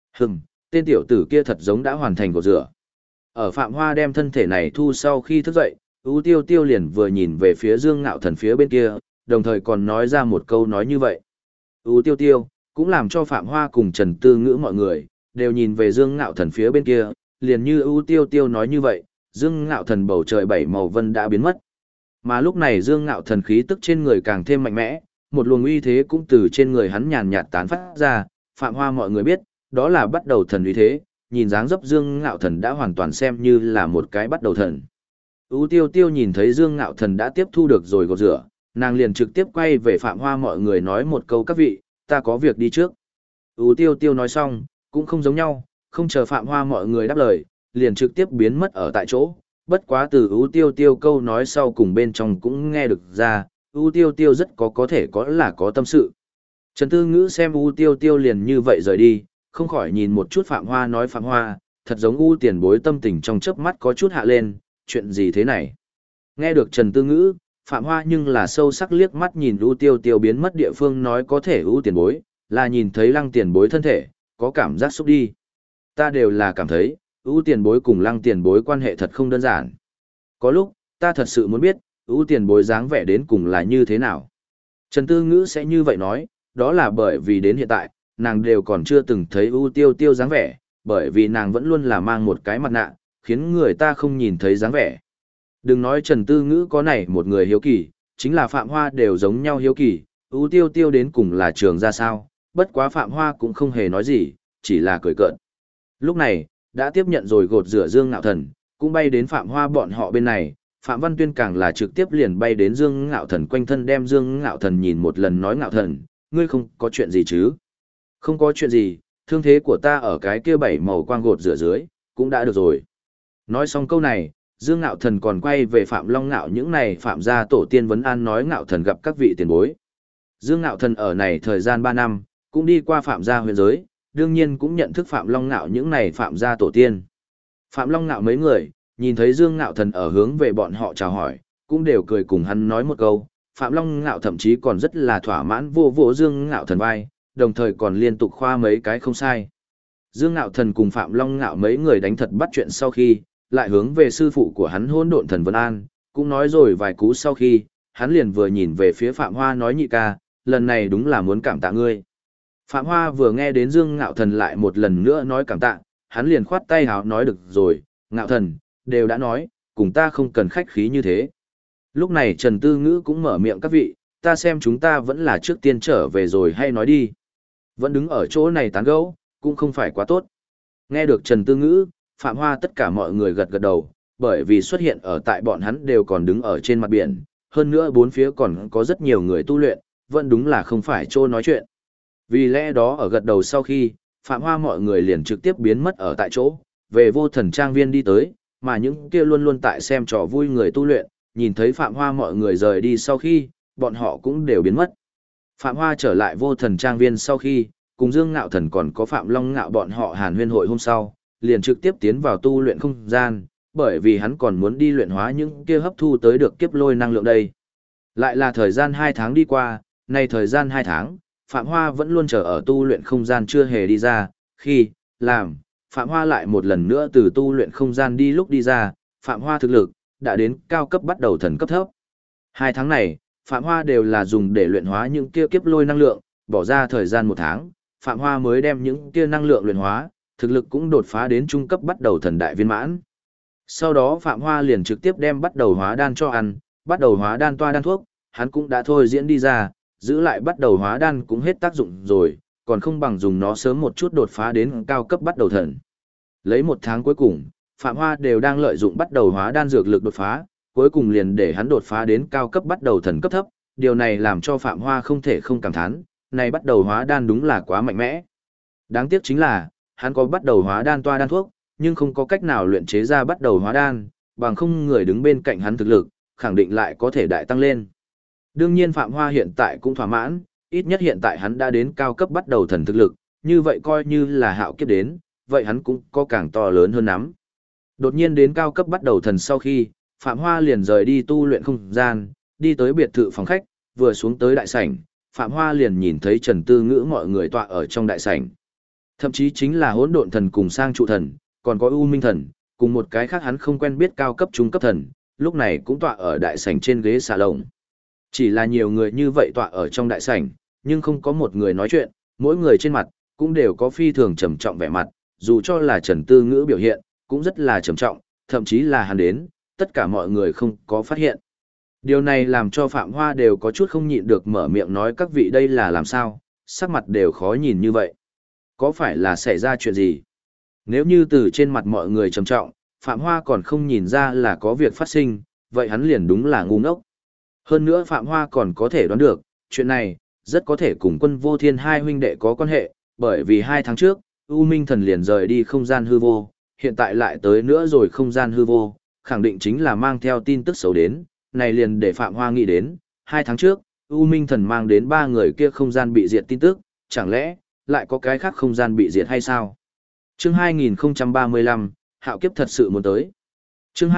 Tên tiểu tử kia thật giống đã hoàn thành cột rửa. Ở Phạm Hoa đem thân thể này thu sau khi thức dậy, Tiêu Tiêu liền vừa nhìn về phía Dương Ngạo Thần phía bên kia, đồng thời còn nói ra một câu nói như vậy. Tiêu Tiêu, cũng làm cho Phạm Hoa cùng Trần Tư Ngữ mọi người, đều nhìn về Dương Ngạo Thần phía bên kia, liền như Tiêu Tiêu nói như vậy, Dương Ngạo Thần bầu trời bảy màu vân đã biến mất. Mà lúc này Dương Ngạo Thần khí tức trên người càng thêm mạnh mẽ, một luồng uy thế cũng từ trên người hắn nhàn nhạt tán phát ra, Phạm Hoa mọi người biết, đó là bắt đầu thần uy thế, nhìn dáng dấp Dương Ngạo Thần đã hoàn toàn xem như là một cái bắt đầu thần. Tiêu Tiêu nhìn thấy Dương Ngạo Thần đã tiếp thu được rồi gột rửa, nàng liền trực tiếp quay về Phạm Hoa mọi người nói một câu các vị, ta có việc đi trước. Tiêu Tiêu nói xong, cũng không giống nhau, không chờ Phạm Hoa mọi người đáp lời, liền trực tiếp biến mất ở tại chỗ. Bất quá từ Tiêu Tiêu câu nói sau cùng bên trong cũng nghe được ra, Tiêu Tiêu rất có thể là có tâm sự. Trần Tư Ngữ xem Tiêu Tiêu liền như vậy rời đi, không khỏi nhìn một chút Phạm Hoa nói Phạm Hoa, thật giống tiền bối tâm tình trong chớp mắt có chút hạ lên, chuyện gì thế này. Nghe được Trần Tư Ngữ, Phạm Hoa nhưng là sâu sắc liếc mắt nhìn Tiêu Tiêu biến mất địa phương nói có thể tiền bối, là nhìn thấy Lăng tiền bối thân thể, có cảm giác xúc đi. Ta đều là cảm thấy, tiền bối cùng Lăng tiền bối quan hệ thật không đơn giản. Có lúc, ta thật sự muốn biết, tiền bối dáng vẻ đến cùng là như thế nào. Trần Tư Ngữ sẽ như vậy nói, đó là bởi vì đến hiện tại, nàng đều còn chưa từng thấy Tiêu Tiêu dáng vẻ, bởi vì nàng vẫn luôn là mang một cái mặt nạ, khiến người ta không nhìn thấy dáng vẻ. Đừng nói Trần Tư Ngữ có này một người hiếu kỳ, chính là Phạm Hoa đều giống nhau hiếu kỳ, Tiêu Tiêu đến cùng là trường ra sao, bất quá Phạm Hoa cũng không hề nói gì, chỉ là cười cợt. Lúc này, đã tiếp nhận rồi gột rửa Dương Ngạo Thần, cũng bay đến Phạm Hoa bọn họ bên này, Phạm Văn Tuyên càng là trực tiếp liền bay đến Dương Ngạo Thần quanh thân, đem Dương Ngạo Thần nhìn một lần, nói: Ngạo Thần, ngươi không có chuyện gì chứ? Không có chuyện gì, thương thế của ta ở cái kia 7 màu quang gột rửa dưới, cũng đã được rồi. Nói xong câu này, Dương Ngạo Thần còn quay về Phạm Long Ngạo những này Phạm gia tổ tiên vấn an, nói: Ngạo Thần gặp các vị tiền bối. Dương Ngạo Thần ở này thời gian 3 năm, cũng đi qua Phạm gia huyền giới, đương nhiên cũng nhận thức Phạm Long Ngạo những này Phạm gia tổ tiên. Phạm Long Ngạo mấy người, nhìn thấy Dương Ngạo Thần ở hướng về bọn họ chào hỏi, cũng đều cười cùng hắn nói một câu. Phạm Long Ngạo thậm chí còn rất là thỏa mãn, vô vỗ Dương Ngạo Thần vai, đồng thời còn liên tục khoa mấy cái không sai. Dương Ngạo Thần cùng Phạm Long Ngạo mấy người đánh thật bắt chuyện sau khi, lại hướng về sư phụ của hắn Hỗn Độn Thần Vân An, cũng nói rồi vài cú sau khi, hắn liền vừa nhìn về phía Phạm Hoa, nói: Nhị ca, lần này đúng là muốn cảm tạ ngươi. Phạm Hoa vừa nghe đến Dương Ngạo Thần lại một lần nữa nói cảm tạ, hắn liền khoát tay háo nói: được rồi, Ngạo Thần, đều đã nói, cùng ta không cần khách khí như thế. Lúc này Trần Tư Ngữ cũng mở miệng: các vị, ta xem chúng ta vẫn là trước tiên trở về rồi hay nói đi. Vẫn đứng ở chỗ này tán gẫu, cũng không phải quá tốt. Nghe được Trần Tư Ngữ, Phạm Hoa tất cả mọi người gật gật đầu, bởi vì xuất hiện ở tại bọn hắn đều còn đứng ở trên mặt biển, hơn nữa bốn phía còn có rất nhiều người tu luyện, vẫn đúng là không phải chỗ nói chuyện. Vì lẽ đó ở gật đầu sau khi, Phạm Hoa mọi người liền trực tiếp biến mất ở tại chỗ, về Vô Thần Trang Viên đi tới, mà những kia luôn luôn tại xem trò vui người tu luyện, nhìn thấy Phạm Hoa mọi người rời đi sau khi, bọn họ cũng đều biến mất. Phạm Hoa trở lại Vô Thần Trang Viên sau khi, cùng Dương Ngạo Thần còn có Phạm Long Ngạo bọn họ hàn huyên hội hôm sau, liền trực tiếp tiến vào tu luyện không gian, bởi vì hắn còn muốn đi luyện hóa những kia hấp thu tới được kiếp lôi năng lượng đây. Lại là thời gian 2 tháng đi qua, nay thời gian 2 tháng, Phạm Hoa vẫn luôn chờ ở tu luyện không gian chưa hề đi ra, khi, làm, Phạm Hoa lại một lần nữa từ tu luyện không gian đi lúc đi ra, Phạm Hoa thực lực, đã đến cao cấp bắt đầu thần cấp thấp. 2 tháng này, Phạm Hoa đều là dùng để luyện hóa những kia kiếp lôi năng lượng, bỏ ra thời gian 1 tháng, Phạm Hoa mới đem những kia năng lượng luyện hóa, thực lực cũng đột phá đến trung cấp bắt đầu thần đại viên mãn. Sau đó Phạm Hoa liền trực tiếp đem bắt đầu hóa đan cho ăn, bắt đầu hóa đan toa đan thuốc, hắn cũng đã thôi diễn đi ra, giữ lại bắt đầu hóa đan cũng hết tác dụng rồi, còn không bằng dùng nó sớm một chút đột phá đến cao cấp bắt đầu thần. Lấy 1 tháng cuối cùng, Phạm Hoa đều đang lợi dụng bắt đầu hóa đan dược lực đột phá, cuối cùng liền để hắn đột phá đến cao cấp bắt đầu thần cấp thấp, điều này làm cho Phạm Hoa không thể không cảm thán, này bắt đầu hóa đan đúng là quá mạnh mẽ. Đáng tiếc chính là, hắn có bắt đầu hóa đan toa đan thuốc, nhưng không có cách nào luyện chế ra bắt đầu hóa đan, bằng không người đứng bên cạnh hắn thực lực, khẳng định lại có thể đại tăng lên. Đương nhiên Phạm Hoa hiện tại cũng thỏa mãn, ít nhất hiện tại hắn đã đến cao cấp bắt đầu thần thực lực, như vậy coi như là hạo kiếp đến, vậy hắn cũng có càng to lớn hơn lắm. Đột nhiên đến cao cấp bắt đầu thần sau khi, Phạm Hoa liền rời đi tu luyện không gian, đi tới biệt thự phòng khách, vừa xuống tới đại sảnh, Phạm Hoa liền nhìn thấy Trần Tư Ngữ mọi người tọa ở trong đại sảnh. Thậm chí chính là Hỗn Độn Thần cùng Sang Trụ Thần, còn có U Minh Thần, cùng một cái khác hắn không quen biết cao cấp trung cấp thần, lúc này cũng tọa ở đại sảnh trên ghế xà lồng. Chỉ là nhiều người như vậy tọa ở trong đại sảnh, nhưng không có một người nói chuyện, mỗi người trên mặt cũng đều có phi thường trầm trọng vẻ mặt, dù cho là Trần Tư Ngữ biểu hiện, cũng rất là trầm trọng, thậm chí là hắn đến, tất cả mọi người không có phát hiện. Điều này làm cho Phạm Hoa đều có chút không nhịn được mở miệng nói: các vị đây là làm sao, sắc mặt đều khó nhìn như vậy. Có phải là xảy ra chuyện gì? Nếu như từ trên mặt mọi người trầm trọng, Phạm Hoa còn không nhìn ra là có việc phát sinh, vậy hắn liền đúng là ngu ngốc. Hơn nữa Phạm Hoa còn có thể đoán được, chuyện này, rất có thể cùng Quân Vô Thiên hai huynh đệ có quan hệ, bởi vì 2 tháng trước, U Minh Thần liền rời đi không gian hư vô, hiện tại lại tới nữa rồi không gian hư vô, khẳng định chính là mang theo tin tức xấu đến, này liền để Phạm Hoa nghĩ đến, 2 tháng trước, U Minh Thần mang đến 3 người kia không gian bị diệt tin tức, chẳng lẽ, lại có cái khác không gian bị diệt hay sao? Chương 2035, hạo kiếp thật sự muốn tới. Chương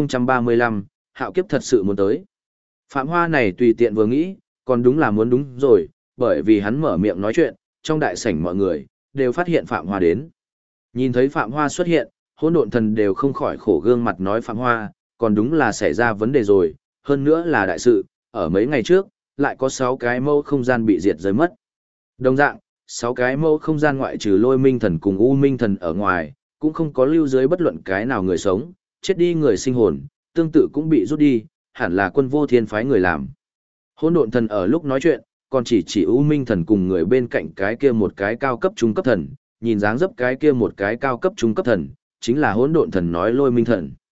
2035, hạo kiếp thật sự muốn tới. Phạm Hoa này tùy tiện vừa nghĩ, còn đúng là muốn đúng rồi, bởi vì hắn mở miệng nói chuyện, trong đại sảnh mọi người, đều phát hiện Phạm Hoa đến. Nhìn thấy Phạm Hoa xuất hiện, Hỗn Độn Thần đều không khỏi khổ gương mặt nói: Phạm Hoa, còn đúng là xảy ra vấn đề rồi, hơn nữa là đại sự, ở mấy ngày trước, lại có 6 cái mâu không gian bị diệt rơi mất. Đồng dạng, 6 cái mâu không gian ngoại trừ Lôi Minh Thần cùng U Minh Thần ở ngoài, cũng không có lưu dưới bất luận cái nào người sống, chết đi người sinh hồn, tương tự cũng bị rút đi, hẳn là Quân Vô Thiên phái người làm. Hỗn Độn Thần ở lúc nói chuyện, còn chỉ U Minh Thần cùng người bên cạnh cái kia một cái cao cấp trung cấp thần, nhìn dáng dấp cái kia một cái cao cấp trung cấp thần, chính là Hỗn Độn Thần nói Lôi Minh Thần.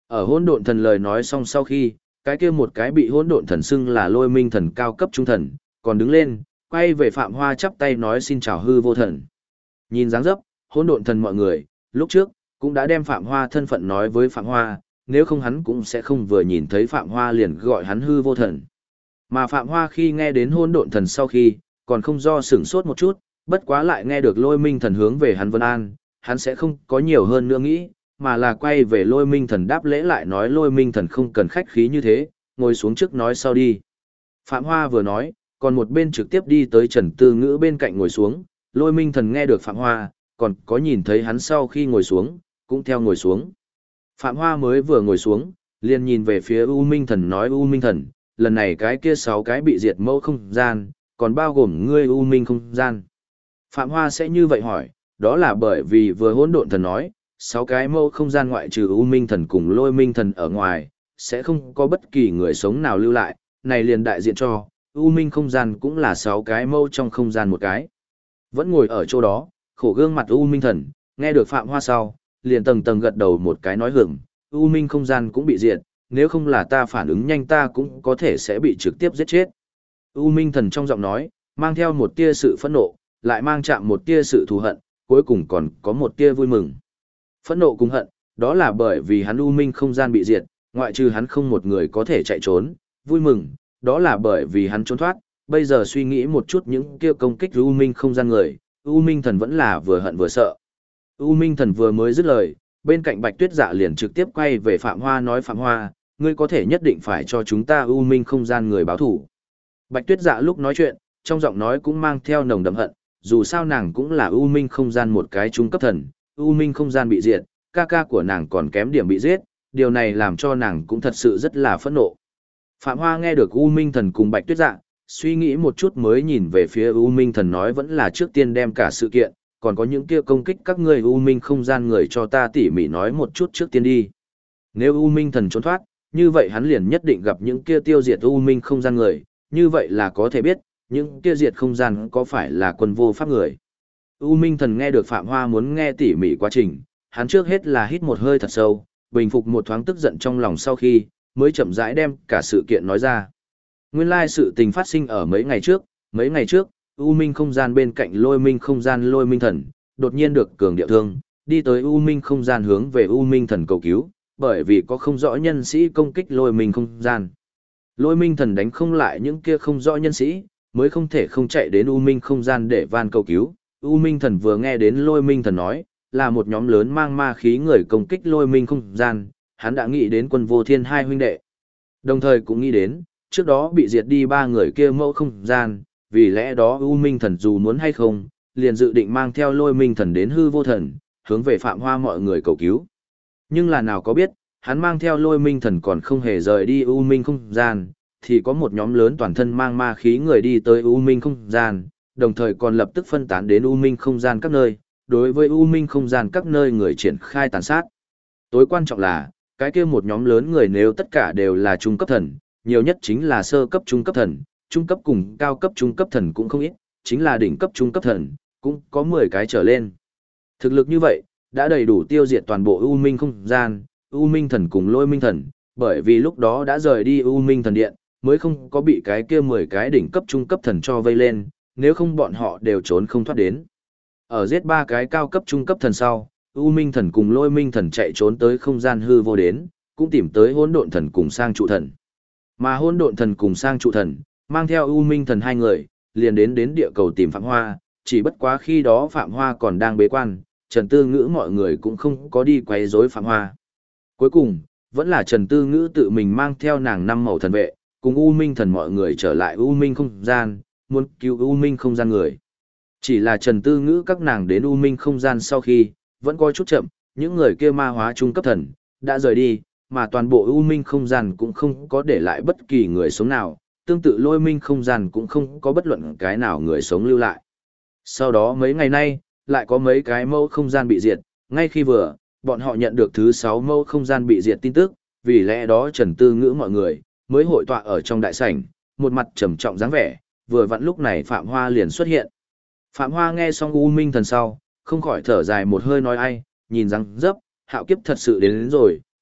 Ở hỗn độn thần lời nói xong sau khi, cái kia một cái bị hỗn độn thần xưng là Lôi Minh thần cao cấp trung thần, còn đứng lên, quay về Phạm Hoa chắp tay nói xin chào hư vô thần. Nhìn dáng dấp, hỗn độn thần mọi người, lúc trước, cũng đã đem Phạm Hoa thân phận nói với Phạm Hoa, nếu không hắn cũng sẽ không vừa nhìn thấy Phạm Hoa liền gọi hắn hư vô thần. Mà Phạm Hoa khi nghe đến hỗn độn thần sau khi, còn không do sửng sốt một chút, bất quá lại nghe được Lôi Minh thần hướng về hắn vân an, hắn sẽ không có nhiều hơn nữa nghĩ, mà là quay về Lôi Minh thần đáp lễ lại nói Lôi Minh thần không cần khách khí như thế, ngồi xuống trước nói sau đi. Phạm Hoa vừa nói, còn một bên trực tiếp đi tới Trần Tư Ngữ bên cạnh ngồi xuống, Lôi Minh thần nghe được Phạm Hoa, còn có nhìn thấy hắn sau khi ngồi xuống, cũng theo ngồi xuống. Phạm Hoa mới vừa ngồi xuống, liền nhìn về phía U Minh thần nói U Minh thần, lần này cái kia 6 cái bị diệt mẫu không gian, còn bao gồm ngươi U Minh không gian. Phạm Hoa sẽ như vậy hỏi, đó là bởi vì vừa hỗn độn thần nói, 6 cái mẫu không gian ngoại trừ U Minh thần cùng Lôi Minh thần ở ngoài, sẽ không có bất kỳ người sống nào lưu lại, này liền đại diện cho, U Minh không gian cũng là 6 cái mẫu trong không gian một cái. Vẫn ngồi ở chỗ đó, khổ gương mặt U Minh thần, nghe được Phạm Hoa sau, liền tầng tầng gật đầu một cái nói hưởng, U Minh không gian cũng bị diệt, nếu không là ta phản ứng nhanh ta cũng có thể sẽ bị trực tiếp giết chết. U Minh thần trong giọng nói, mang theo một tia sự phẫn nộ, lại mang chạm một tia sự thù hận, cuối cùng còn có một tia vui mừng. Phẫn nộ cùng hận, đó là bởi vì hắn U Minh không gian bị diệt, ngoại trừ hắn không một người có thể chạy trốn, vui mừng, đó là bởi vì hắn trốn thoát, bây giờ suy nghĩ một chút những kia công kích U Minh không gian người, U Minh thần vẫn là vừa hận vừa sợ. U Minh thần vừa mới dứt lời, bên cạnh Bạch Tuyết Dạ liền trực tiếp quay về Phạm Hoa nói Phạm Hoa, ngươi có thể nhất định phải cho chúng ta U Minh không gian người báo thủ. Bạch Tuyết Dạ lúc nói chuyện, trong giọng nói cũng mang theo nồng đậm hận, dù sao nàng cũng là U Minh không gian một cái trung cấp thần, U Minh không gian bị diệt, ca ca của nàng còn kém điểm bị giết, điều này làm cho nàng cũng thật sự rất là phẫn nộ. Phạm Hoa nghe được U Minh thần cùng Bạch Tuyết Dạ, suy nghĩ một chút mới nhìn về phía U Minh thần nói vẫn là trước tiên đem cả sự kiện, còn có những kia công kích các ngươi U Minh không gian người cho ta tỉ mỉ nói một chút trước tiên đi. Nếu U Minh thần trốn thoát, như vậy hắn liền nhất định gặp những kia tiêu diệt U Minh không gian người, như vậy là có thể biết, những kia diệt không gian có phải là quân vô pháp người. U Minh thần nghe được Phạm Hoa muốn nghe tỉ mỉ quá trình, hắn trước hết là hít một hơi thật sâu, bình phục một thoáng tức giận trong lòng sau khi, mới chậm rãi đem cả sự kiện nói ra. Nguyên lai sự tình phát sinh ở mấy ngày trước, U Minh không gian bên cạnh Lôi Minh không gian Lôi Minh thần, đột nhiên được cường địa thương, đi tới U Minh không gian hướng về U Minh thần cầu cứu, bởi vì có không rõ nhân sĩ công kích Lôi Minh không gian. Lôi Minh thần đánh không lại những kia không rõ nhân sĩ, mới không thể không chạy đến U Minh không gian để van cầu cứu. U Minh thần vừa nghe đến Lôi Minh thần nói, là một nhóm lớn mang ma khí người công kích Lôi Minh không gian, hắn đã nghĩ đến Quân Vô Thiên hai huynh đệ. Đồng thời cũng nghĩ đến, trước đó bị diệt đi 3 người kia mẫu không gian, vì lẽ đó U Minh thần dù muốn hay không, liền dự định mang theo Lôi Minh thần đến hư vô thần, hướng về Phạm Hoa mọi người cầu cứu. Nhưng là nào có biết, hắn mang theo Lôi Minh thần còn không hề rời đi U Minh không gian, thì có một nhóm lớn toàn thân mang ma khí người đi tới U Minh không gian, đồng thời còn lập tức phân tán đến U Minh không gian các nơi, đối với U Minh không gian các nơi người triển khai tàn sát. Tối quan trọng là, cái kia một nhóm lớn người nếu tất cả đều là trung cấp thần, nhiều nhất chính là sơ cấp trung cấp thần, trung cấp cùng cao cấp trung cấp thần cũng không ít, chính là đỉnh cấp trung cấp thần, cũng có 10 cái trở lên. Thực lực như vậy, đã đầy đủ tiêu diệt toàn bộ U Minh không gian, U Minh thần cùng Lôi Minh thần, bởi vì lúc đó đã rời đi U Minh thần điện, mới không có bị cái kia 10 cái đỉnh cấp trung cấp thần cho vây lên, nếu không bọn họ đều trốn không thoát đến. Ở giết 3 cái cao cấp trung cấp thần sau, U Minh thần cùng Lôi Minh thần chạy trốn tới không gian hư vô đến, cũng tìm tới Hỗn Độn thần cùng Sang Trụ thần. Mà Hỗn Độn thần cùng Sang Trụ thần, mang theo U Minh thần hai người, liền đến địa cầu tìm Phạm Hoa, chỉ bất quá khi đó Phạm Hoa còn đang bế quan, Trần Tư Ngữ mọi người cũng không có đi quấy rối Phạm Hoa. Cuối cùng, vẫn là Trần Tư Ngữ tự mình mang theo nàng 5 màu thần vệ, cùng U Minh thần mọi người trở lại U Minh không gian, muốn cứu U Minh không gian người. Chỉ là Trần Tư Ngữ các nàng đến U Minh không gian sau khi, vẫn có chút chậm, những người kia ma hóa trung cấp thần, đã rời đi, mà toàn bộ U Minh không gian cũng không có để lại bất kỳ người sống nào, tương tự Lôi Minh không gian cũng không có bất luận cái nào người sống lưu lại. Sau đó mấy ngày nay, lại có mấy cái mẫu không gian bị diệt, ngay khi vừa, bọn họ nhận được thứ 6 mẫu không gian bị diệt tin tức, vì lẽ đó Trần Tư Ngữ mọi người, mới hội tọa ở trong đại sảnh, một mặt trầm trọng dáng vẻ, vừa vặn lúc này Phạm Hoa liền xuất hiện. Phạm Hoa nghe xong U Minh thần sau, không khỏi thở dài một hơi nói ai, nhìn răng dấp, hạo kiếp thật sự đến rồi,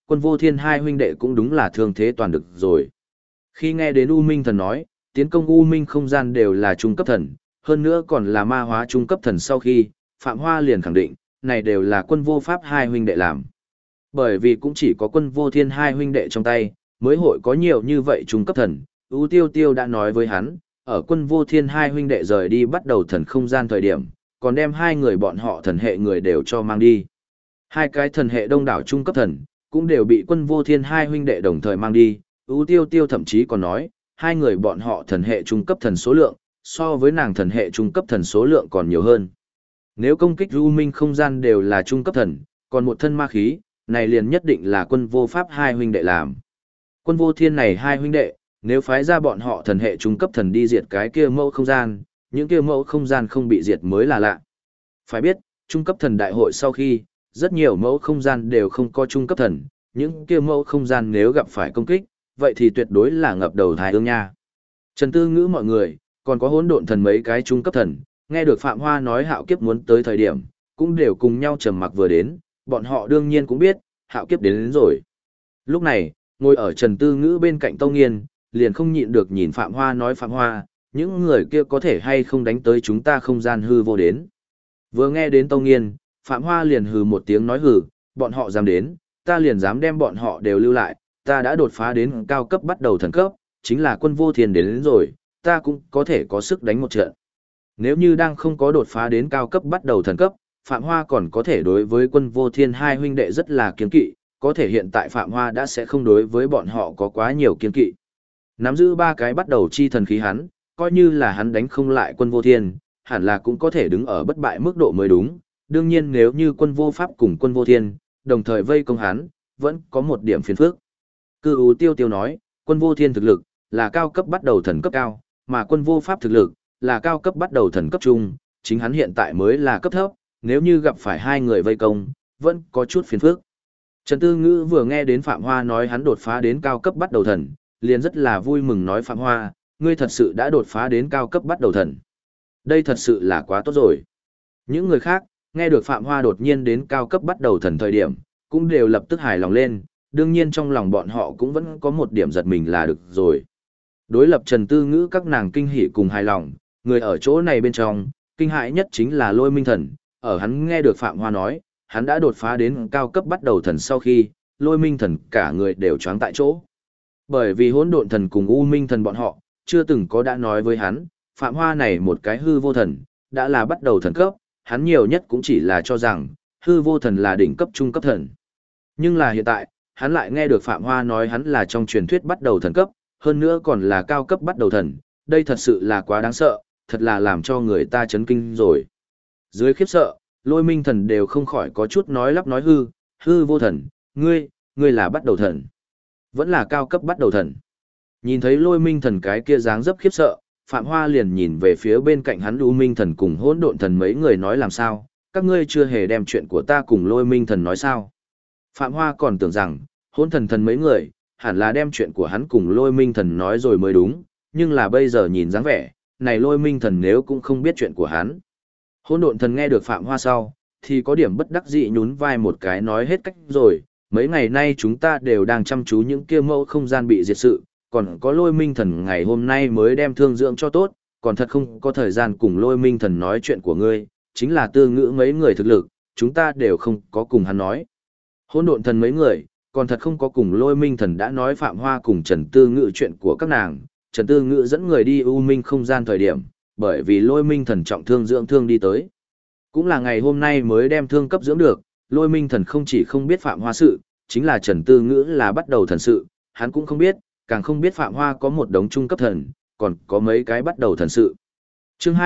Quân Vô Thiên hai huynh đệ cũng đúng là thương thế toàn được rồi. Khi nghe đến U Minh Thần nói, tiến công U Minh không gian đều là trung cấp thần, hơn nữa còn là ma hóa trung cấp thần sau khi, Phạm Hoa liền khẳng định, này đều là Quân Vô Pháp hai huynh đệ làm. Bởi vì cũng chỉ có Quân Vô Thiên hai huynh đệ trong tay, mới hội có nhiều như vậy trung cấp thần. U Tiêu Tiêu đã nói với hắn, ở Quân Vô Thiên hai huynh đệ rời đi bắt đầu thần không gian thời điểm, còn đem hai người bọn họ thần hệ người đều cho mang đi. Hai cái thần hệ đông đảo trung cấp thần, cũng đều bị Quân Vô Thiên hai huynh đệ đồng thời mang đi. U Tiêu Tiêu thậm chí còn nói, hai người bọn họ thần hệ trung cấp thần số lượng, so với nàng thần hệ trung cấp thần số lượng còn nhiều hơn. Nếu công kích U Minh không gian đều là trung cấp thần, còn một thân ma khí, này liền nhất định là Quân Vô Pháp hai huynh đệ làm. Quân Vô Thiên này hai huynh đệ, nếu phái ra bọn họ thần hệ trung cấp thần đi diệt cái kia mẫu không gian, những kia mẫu không gian không bị diệt mới là lạ. Phải biết, trung cấp thần đại hội sau khi, rất nhiều mẫu không gian đều không có trung cấp thần, những kia mẫu không gian nếu gặp phải công kích, vậy thì tuyệt đối là ngập đầu thái ương nha. Trần Tư Ngữ mọi người, còn có hỗn độn thần mấy cái trung cấp thần, nghe được Phạm Hoa nói Hạo Kiếp muốn tới thời điểm, cũng đều cùng nhau trầm mặc vừa đến, bọn họ đương nhiên cũng biết, Hạo Kiếp đến rồi. Lúc này, ngồi ở Trần Tư Ngữ bên cạnh Tâu Nghiên, liền không nhịn được nhìn Phạm Hoa nói Phạm Hoa, những người kia có thể hay không đánh tới chúng ta không gian hư vô đến. Vừa nghe đến Tâu Nghiên, Phạm Hoa liền hừ một tiếng nói hừ, bọn họ dám đến, ta liền dám đem bọn họ đều lưu lại, ta đã đột phá đến cao cấp bắt đầu thần cấp, chính là Quân Vô Thiên đến rồi, ta cũng có thể có sức đánh một trận. Nếu như đang không có đột phá đến cao cấp bắt đầu thần cấp, Phạm Hoa còn có thể đối với Quân Vô Thiên hai huynh đệ rất là kiêng kỵ, có thể hiện tại Phạm Hoa đã sẽ không đối với bọn họ có quá nhiều kiêng kỵ. Nắm giữ ba cái bắt đầu chi thần khí hắn, coi như là hắn đánh không lại Quân Vô Thiên, hẳn là cũng có thể đứng ở bất bại mức độ mới đúng. Đương nhiên nếu như Quân Vô Pháp cùng Quân Vô Thiên, đồng thời vây công hắn, vẫn có một điểm phiền phức. Cư Ú Tiêu Tiêu nói, Quân Vô Thiên thực lực, là cao cấp bắt đầu thần cấp cao, mà Quân Vô Pháp thực lực, là cao cấp bắt đầu thần cấp trung, chính hắn hiện tại mới là cấp thấp, nếu như gặp phải hai người vây công, vẫn có chút phiền phức. Trần Tư Ngữ vừa nghe đến Phạm Hoa nói hắn đột phá đến cao cấp bắt đầu thần, liền rất là vui mừng nói Phạm Hoa, ngươi thật sự đã đột phá đến cao cấp bắt đầu thần. Đây thật sự là quá tốt rồi. Những người khác, nghe được Phạm Hoa đột nhiên đến cao cấp bắt đầu thần thời điểm, cũng đều lập tức hài lòng lên, đương nhiên trong lòng bọn họ cũng vẫn có một điểm giật mình là được rồi. Đối lập Trần Tư Ngữ các nàng kinh hỉ cùng hài lòng, người ở chỗ này bên trong, kinh hãi nhất chính là Lôi Minh Thần, ở hắn nghe được Phạm Hoa nói, hắn đã đột phá đến cao cấp bắt đầu thần sau khi, Lôi Minh Thần cả người đều choáng tại chỗ. Bởi vì Hỗn Độn Thần cùng U Minh Thần bọn họ, chưa từng có đã nói với hắn, Phạm Hoa này một cái hư vô thần, đã là bắt đầu thần cấp, hắn nhiều nhất cũng chỉ là cho rằng, hư vô thần là đỉnh cấp trung cấp thần. Nhưng là hiện tại, hắn lại nghe được Phạm Hoa nói hắn là trong truyền thuyết bắt đầu thần cấp, hơn nữa còn là cao cấp bắt đầu thần, đây thật sự là quá đáng sợ, thật là làm cho người ta chấn kinh rồi. Dưới khiếp sợ, Lôi Minh Thần đều không khỏi có chút nói lắp nói hư vô thần, ngươi là bắt đầu thần. Vẫn là cao cấp bắt đầu thần. Nhìn thấy Lôi Minh Thần cái kia dáng dấp khiếp sợ, Phạm Hoa liền nhìn về phía bên cạnh hắn U Minh Thần cùng Hỗn Độn Thần mấy người nói làm sao, các ngươi chưa hề đem chuyện của ta cùng Lôi Minh Thần nói sao. Phạm Hoa còn tưởng rằng, Hỗn Thần Thần mấy người, hẳn là đem chuyện của hắn cùng Lôi Minh Thần nói rồi mới đúng, nhưng là bây giờ nhìn dáng vẻ, này Lôi Minh Thần nếu cũng không biết chuyện của hắn. Hỗn Độn Thần nghe được Phạm Hoa sau, thì có điểm bất đắc dĩ nhún vai một cái nói hết cách rồi, mấy ngày nay chúng ta đều đang chăm chú những kia mẫu không gian bị diệt sự, còn có Lôi Minh Thần ngày hôm nay mới đem thương dưỡng cho tốt, còn thật không có thời gian cùng Lôi Minh Thần nói chuyện của ngươi, chính là Tư Ngữ mấy người thực lực, chúng ta đều không có cùng hắn nói. Hỗn Độn Thần mấy người, còn thật không có cùng Lôi Minh Thần đã nói Phạm Hoa cùng Trần Tư Ngữ chuyện của các nàng, Trần Tư Ngữ dẫn người đi U Minh không gian thời điểm, bởi vì Lôi Minh Thần trọng thương dưỡng thương đi tới. Cũng là ngày hôm nay mới đem thương cấp dưỡng được, Lôi Minh Thần không chỉ không biết Phạm Hoa sự, chính là Trần Tư Ngữ là bắt đầu thần sự, hắn cũng không biết, càng không biết Phạm Hoa có một đống trung cấp thần, còn có mấy cái bắt đầu thần sự. Chương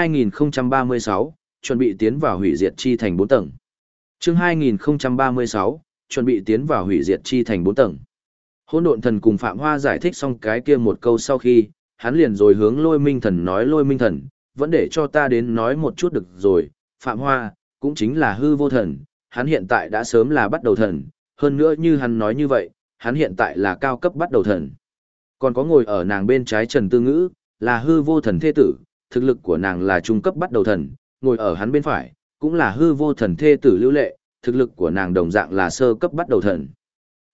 2036, chuẩn bị tiến vào hủy diệt chi thành 4 tầng. Chương 2036, chuẩn bị tiến vào hủy diệt chi thành 4 tầng. Hỗn Độn Thần cùng Phạm Hoa giải thích xong cái kia một câu sau khi, hắn liền rồi hướng Lôi Minh Thần nói Lôi Minh Thần, vẫn để cho ta đến nói một chút được rồi, Phạm Hoa, cũng chính là hư vô thần, hắn hiện tại đã sớm là bắt đầu thần, hơn nữa như hắn nói như vậy, hắn hiện tại là cao cấp bắt đầu thần. Còn có ngồi ở nàng bên trái Trần Tư Ngữ, là hư vô thần thê tử, thực lực của nàng là trung cấp bắt đầu thần, ngồi ở hắn bên phải, cũng là hư vô thần thê tử Lưu Lệ, thực lực của nàng đồng dạng là sơ cấp bắt đầu thần.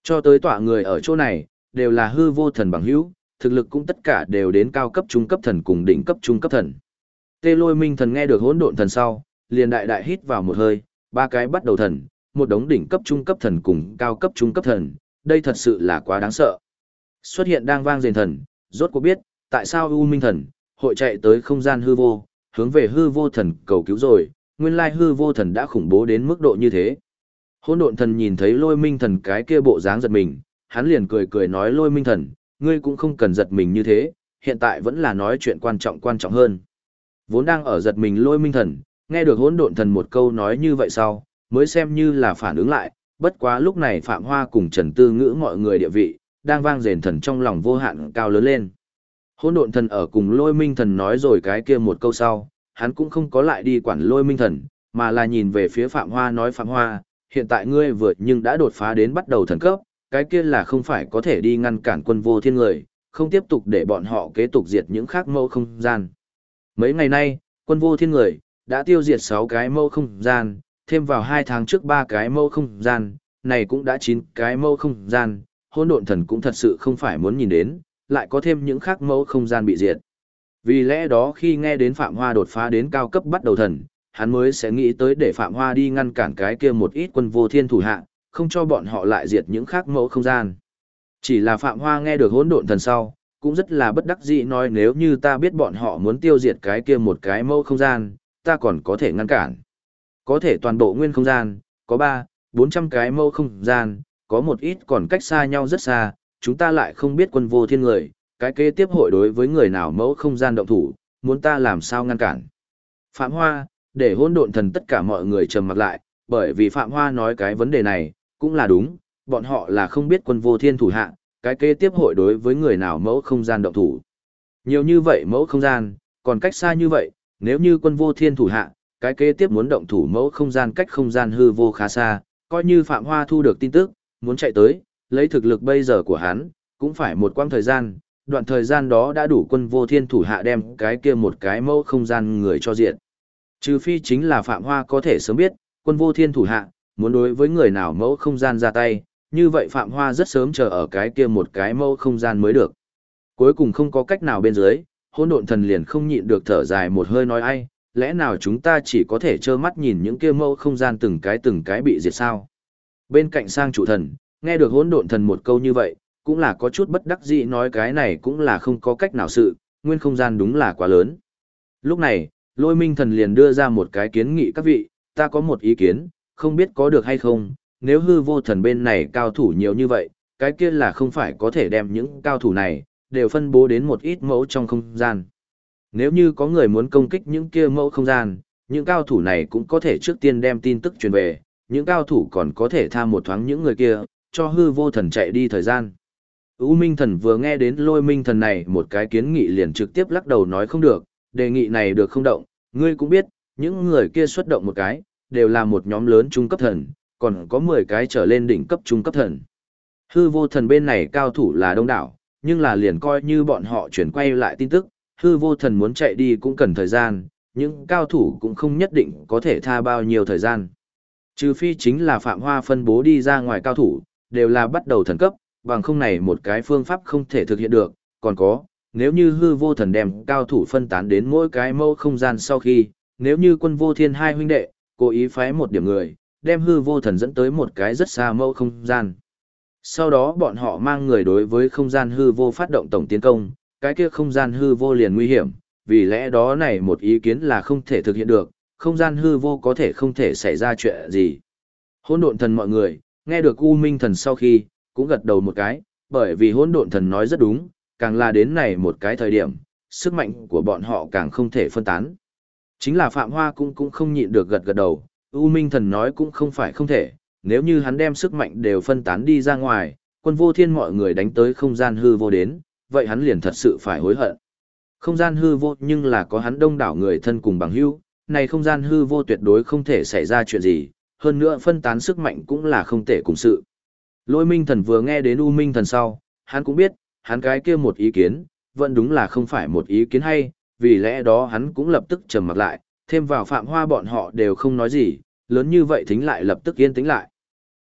Cho tới tọa người ở chỗ này, đều là hư vô thần bằng hữu, thực lực cũng tất cả đều đến cao cấp trung cấp thần cùng đỉnh cấp trung cấp thần. Tê Lôi Minh thần nghe được hỗn độn thần sau, liền đại đại hít vào một hơi, ba cái bắt đầu thần, một đống đỉnh cấp trung cấp thần cùng cao cấp trung cấp thần, đây thật sự là quá đáng sợ. Xuất hiện đang vang rền thần, rốt cuộc biết, tại sao U Minh thần, hội chạy tới không gian hư vô, hướng về hư vô thần cầu cứu rồi, nguyên lai hư vô thần đã khủng bố đến mức độ như thế. Hỗn độn thần nhìn thấy Lôi Minh thần cái kia bộ dáng giật mình, hắn liền cười cười nói Lôi Minh thần, ngươi cũng không cần giật mình như thế, hiện tại vẫn là nói chuyện quan trọng hơn. Vốn đang ở giật mình Lôi Minh thần, nghe được hỗn độn thần một câu nói như vậy sau, mới xem như là phản ứng lại, bất quá lúc này Phạm Hoa cùng Trần Tư Ngữ mọi người địa vị, đang vang rền thần trong lòng vô hạn cao lớn lên. Hỗn độn thần ở cùng Lôi Minh thần nói rồi cái kia một câu sau, hắn cũng không có lại đi quản Lôi Minh thần, mà là nhìn về phía Phạm Hoa nói Phạm Hoa, hiện tại ngươi vừa nhưng đã đột phá đến bắt đầu thần cấp, cái kia là không phải có thể đi ngăn cản quân vô thiên người, không tiếp tục để bọn họ kế tục diệt những khác mâu không gian. Mấy ngày nay, quân vô thiên người, đã tiêu diệt 6 cái mâu không gian, thêm vào 2 tháng trước 3 cái mâu không gian, này cũng đã 9 cái mâu không gian, hỗn độn thần cũng thật sự không phải muốn nhìn đến, lại có thêm những khác mâu không gian bị diệt. Vì lẽ đó khi nghe đến Phạm Hoa đột phá đến cao cấp bắt đầu thần, hắn mới sẽ nghĩ tới để Phạm Hoa đi ngăn cản cái kia một ít quân vô thiên thủ hạ, không cho bọn họ lại diệt những khác mẫu không gian. Chỉ là Phạm Hoa nghe được hỗn độn thần sau, cũng rất là bất đắc dĩ nói nếu như ta biết bọn họ muốn tiêu diệt cái kia một cái mẫu không gian, ta còn có thể ngăn cản. Có thể toàn bộ nguyên không gian, có 300-400 cái mẫu không gian, có một ít còn cách xa nhau rất xa, chúng ta lại không biết quân vô thiên người, cái kế tiếp hội đối với người nào mẫu không gian động thủ, muốn ta làm sao ngăn cản. Phạm Hoa, để hỗn độn thần tất cả mọi người trầm mặc lại, bởi vì Phạm Hoa nói cái vấn đề này, cũng là đúng, bọn họ là không biết quân vô thiên thủ hạ, cái kế tiếp hội đối với người nào mẫu không gian động thủ. Nhiều như vậy mẫu không gian, còn cách xa như vậy, nếu như quân vô thiên thủ hạ, cái kế tiếp muốn động thủ mẫu không gian cách không gian hư vô khá xa, coi như Phạm Hoa thu được tin tức, muốn chạy tới, lấy thực lực bây giờ của hắn, cũng phải một quãng thời gian, đoạn thời gian đó đã đủ quân vô thiên thủ hạ đem cái kia một cái mẫu không gian người cho diện. Trừ phi chính là Phạm Hoa có thể sớm biết, quân vô thiên thủ hạ, muốn đối với người nào mẫu không gian ra tay, như vậy Phạm Hoa rất sớm chờ ở cái kia một cái mẫu không gian mới được. Cuối cùng không có cách nào bên dưới, hỗn độn thần liền không nhịn được thở dài một hơi nói ai, lẽ nào chúng ta chỉ có thể trơ mắt nhìn những kia mẫu không gian từng cái bị diệt sao? Bên cạnh sang chủ thần, nghe được hỗn độn thần một câu như vậy, cũng là có chút bất đắc dĩ nói cái này cũng là không có cách nào sự, nguyên không gian đúng là quá lớn. Lúc này, Lôi Minh thần liền đưa ra một cái kiến nghị các vị, ta có một ý kiến, không biết có được hay không, nếu hư vô thần bên này cao thủ nhiều như vậy, cái kia là không phải có thể đem những cao thủ này, đều phân bố đến một ít mẫu trong không gian. Nếu như có người muốn công kích những kia mẫu không gian, những cao thủ này cũng có thể trước tiên đem tin tức truyền về, những cao thủ còn có thể tha một thoáng những người kia, cho hư vô thần chạy đi thời gian. U Minh thần vừa nghe đến Lôi Minh thần này một cái kiến nghị liền trực tiếp lắc đầu nói không được, đề nghị này được không động, ngươi cũng biết, những người kia xuất động một cái, đều là một nhóm lớn trung cấp thần, còn có 10 cái trở lên đỉnh cấp trung cấp thần. Hư vô thần bên này cao thủ là đông đảo, nhưng là liền coi như bọn họ chuyển quay lại tin tức, hư vô thần muốn chạy đi cũng cần thời gian, những cao thủ cũng không nhất định có thể tha bao nhiêu thời gian. Trừ phi chính là Phạm Hoa phân bố đi ra ngoài cao thủ, đều là bắt đầu thần cấp, bằng không này một cái phương pháp không thể thực hiện được, còn có, nếu như hư vô thần đem cao thủ phân tán đến mỗi cái mâu không gian sau khi, nếu như quân vô thiên hai huynh đệ, cố ý phái một điểm người, đem hư vô thần dẫn tới một cái rất xa mâu không gian. Sau đó bọn họ mang người đối với không gian hư vô phát động tổng tiến công, cái kia không gian hư vô liền nguy hiểm, vì lẽ đó này một ý kiến là không thể thực hiện được, không gian hư vô có thể không thể xảy ra chuyện gì. Hỗn độn thần mọi người, nghe được U Minh thần sau khi, cũng gật đầu một cái, bởi vì hỗn độn thần nói rất đúng, càng là đến này một cái thời điểm, sức mạnh của bọn họ càng không thể phân tán. Chính là Phạm Hoa cũng không nhịn được gật gật đầu, U Minh thần nói cũng không phải không thể, nếu như hắn đem sức mạnh đều phân tán đi ra ngoài, quân vô thiên mọi người đánh tới không gian hư vô đến, vậy hắn liền thật sự phải hối hận. Không gian hư vô nhưng là có hắn đông đảo người thân cùng bằng hữu, này không gian hư vô tuyệt đối không thể xảy ra chuyện gì, hơn nữa phân tán sức mạnh cũng là không thể cùng sự. Lôi Minh thần vừa nghe đến U Minh thần sau, hắn cũng biết, hắn cái kia một ý kiến, vẫn đúng là không phải một ý kiến hay, vì lẽ đó hắn cũng lập tức trầm mặt lại, thêm vào Phạm Hoa bọn họ đều không nói gì, lớn như vậy thính lại lập tức yên tĩnh lại.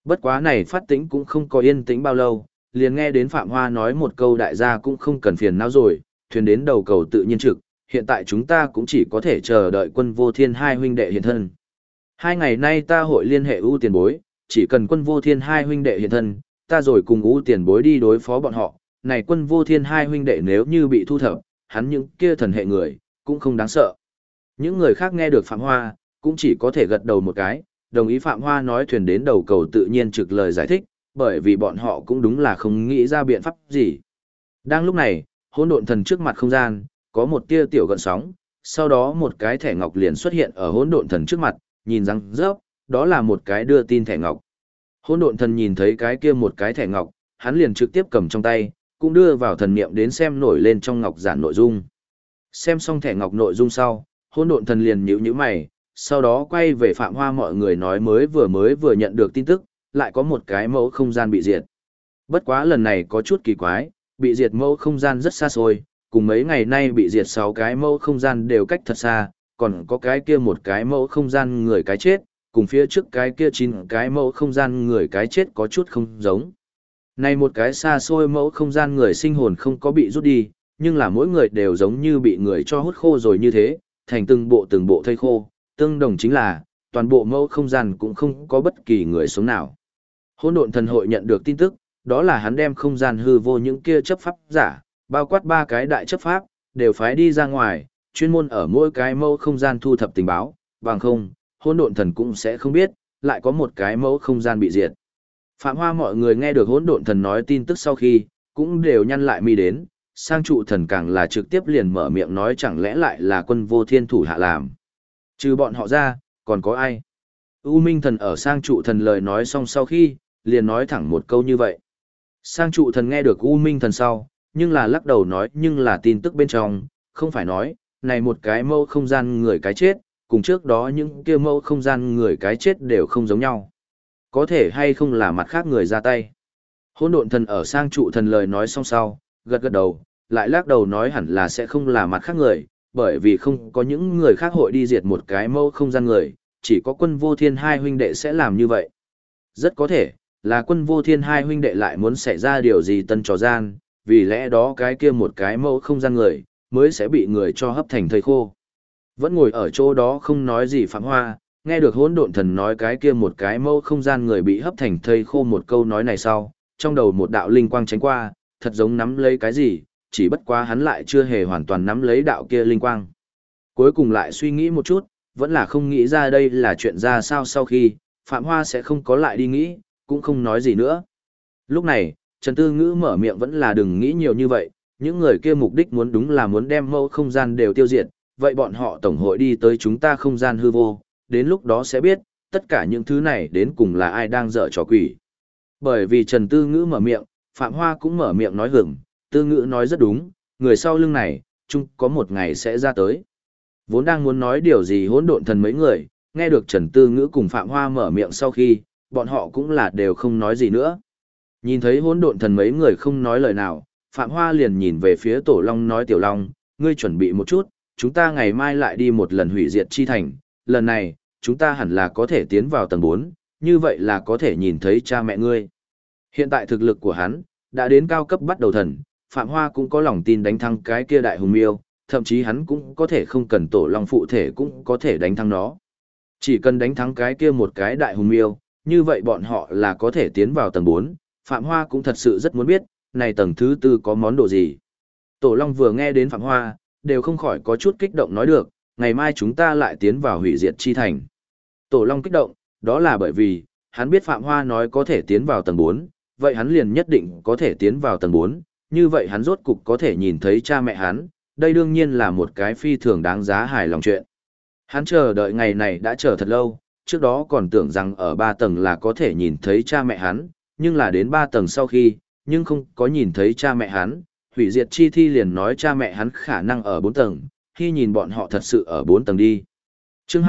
Bất quá này phát tĩnh cũng không có yên tĩnh bao lâu, liền nghe đến Phạm Hoa nói một câu đại gia cũng không cần phiền não rồi, thuyền đến đầu cầu tự nhiên trực, hiện tại chúng ta cũng chỉ có thể chờ đợi Quân Vô Thiên hai huynh đệ hiện thân. 2 ngày nay ta hội liên hệ ưu tiền bối, chỉ cần Quân Vô Thiên hai huynh đệ hiện thân, ta rồi cùng ưu tiền bối đi đối phó bọn họ. Này Quân Vô Thiên hai huynh đệ nếu như bị thu thập, hắn những kia thần hệ người, cũng không đáng sợ. Những người khác nghe được Phạm Hoa, cũng chỉ có thể gật đầu một cái, đồng ý Phạm Hoa nói thuyền đến đầu cầu tự nhiên trực lời giải thích, bởi vì bọn họ cũng đúng là không nghĩ ra biện pháp gì. Đang lúc này, hỗn độn thần trước mặt không gian, có một tia tiểu gợn sóng, sau đó một cái thẻ ngọc liền xuất hiện ở hỗn độn thần trước mặt, nhìn răng rớp, đó là một cái đưa tin thẻ ngọc. Hỗn độn thần nhìn thấy cái kia một cái thẻ ngọc, hắn liền trực tiếp cầm trong tay, cũng đưa vào thần niệm đến xem nổi lên trong ngọc giản nội dung. Xem xong thẻ ngọc nội dung sau, hỗn độn thần liền nhíu mày, sau đó quay về Phạm Hoa mọi người nói mới vừa nhận được tin tức, lại có một cái mẫu không gian bị diệt. Bất quá lần này có chút kỳ quái, bị diệt mẫu không gian rất xa xôi, cùng mấy ngày nay bị diệt 6 cái mẫu không gian đều cách thật xa, còn có cái kia một cái mẫu không gian người cái chết, cùng phía trước cái kia 9 cái mẫu không gian người cái chết có chút không giống. Này một cái xa xôi mẫu không gian người sinh hồn không có bị rút đi, nhưng là mỗi người đều giống như bị người cho hút khô rồi như thế, thành từng bộ thây khô, tương đồng chính là, toàn bộ mẫu không gian cũng không có bất kỳ người sống nào. Hỗn độn thần hội nhận được tin tức, đó là hắn đem không gian hư vô những kia chấp pháp giả, bao quát 3 cái đại chấp pháp, đều phái đi ra ngoài, chuyên môn ở mỗi cái mẫu không gian thu thập tình báo, bằng không, hỗn độn thần cũng sẽ không biết, lại có một cái mẫu không gian bị diệt. Phạm Hoa mọi người nghe được hỗn độn thần nói tin tức sau khi, cũng đều nhăn lại mi đến, sang trụ thần càng là trực tiếp liền mở miệng nói chẳng lẽ lại là Quân Vô Thiên thủ hạ làm. Trừ bọn họ ra, còn có ai? U Minh thần ở sang trụ thần lời nói xong sau khi, liền nói thẳng một câu như vậy. Sang trụ thần nghe được U Minh thần sau, nhưng là lắc đầu nói nhưng là tin tức bên trong, không phải nói, này một cái mẫu không gian người cái chết, cùng trước đó những kia mẫu không gian người cái chết đều không giống nhau. Có thể hay không là mặt khác người ra tay. Hỗn độn thần ở sang trụ thần lời nói xong sau, gật gật đầu, lại lắc đầu nói hẳn là sẽ không là mặt khác người, bởi vì không có những người khác hội đi diệt một cái mẫu không gian người, chỉ có Quân Vô Thiên hai huynh đệ sẽ làm như vậy. Rất có thể, là Quân Vô Thiên hai huynh đệ lại muốn xảy ra điều gì tân trò gian, vì lẽ đó cái kia một cái mẫu không gian người, mới sẽ bị người cho hấp thành thây khô. Vẫn ngồi ở chỗ đó không nói gì Phạm Hoa, nghe được hỗn độn thần nói cái kia một cái mẫu không gian người bị hấp thành thây khô một câu nói này sau, trong đầu một đạo linh quang tránh qua, thật giống nắm lấy cái gì, chỉ bất quá hắn lại chưa hề hoàn toàn nắm lấy đạo kia linh quang. Cuối cùng lại suy nghĩ một chút, vẫn là không nghĩ ra đây là chuyện ra sao sau khi, Phạm Hoa sẽ không có lại đi nghĩ, cũng không nói gì nữa. Lúc này, Trần Tư Ngữ mở miệng vẫn là đừng nghĩ nhiều như vậy, những người kia mục đích muốn đúng là muốn đem mẫu không gian đều tiêu diệt, vậy bọn họ tổng hội đi tới chúng ta không gian hư vô, đến lúc đó sẽ biết, tất cả những thứ này đến cùng là ai đang dở trò quỷ. Bởi vì Trần Tư Ngữ mở miệng, Phạm Hoa cũng mở miệng nói hưởng, Tư Ngữ nói rất đúng, người sau lưng này, chung có một ngày sẽ ra tới. Vốn đang muốn nói điều gì hỗn độn thần mấy người, nghe được Trần Tư Ngữ cùng Phạm Hoa mở miệng sau khi, bọn họ cũng là đều không nói gì nữa. Nhìn thấy hỗn độn thần mấy người không nói lời nào, Phạm Hoa liền nhìn về phía Tổ Long nói Tiểu Long, ngươi chuẩn bị một chút, chúng ta ngày mai lại đi một lần hủy diệt chi thành, lần này, chúng ta hẳn là có thể tiến vào tầng 4, như vậy là có thể nhìn thấy cha mẹ ngươi. Hiện tại thực lực của hắn, đã đến cao cấp bắt đầu thần, Phạm Hoa cũng có lòng tin đánh thắng cái kia đại hùng miêu, thậm chí hắn cũng có thể không cần Tổ Long phụ thể cũng có thể đánh thắng nó. Chỉ cần đánh thắng cái kia một cái đại hùng miêu, như vậy bọn họ là có thể tiến vào tầng 4, Phạm Hoa cũng thật sự rất muốn biết, này tầng thứ 4 có món đồ gì. Tổ Long vừa nghe đến Phạm Hoa, đều không khỏi có chút kích động nói được, ngày mai chúng ta lại tiến vào hủy diệt chi thành. Tổ Long kích động, đó là bởi vì, hắn biết Phạm Hoa nói có thể tiến vào tầng 4, vậy hắn liền nhất định có thể tiến vào tầng 4, như vậy hắn rốt cục có thể nhìn thấy cha mẹ hắn, đây đương nhiên là một cái phi thường đáng giá hài lòng chuyện. Hắn chờ đợi ngày này đã chờ thật lâu, trước đó còn tưởng rằng ở 3 tầng là có thể nhìn thấy cha mẹ hắn, nhưng là đến 3 tầng sau khi, nhưng không có nhìn thấy cha mẹ hắn, hủy diệt chi thi liền nói cha mẹ hắn khả năng ở 4 tầng, khi nhìn bọn họ thật sự ở 4 tầng đi. Chương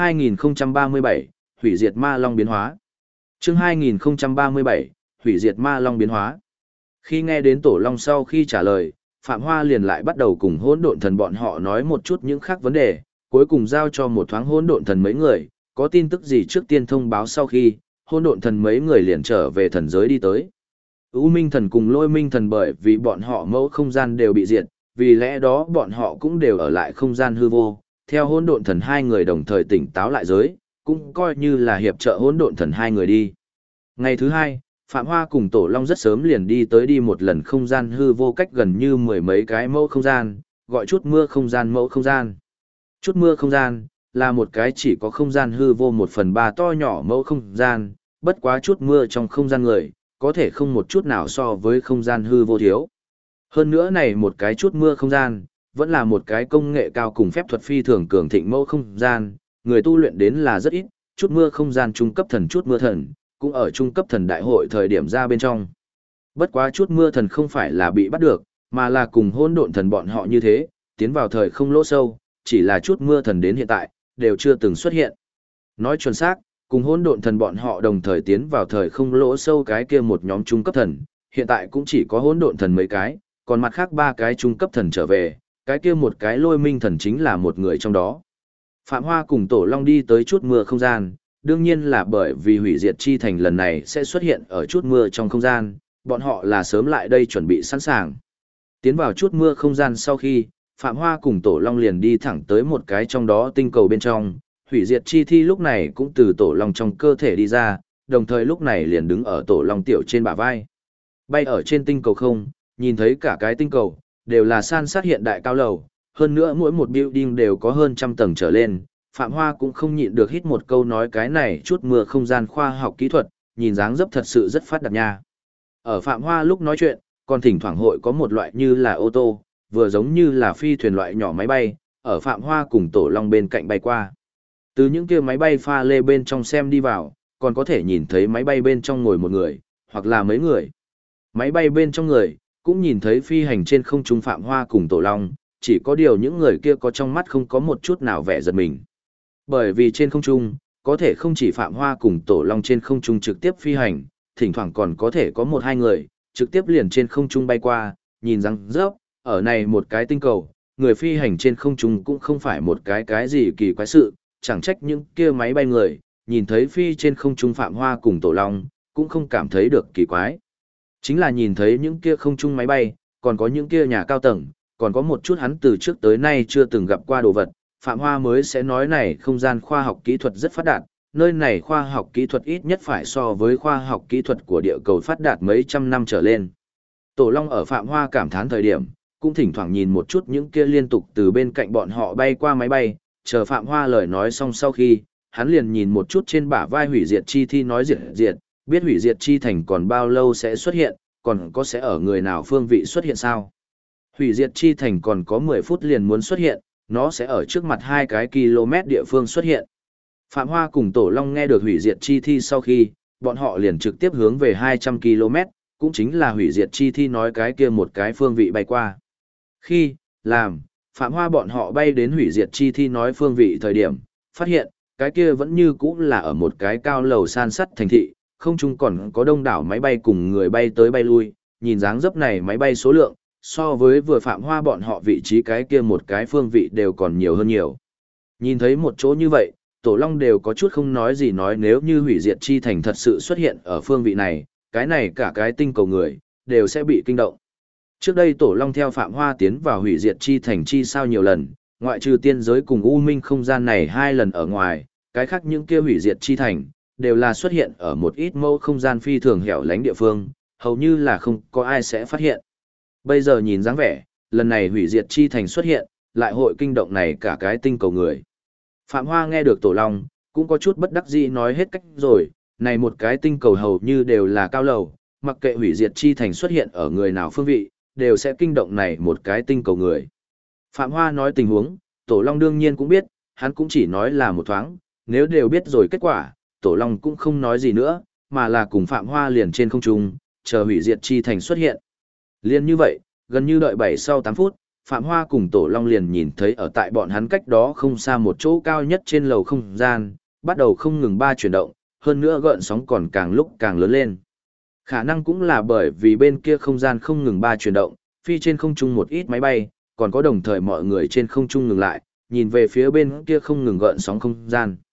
2037, hủy diệt ma long biến hóa. Chương 2037, hủy diệt ma long biến hóa. Khi nghe đến Tổ Long sau khi trả lời, Phạm Hoa liền lại bắt đầu cùng hỗn độn thần bọn họ nói một chút những khác vấn đề, cuối cùng giao cho một thoáng hỗn độn thần mấy người, có tin tức gì trước tiên thông báo sau khi, hôn độn thần mấy người liền trở về thần giới đi tới. U Minh thần cùng Lôi Minh thần bởi vì bọn họ mẫu không gian đều bị diệt, vì lẽ đó bọn họ cũng đều ở lại không gian hư vô, theo hôn độn thần hai người đồng thời tỉnh táo lại giới, cũng coi như là hiệp trợ hôn độn thần hai người đi. Ngày thứ hai, Phạm Hoa cùng Tổ Long rất sớm liền đi tới đi một lần không gian hư vô cách gần như mười mấy cái mẫu không gian, gọi chút mưa không gian mẫu không gian. Chút mưa không gian, là một cái chỉ có không gian hư vô 1/3 to nhỏ mẫu không gian, bất quá chút mưa trong không gian người, có thể không một chút nào so với không gian hư vô thiếu. Hơn nữa này một cái chút mưa không gian, vẫn là một cái công nghệ cao cùng phép thuật phi thường cường thịnh mẫu không gian, người tu luyện đến là rất ít, chút mưa không gian trung cấp thần chút mưa thần, cũng ở trung cấp thần đại hội thời điểm ra bên trong. Bất quá chút mưa thần không phải là bị bắt được, mà là cùng hỗn độn thần bọn họ như thế, tiến vào thời không lỗ sâu, chỉ là chút mưa thần đến hiện tại, đều chưa từng xuất hiện. Nói chuẩn xác, cùng hỗn độn thần bọn họ đồng thời tiến vào thời không lỗ sâu cái kia một nhóm trung cấp thần, hiện tại cũng chỉ có hỗn độn thần mấy cái, còn mặt khác ba cái trung cấp thần trở về, cái kia một cái Lôi Minh thần chính là một người trong đó. Phạm Hoa cùng Tổ Long đi tới chút mưa không gian, đương nhiên là bởi vì hủy diệt chi thành lần này sẽ xuất hiện ở chút mưa trong không gian, bọn họ là sớm lại đây chuẩn bị sẵn sàng. Tiến vào chút mưa không gian sau khi, Phạm Hoa cùng Tổ Long liền đi thẳng tới một cái trong đó tinh cầu bên trong, hủy diệt chi thi lúc này cũng từ Tổ Long trong cơ thể đi ra, đồng thời lúc này liền đứng ở Tổ Long tiểu trên bả vai. Bay ở trên tinh cầu không, nhìn thấy cả cái tinh cầu, đều là san sát hiện đại cao lầu, hơn nữa mỗi một building đều có hơn 100 tầng trở lên. Phạm Hoa cũng không nhịn được hít một câu nói cái này chút mưa không gian khoa học kỹ thuật, nhìn dáng dấp thật sự rất phát đạt nha. Ở Phạm Hoa lúc nói chuyện, còn thỉnh thoảng hội có một loại như là ô tô, vừa giống như là phi thuyền loại nhỏ máy bay, ở Phạm Hoa cùng Tổ Long bên cạnh bay qua. Từ những kia máy bay pha lê bên trong xem đi vào, còn có thể nhìn thấy máy bay bên trong ngồi một người, hoặc là mấy người. Máy bay bên trong người, cũng nhìn thấy phi hành trên không trung Phạm Hoa cùng Tổ Long, chỉ có điều những người kia có trong mắt không có một chút nào vẻ giật mình. Bởi vì trên không trung, có thể không chỉ Phạm Hoa cùng Tổ Long trên không trung trực tiếp phi hành, thỉnh thoảng còn có thể có một hai người, trực tiếp liền trên không trung bay qua, nhìn răng rớp, ở này một cái tinh cầu, người phi hành trên không trung cũng không phải một cái gì kỳ quái sự, chẳng trách những kia máy bay người, nhìn thấy phi trên không trung Phạm Hoa cùng Tổ Long, cũng không cảm thấy được kỳ quái. Chính là nhìn thấy những kia không trung máy bay, còn có những kia nhà cao tầng, còn có một chút hắn từ trước tới nay chưa từng gặp qua đồ vật, Phạm Hoa mới sẽ nói này không gian khoa học kỹ thuật rất phát đạt, nơi này khoa học kỹ thuật ít nhất phải so với khoa học kỹ thuật của địa cầu phát đạt mấy trăm năm trở lên. Tổ Long ở Phạm Hoa cảm thán thời điểm, cũng thỉnh thoảng nhìn một chút những kia liên tục từ bên cạnh bọn họ bay qua máy bay, chờ Phạm Hoa lời nói xong sau khi, hắn liền nhìn một chút trên bả vai hủy diệt chi thi nói diệt, biết hủy diệt chi thành còn bao lâu sẽ xuất hiện, còn có sẽ ở người nào phương vị xuất hiện sao. Hủy diệt chi thành còn có 10 phút liền muốn xuất hiện, nó sẽ ở trước mặt 2 cái km địa phương xuất hiện. Phạm Hoa cùng Tổ Long nghe được hủy diệt chi thi sau khi, bọn họ liền trực tiếp hướng về 200 km, cũng chính là hủy diệt chi thi nói cái kia một cái phương vị bay qua. Khi, làm, Phạm Hoa bọn họ bay đến hủy diệt chi thi nói phương vị thời điểm, phát hiện, cái kia vẫn như cũ là ở một cái cao lầu san sắt thành thị, không chung còn có đông đảo máy bay cùng người bay tới bay lui, nhìn dáng dấp này máy bay số lượng, so với vừa Phạm Hoa bọn họ vị trí cái kia một cái phương vị đều còn nhiều hơn nhiều. Nhìn thấy một chỗ như vậy, Tổ Long đều có chút không nói gì nói nếu như hủy diệt chi thành thật sự xuất hiện ở phương vị này, cái này cả cái tinh cầu người, đều sẽ bị kinh động. Trước đây Tổ Long theo Phạm Hoa tiến vào hủy diệt chi thành chi sao nhiều lần, ngoại trừ tiên giới cùng U Minh không gian này 2 lần ở ngoài, cái khác những kia hủy diệt chi thành, đều là xuất hiện ở một ít mẫu không gian phi thường hẻo lánh địa phương, hầu như là không có ai sẽ phát hiện. Bây giờ nhìn dáng vẻ, lần này hủy diệt chi thành xuất hiện, lại hội kinh động này cả cái tinh cầu người. Phạm Hoa nghe được Tổ Long, cũng có chút bất đắc dĩ nói hết cách rồi, này một cái tinh cầu hầu như đều là cao lầu, mặc kệ hủy diệt chi thành xuất hiện ở người nào phương vị, đều sẽ kinh động này một cái tinh cầu người. Phạm Hoa nói tình huống, Tổ Long đương nhiên cũng biết, hắn cũng chỉ nói là một thoáng, nếu đều biết rồi kết quả, Tổ Long cũng không nói gì nữa, mà là cùng Phạm Hoa liền trên không trung, chờ hủy diệt chi thành xuất hiện. Liên như vậy, gần như đợi 7 sau 8 phút, Phạm Hoa cùng Tổ Long liền nhìn thấy ở tại bọn hắn cách đó không xa một chỗ cao nhất trên lầu không gian, bắt đầu không ngừng chuyển động, hơn nữa gợn sóng còn càng lúc càng lớn lên. Khả năng cũng là bởi vì bên kia không gian không ngừng chuyển động, phi trên không trung một ít máy bay, còn có đồng thời mọi người trên không trung ngừng lại, nhìn về phía bên kia không ngừng gợn sóng không gian.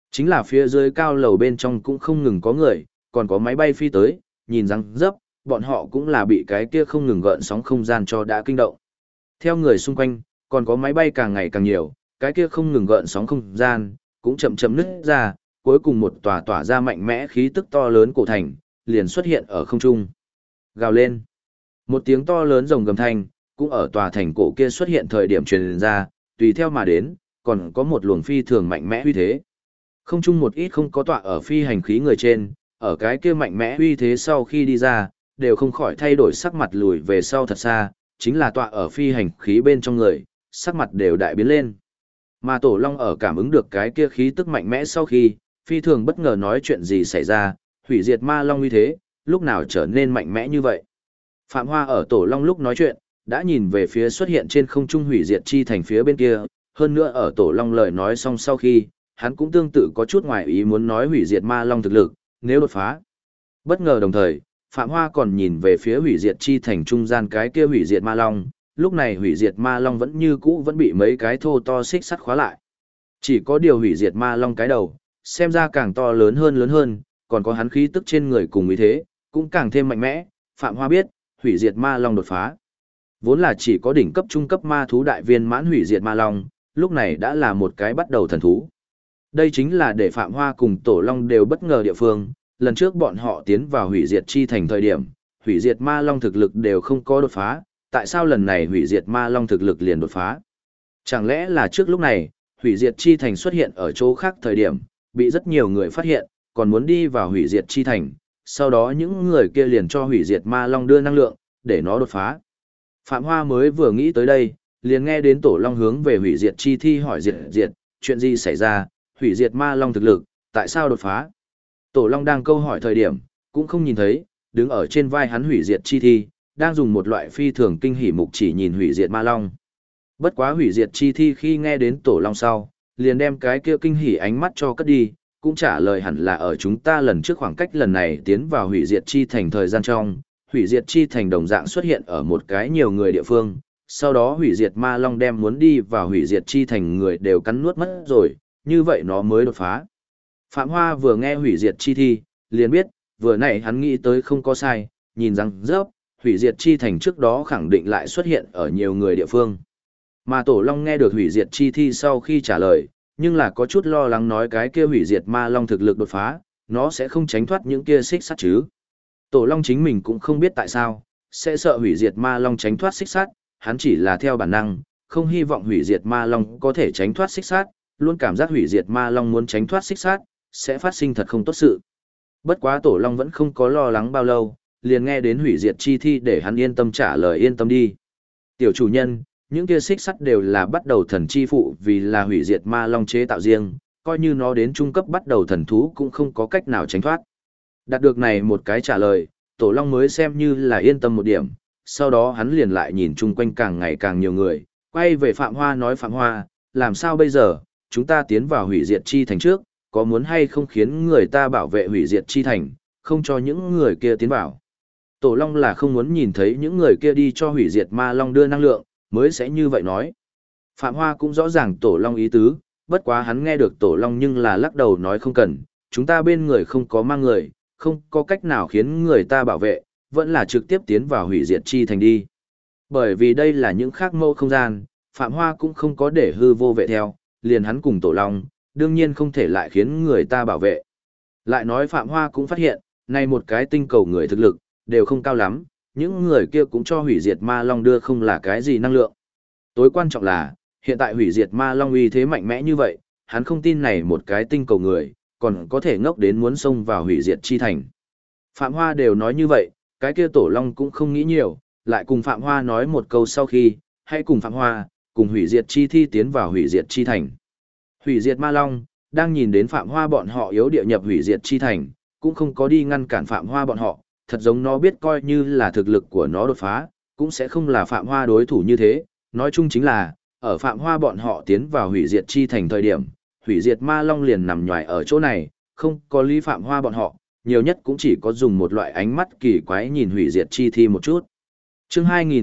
Chính là phía dưới cao lầu bên trong cũng không ngừng có người, còn có máy bay phi tới, nhìn răng dấp, bọn họ cũng là bị cái kia không ngừng gợn sóng không gian cho đã kinh động. Theo người xung quanh, còn có máy bay càng ngày càng nhiều, cái kia không ngừng gợn sóng không gian, cũng chậm chậm nứt ra, cuối cùng một tòa tỏa ra mạnh mẽ khí tức to lớn cổ thành, liền xuất hiện ở không trung. Gào lên. Một tiếng to lớn rồng gầm thanh, cũng ở tòa thành cổ kia xuất hiện thời điểm truyền ra, tùy theo mà đến, còn có một luồng phi thường mạnh mẽ uy thế. Không chung một ít không có tọa ở phi hành khí người trên, ở cái kia mạnh mẽ uy thế sau khi đi ra, đều không khỏi thay đổi sắc mặt lùi về sau thật xa, chính là tọa ở phi hành khí bên trong người, sắc mặt đều đại biến lên. Mà Tổ Long ở cảm ứng được cái kia khí tức mạnh mẽ sau khi, phi thường bất ngờ nói chuyện gì xảy ra, hủy diệt ma long uy thế, lúc nào trở nên mạnh mẽ như vậy. Phạm Hoa ở Tổ Long lúc nói chuyện, đã nhìn về phía xuất hiện trên không trung hủy diệt chi thành phía bên kia, hơn nữa ở Tổ Long lời nói xong sau khi, hắn cũng tương tự có chút ngoài ý muốn nói hủy diệt ma long thực lực, nếu đột phá. Bất ngờ đồng thời, Phạm Hoa còn nhìn về phía hủy diệt chi thành trung gian cái kia hủy diệt ma long, lúc này hủy diệt ma long vẫn như cũ vẫn bị mấy cái thô to xích sắt khóa lại. Chỉ có điều hủy diệt ma long cái đầu, xem ra càng to lớn hơn, còn có hắn khí tức trên người cùng ý thế, cũng càng thêm mạnh mẽ, Phạm Hoa biết, hủy diệt ma long đột phá. Vốn là chỉ có đỉnh cấp trung cấp ma thú đại viên mãn hủy diệt ma long, lúc này đã là một cái bắt đầu thần thú. Đây chính là để Phạm Hoa cùng Tổ Long đều bất ngờ địa phương, lần trước bọn họ tiến vào hủy diệt chi thành thời điểm, hủy diệt ma long thực lực đều không có đột phá, tại sao lần này hủy diệt ma long thực lực liền đột phá? Chẳng lẽ là trước lúc này, hủy diệt chi thành xuất hiện ở chỗ khác thời điểm, bị rất nhiều người phát hiện, còn muốn đi vào hủy diệt chi thành, sau đó những người kia liền cho hủy diệt ma long đưa năng lượng, để nó đột phá. Phạm Hoa mới vừa nghĩ tới đây, liền nghe đến Tổ Long hướng về hủy diệt chi thi hỏi diệt, chuyện gì xảy ra, hủy diệt ma long thực lực, tại sao đột phá? Tổ Long đang câu hỏi thời điểm, cũng không nhìn thấy, đứng ở trên vai hắn hủy diệt chi thi, đang dùng một loại phi thường kinh hỉ mục chỉ nhìn hủy diệt ma long. Bất quá hủy diệt chi thi khi nghe đến Tổ Long sau, liền đem cái kia kinh hỉ ánh mắt cho cất đi, cũng trả lời hẳn là ở chúng ta lần trước khoảng cách lần này tiến vào hủy diệt chi thành thời gian trong, hủy diệt chi thành đồng dạng xuất hiện ở một cái nhiều người địa phương, sau đó hủy diệt ma long đem muốn đi vào hủy diệt chi thành người đều cắn nuốt mất rồi, như vậy nó mới đột phá. Phạm Hoa vừa nghe hủy diệt chi thi, liền biết, vừa nãy hắn nghĩ tới không có sai, nhìn rằng rớp, hủy diệt chi thành trước đó khẳng định lại xuất hiện ở nhiều người địa phương. Mà Tổ Long nghe được hủy diệt chi thi sau khi trả lời, nhưng là có chút lo lắng nói cái kia hủy diệt ma long thực lực đột phá, nó sẽ không tránh thoát những kia xích sắt chứ. Tổ Long chính mình cũng không biết tại sao, sẽ sợ hủy diệt ma long tránh thoát xích sắt, hắn chỉ là theo bản năng, không hy vọng hủy diệt ma long có thể tránh thoát xích sắt, luôn cảm giác hủy diệt ma long muốn tránh thoát xích sắt, sẽ phát sinh thật không tốt sự. Bất quá Tổ Long vẫn không có lo lắng bao lâu, liền nghe đến hủy diệt chi thi để hắn yên tâm trả lời yên tâm đi. Tiểu chủ nhân, những kia xích sắt đều là bắt đầu thần chi phụ vì là hủy diệt ma long chế tạo riêng, coi như nó đến trung cấp bắt đầu thần thú cũng không có cách nào tránh thoát. Đạt được này một cái trả lời, Tổ Long mới xem như là yên tâm một điểm, sau đó hắn liền lại nhìn chung quanh càng ngày càng nhiều người, quay về Phạm Hoa nói Phạm Hoa, làm sao bây giờ, chúng ta tiến vào hủy diệt chi thành trước, có muốn hay không khiến người ta bảo vệ hủy diệt chi thành, không cho những người kia tiến vào. Tổ Long là không muốn nhìn thấy những người kia đi cho hủy diệt ma long đưa năng lượng, mới sẽ như vậy nói. Phạm Hoa cũng rõ ràng Tổ Long ý tứ, bất quá hắn nghe được Tổ Long nhưng là lắc đầu nói không cần, chúng ta bên người không có mang người, không có cách nào khiến người ta bảo vệ, vẫn là trực tiếp tiến vào hủy diệt chi thành đi. Bởi vì đây là những khác mâu không gian, Phạm Hoa cũng không có để hư vô vệ theo, liền hắn cùng Tổ Long, đương nhiên không thể lại khiến người ta bảo vệ. Lại nói Phạm Hoa cũng phát hiện, nay một cái tinh cầu người thực lực, đều không cao lắm, những người kia cũng cho hủy diệt ma long đưa không là cái gì năng lượng. Tối quan trọng là, hiện tại hủy diệt ma long uy thế mạnh mẽ như vậy, hắn không tin này một cái tinh cầu người, còn có thể ngốc đến muốn xông vào hủy diệt chi thành. Phạm Hoa đều nói như vậy, cái kia Tổ Long cũng không nghĩ nhiều, lại cùng Phạm Hoa nói một câu sau khi, hãy cùng Phạm Hoa, cùng hủy diệt chi thi tiến vào hủy diệt chi thành. Hủy diệt ma long, đang nhìn đến Phạm Hoa bọn họ yếu địa nhập hủy diệt chi thành, cũng không có đi ngăn cản Phạm Hoa bọn họ, thật giống nó biết coi như là thực lực của nó đột phá, cũng sẽ không là Phạm Hoa đối thủ như thế, nói chung chính là, ở Phạm Hoa bọn họ tiến vào hủy diệt chi thành thời điểm, hủy diệt ma long liền nằm nhòi ở chỗ này, không có lý Phạm Hoa bọn họ, nhiều nhất cũng chỉ có dùng một loại ánh mắt kỳ quái nhìn hủy diệt chi thi một chút. Chương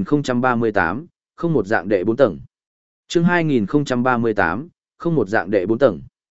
2038, không một dạng đệ 4 tầng. Chương 2038, không một dạng đệ 4 tầng.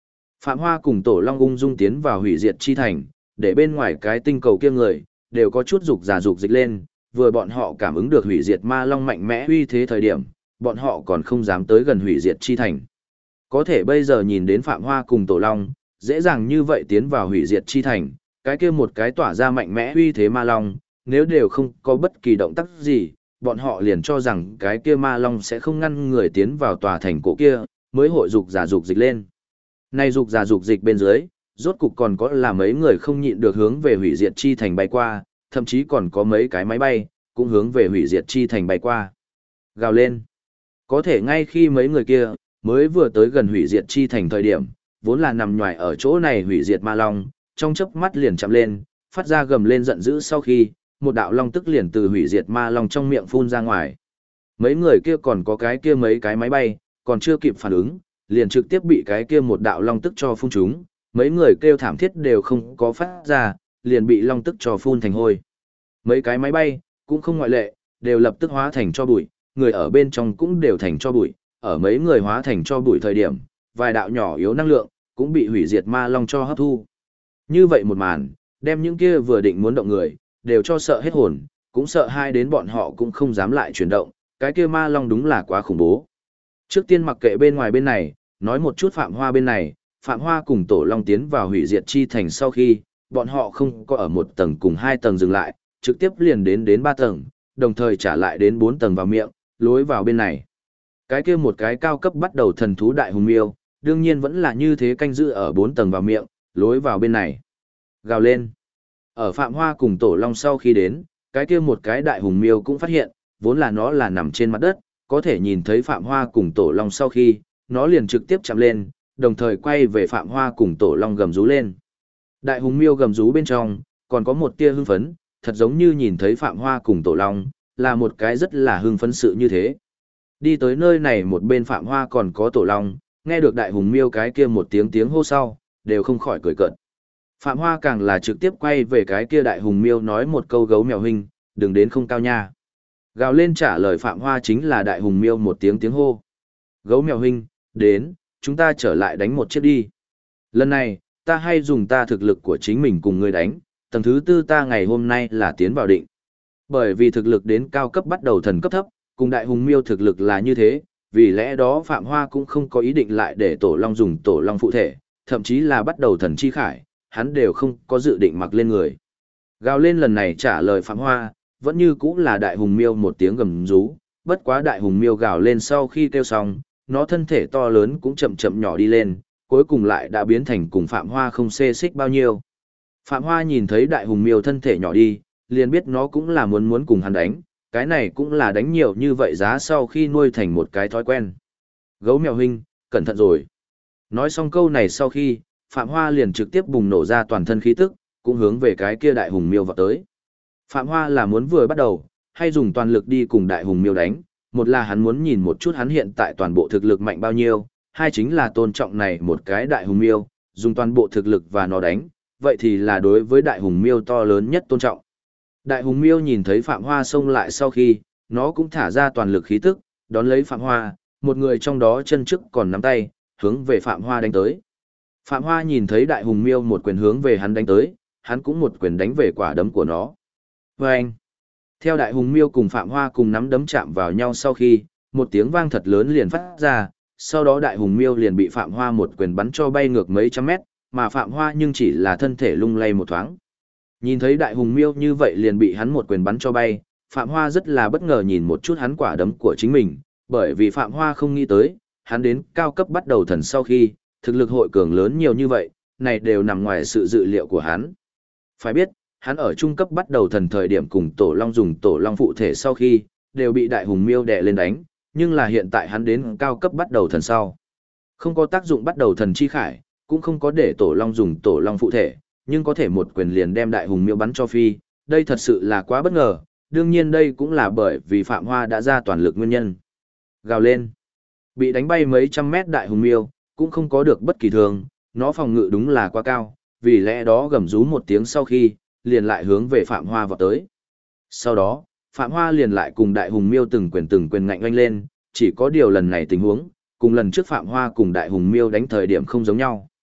Phạm Hoa cùng Tổ Long ung dung tiến vào hủy diệt chi thành, để bên ngoài cái tinh cầu kia người, đều có chút dục giả dục dịch lên, vừa bọn họ cảm ứng được hủy diệt ma long mạnh mẽ uy thế thời điểm, bọn họ còn không dám tới gần hủy diệt chi thành. Có thể bây giờ nhìn đến Phạm Hoa cùng Tổ Long, dễ dàng như vậy tiến vào hủy diệt chi thành, cái kia một cái tỏa ra mạnh mẽ uy thế ma long, nếu đều không có bất kỳ động tác gì, bọn họ liền cho rằng cái kia ma long sẽ không ngăn người tiến vào tòa thành cổ kia, mới hội dục giả dục dịch lên. Nay dục giả dục dịch bên dưới, rốt cục còn có là mấy người không nhịn được hướng về hủy diệt chi thành bay qua, thậm chí còn có mấy cái máy bay, cũng hướng về hủy diệt chi thành bay qua. Gào lên. Có thể ngay khi mấy người kia, mới vừa tới gần hủy diệt chi thành thời điểm, vốn là nằm nhòi ở chỗ này hủy diệt ma long, trong chớp mắt liền chạm lên, phát ra gầm lên giận dữ sau khi, một đạo long tức liền từ hủy diệt ma long trong miệng phun ra ngoài. Mấy người kia còn có cái kia mấy cái máy bay, còn chưa kịp phản ứng, liền trực tiếp bị cái kia một đạo long tức cho phun chúng, mấy người kêu thảm thiết đều không có phát ra, liền bị long tức cho phun thành hôi. Mấy cái máy bay, cũng không ngoại lệ, đều lập tức hóa thành cho bụi, người ở bên trong cũng đều thành cho bụi, ở mấy người hóa thành cho bụi thời điểm, vài đạo nhỏ yếu năng lượng, cũng bị hủy diệt ma long cho hấp thu. Như vậy một màn, đem những kia vừa định muốn động người, đều cho sợ hết hồn, cũng sợ hai đến bọn họ cũng không dám lại chuyển động, cái kia ma long đúng là quá khủng bố. Trước tiên mặc kệ bên ngoài bên này, nói một chút Phạm Hoa bên này, Phạm Hoa cùng Tổ Long tiến vào hủy diệt chi thành sau khi, bọn họ không có ở một tầng cùng hai tầng dừng lại, trực tiếp liền đến ba tầng, đồng thời trả lại đến 4 tầng vào miệng, lối vào bên này. Cái kia một cái cao cấp bắt đầu thần thú đại hùng miêu, đương nhiên vẫn là như thế canh giữ ở 4 tầng vào miệng, lối vào bên này. Gào lên. Ở Phạm Hoa cùng Tổ Long sau khi đến, cái kia một cái đại hùng miêu cũng phát hiện, vốn là nó là nằm trên mặt đất, có thể nhìn thấy Phạm Hoa cùng Tổ Long sau khi, nó liền trực tiếp chạm lên, đồng thời quay về Phạm Hoa cùng Tổ Long gầm rú lên. Đại hùng miêu gầm rú bên trong, còn có một tia hưng phấn, thật giống như nhìn thấy Phạm Hoa cùng Tổ Long, là một cái rất là hưng phấn sự như thế. Đi tới nơi này một bên Phạm Hoa còn có Tổ Long, nghe được đại hùng miêu cái kia một tiếng hô sau, đều không khỏi cười cợt. Phạm Hoa càng là trực tiếp quay về cái kia đại hùng miêu nói một câu gấu mèo huynh, đừng đến không cao nha. Gào lên trả lời Phạm Hoa chính là đại hùng miêu một tiếng hô. Gấu mèo huynh, đến, chúng ta trở lại đánh một chiếc đi. Lần này, ta hay dùng ta thực lực của chính mình cùng ngươi đánh, tầng thứ 4 ta ngày hôm nay là tiến vào định. Bởi vì thực lực đến cao cấp bắt đầu thần cấp thấp, cùng đại hùng miêu thực lực là như thế, vì lẽ đó Phạm Hoa cũng không có ý định lại để Tổ Long dùng Tổ Long phụ thể, thậm chí là bắt đầu thần chi khải, hắn đều không có dự định mặc lên người. Gào lên lần này trả lời Phạm Hoa, vẫn như cũ là đại hùng miêu một tiếng gầm rú, bất quá đại hùng miêu gào lên sau khi kêu xong, nó thân thể to lớn cũng chậm chậm nhỏ đi lên, cuối cùng lại đã biến thành cùng Phạm Hoa không xê xích bao nhiêu. Phạm Hoa nhìn thấy đại hùng miêu thân thể nhỏ đi, liền biết nó cũng là muốn cùng hắn đánh, cái này cũng là đánh nhiều như vậy giá sau khi nuôi thành một cái thói quen. Gấu mèo huynh, cẩn thận rồi. Nói xong câu này sau khi, Phạm Hoa liền trực tiếp bùng nổ ra toàn thân khí tức, cũng hướng về cái kia đại hùng miêu vào tới. Phạm Hoa là muốn vừa bắt đầu, hay dùng toàn lực đi cùng đại hùng miêu đánh, một là hắn muốn nhìn một chút hắn hiện tại toàn bộ thực lực mạnh bao nhiêu, hai chính là tôn trọng này một cái đại hùng miêu, dùng toàn bộ thực lực và nó đánh, vậy thì là đối với đại hùng miêu to lớn nhất tôn trọng. Đại hùng miêu nhìn thấy Phạm Hoa xông lại sau khi, nó cũng thả ra toàn lực khí tức, đón lấy Phạm Hoa, một người trong đó chân trước còn nắm tay, hướng về Phạm Hoa đánh tới. Phạm Hoa nhìn thấy đại hùng miêu một quyền hướng về hắn đánh tới, hắn cũng một quyền đánh về quả đấm của nó. Và anh, theo đại hùng miêu cùng Phạm Hoa cùng nắm đấm chạm vào nhau sau khi, một tiếng vang thật lớn liền phát ra, sau đó đại hùng miêu liền bị Phạm Hoa một quyền bắn cho bay ngược mấy trăm mét, mà Phạm Hoa nhưng chỉ là thân thể lung lay một thoáng. Nhìn thấy đại hùng miêu như vậy liền bị hắn một quyền bắn cho bay, Phạm Hoa rất là bất ngờ nhìn một chút hắn quả đấm của chính mình, bởi vì Phạm Hoa không nghĩ tới, hắn đến cao cấp bắt đầu thần sau khi, thực lực hội cường lớn nhiều như vậy, này đều nằm ngoài sự dự liệu của hắn. Phải biết, hắn ở trung cấp bắt đầu thần thời điểm cùng Tổ Long dùng Tổ Long phụ thể sau khi, đều bị đại hùng miêu đè lên đánh, nhưng là hiện tại hắn đến cao cấp bắt đầu thần sau. Không có tác dụng bắt đầu thần chi khải, cũng không có để Tổ Long dùng Tổ Long phụ thể, nhưng có thể một quyền liền đem đại hùng miêu bắn cho phi, đây thật sự là quá bất ngờ, đương nhiên đây cũng là bởi vì Phạm Hoa đã ra toàn lực nguyên nhân. Gào lên, bị đánh bay mấy trăm mét đại hùng miêu, cũng không có được bất kỳ thương, nó phòng ngự đúng là quá cao, vì lẽ đó gầm rú một tiếng sau khi, liền lại hướng về Phạm Hoa vọt tới. Sau đó, Phạm Hoa liền lại cùng đại hùng miêu từng quyền ngạnh oanh lên, chỉ có điều lần này tình huống, cùng lần trước Phạm Hoa cùng đại hùng miêu đánh thời điểm không giống nhau.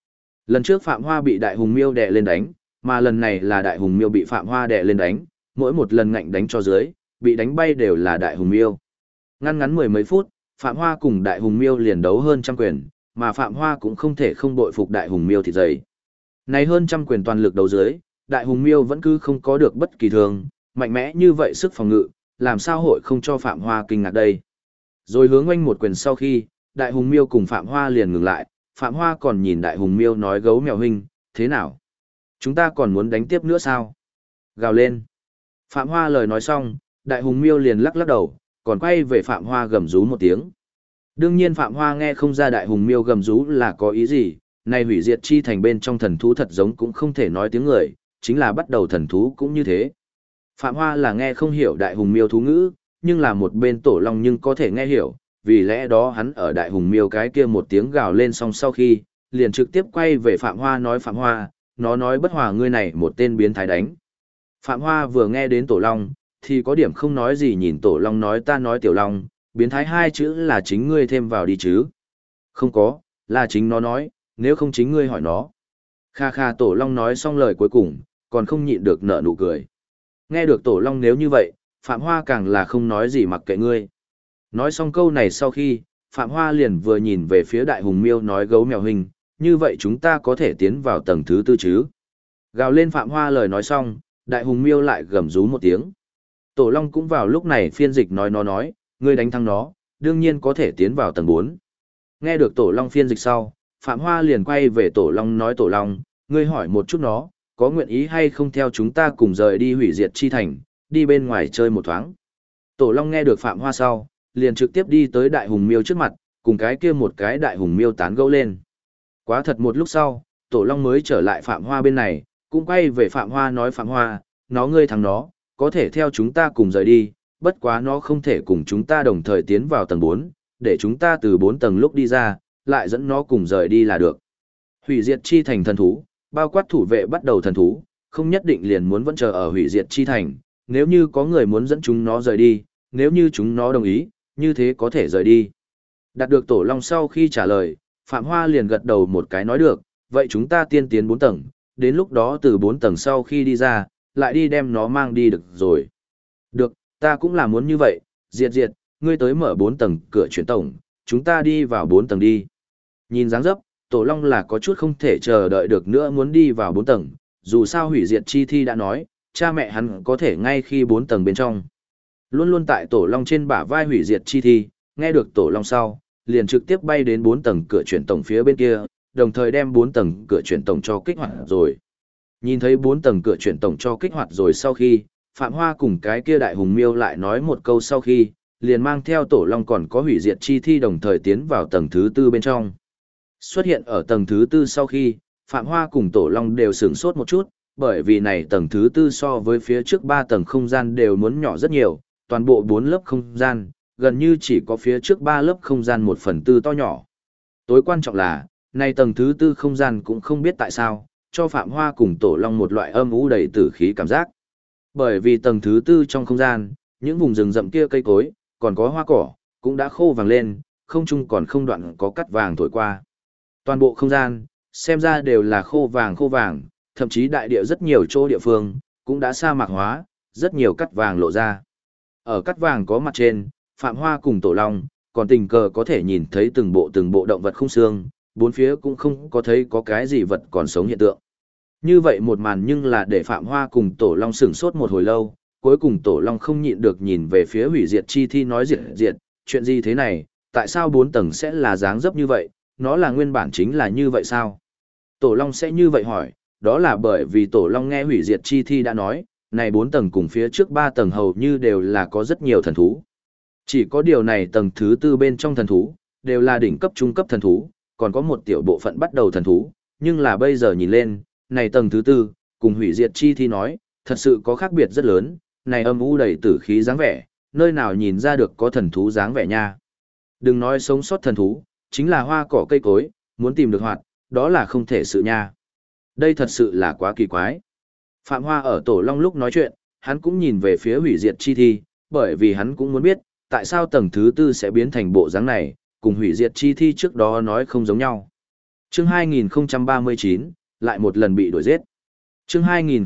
Lần trước Phạm Hoa bị Đại Hùng Miêu đè lên đánh, mà lần này là Đại Hùng Miêu bị Phạm Hoa đè lên đánh, mỗi một lần ngạnh đánh cho dưới, bị đánh bay đều là Đại Hùng Miêu. Ngắn ngắn mười mấy phút, Phạm Hoa cùng Đại Hùng Miêu liền đấu hơn trăm quyền, mà Phạm Hoa cũng không thể không bội phục Đại Hùng Miêu thịt dày. Này hơn trăm quyền toàn lực đấu dưới, Đại Hùng Miêu vẫn cứ không có được bất kỳ thương, mạnh mẽ như vậy sức phòng ngự, làm sao hội không cho Phạm Hoa kinh ngạc đây. Rồi hướng oanh một quyền sau khi, Đại Hùng Miêu cùng Phạm Hoa liền ngừng lại, Phạm Hoa còn nhìn Đại Hùng Miêu nói gấu mèo huynh, thế nào? Chúng ta còn muốn đánh tiếp nữa sao? Gào lên. Phạm Hoa lời nói xong, Đại Hùng Miêu liền lắc lắc đầu, còn quay về Phạm Hoa gầm rú một tiếng. Đương nhiên Phạm Hoa nghe không ra Đại Hùng Miêu gầm rú là có ý gì, này hủy diệt chi thành bên trong thần thú thật giống cũng không thể nói tiếng người, chính là bắt đầu thần thú cũng như thế. Phạm Hoa là nghe không hiểu Đại Hùng Miêu thú ngữ, nhưng là một bên Tổ Long nhưng có thể nghe hiểu, vì lẽ đó hắn ở Đại Hùng Miêu cái kia một tiếng gào lên xong sau khi, liền trực tiếp quay về Phạm Hoa nói Phạm Hoa, nó nói bất hòa ngươi này một tên biến thái đánh. Phạm Hoa vừa nghe đến Tổ Long, thì có điểm không nói gì nhìn Tổ Long nói ta nói Tiểu Long, biến thái hai chữ là chính ngươi thêm vào đi chứ. Không có, là chính nó nói, nếu không chính ngươi hỏi nó. Kha kha Tổ Long nói xong lời cuối cùng, còn không nhịn được nở nụ cười. Nghe được Tổ Long nếu như vậy, Phạm Hoa càng là không nói gì mặc kệ ngươi. Nói xong câu này sau khi, Phạm Hoa liền vừa nhìn về phía Đại Hùng Miêu nói gấu mèo hình, như vậy chúng ta có thể tiến vào tầng thứ tư chứ. Gào lên Phạm Hoa lời nói xong, Đại Hùng Miêu lại gầm rú một tiếng. Tổ Long cũng vào lúc này phiên dịch nói nó nói, ngươi đánh thắng nó, đương nhiên có thể tiến vào tầng 4. Nghe được Tổ Long phiên dịch sau, Phạm Hoa liền quay về Tổ Long nói Tổ Long, ngươi hỏi một chút nó, có nguyện ý hay không theo chúng ta cùng rời đi hủy diệt chi thành, đi bên ngoài chơi một thoáng. Tổ Long nghe được Phạm Hoa sau, liền trực tiếp đi tới Đại Hùng Miêu trước mặt, cùng cái kia một cái Đại Hùng Miêu tán gẫu lên. Quá thật một lúc sau, Tổ Long mới trở lại Phạm Hoa bên này, cũng quay về Phạm Hoa nói Phạm Hoa, nó ngươi thắng nó, có thể theo chúng ta cùng rời đi, bất quá nó không thể cùng chúng ta đồng thời tiến vào tầng 4, để chúng ta từ 4 tầng lúc đi ra, lại dẫn nó cùng rời đi là được. Hủy diệt chi thành thần thú, bao quát thủ vệ bắt đầu thần thú, không nhất định liền muốn vẫn chờ ở hủy diệt chi thành, nếu như có người muốn dẫn chúng nó rời đi, nếu như chúng nó đồng ý, như thế có thể rời đi. Đạt được Tổ Long sau khi trả lời, Phạm Hoa liền gật đầu một cái nói được, vậy chúng ta tiên tiến 4 tầng, đến lúc đó từ 4 tầng sau khi đi ra, lại đi đem nó mang đi được rồi. Được, ta cũng là muốn như vậy, Diệt Diệt, ngươi tới mở 4 tầng cửa chuyển tổng, chúng ta đi vào 4 tầng đi. Nhìn dáng dấp, Tổ Long là có chút không thể chờ đợi được nữa muốn đi vào 4 tầng, dù sao hủy diệt chi thi đã nói, cha mẹ hắn có thể ngay khi 4 tầng bên trong. Luôn luôn tại Tổ Long trên bả vai hủy diệt chi thi, nghe được Tổ Long sau, liền trực tiếp bay đến 4 tầng cửa chuyển tổng phía bên kia, đồng thời đem 4 tầng cửa chuyển tổng cho kích hoạt rồi. Nhìn thấy 4 tầng cửa chuyển tổng cho kích hoạt rồi sau khi, Phạm Hoa cùng cái kia Đại Hùng Miêu lại nói một câu sau khi, liền mang theo Tổ Long còn có hủy diệt chi thi đồng thời tiến vào tầng thứ tư bên trong. Xuất hiện ở tầng thứ tư sau khi, Phạm Hoa cùng Tổ Long đều sửng sốt một chút, bởi vì này tầng thứ tư so với phía trước 3 tầng không gian đều muốn nhỏ rất nhiều, toàn bộ 4 lớp không gian, gần như chỉ có phía trước 3 lớp không gian 1/4 to nhỏ. Tối quan trọng là, này tầng thứ tư không gian cũng không biết tại sao, cho Phạm Hoa cùng Tổ Long một loại âm u đầy tử khí cảm giác. Bởi vì tầng thứ tư trong không gian, những vùng rừng rậm kia cây cối, còn có hoa cỏ, cũng đã khô vàng lên, không trung còn không đoạn có cắt vàng thổi qua. Toàn bộ không gian, xem ra đều là khô vàng, thậm chí đại địa rất nhiều chỗ địa phương, cũng đã sa mạc hóa, rất nhiều cắt vàng lộ ra. Ở cắt vàng có mặt trên, Phạm Hoa cùng Tổ Long, còn tình cờ có thể nhìn thấy từng bộ động vật không xương, bốn phía cũng không có thấy có cái gì vật còn sống hiện tượng. Như vậy một màn nhưng là để Phạm Hoa cùng Tổ Long sửng sốt một hồi lâu, cuối cùng Tổ Long không nhịn được nhìn về phía hủy diệt chi thi nói diệt, chuyện gì thế này, tại sao 4 tầng sẽ là dáng dấp như vậy, nó là nguyên bản chính là như vậy sao? Tổ Long sẽ như vậy hỏi, đó là bởi vì Tổ Long nghe hủy diệt chi thi đã nói, này 4 tầng cùng phía trước 3 tầng hầu như đều là có rất nhiều thần thú. Chỉ có điều này tầng thứ tư bên trong thần thú, đều là đỉnh cấp trung cấp thần thú, còn có một tiểu bộ phận bắt đầu thần thú, nhưng là bây giờ nhìn lên, này tầng thứ tư, cùng hủy diệt chi thi nói, thật sự có khác biệt rất lớn, này âm u đầy tử khí dáng vẻ, nơi nào nhìn ra được có thần thú dáng vẻ nha. Đừng nói sống sót thần thú, chính là hoa cỏ cây cối, muốn tìm được hoạt, đó là không thể sự nha. Đây thật sự là quá kỳ quái. Phạm Hoa ở Tổ Long lúc nói chuyện, hắn cũng nhìn về phía hủy diệt chi thi, bởi vì hắn cũng muốn biết, tại sao tầng thứ tư sẽ biến thành bộ dáng này, cùng hủy diệt chi thi trước đó nói không giống nhau. Chương 2039, lại một lần bị đuổi giết. Chương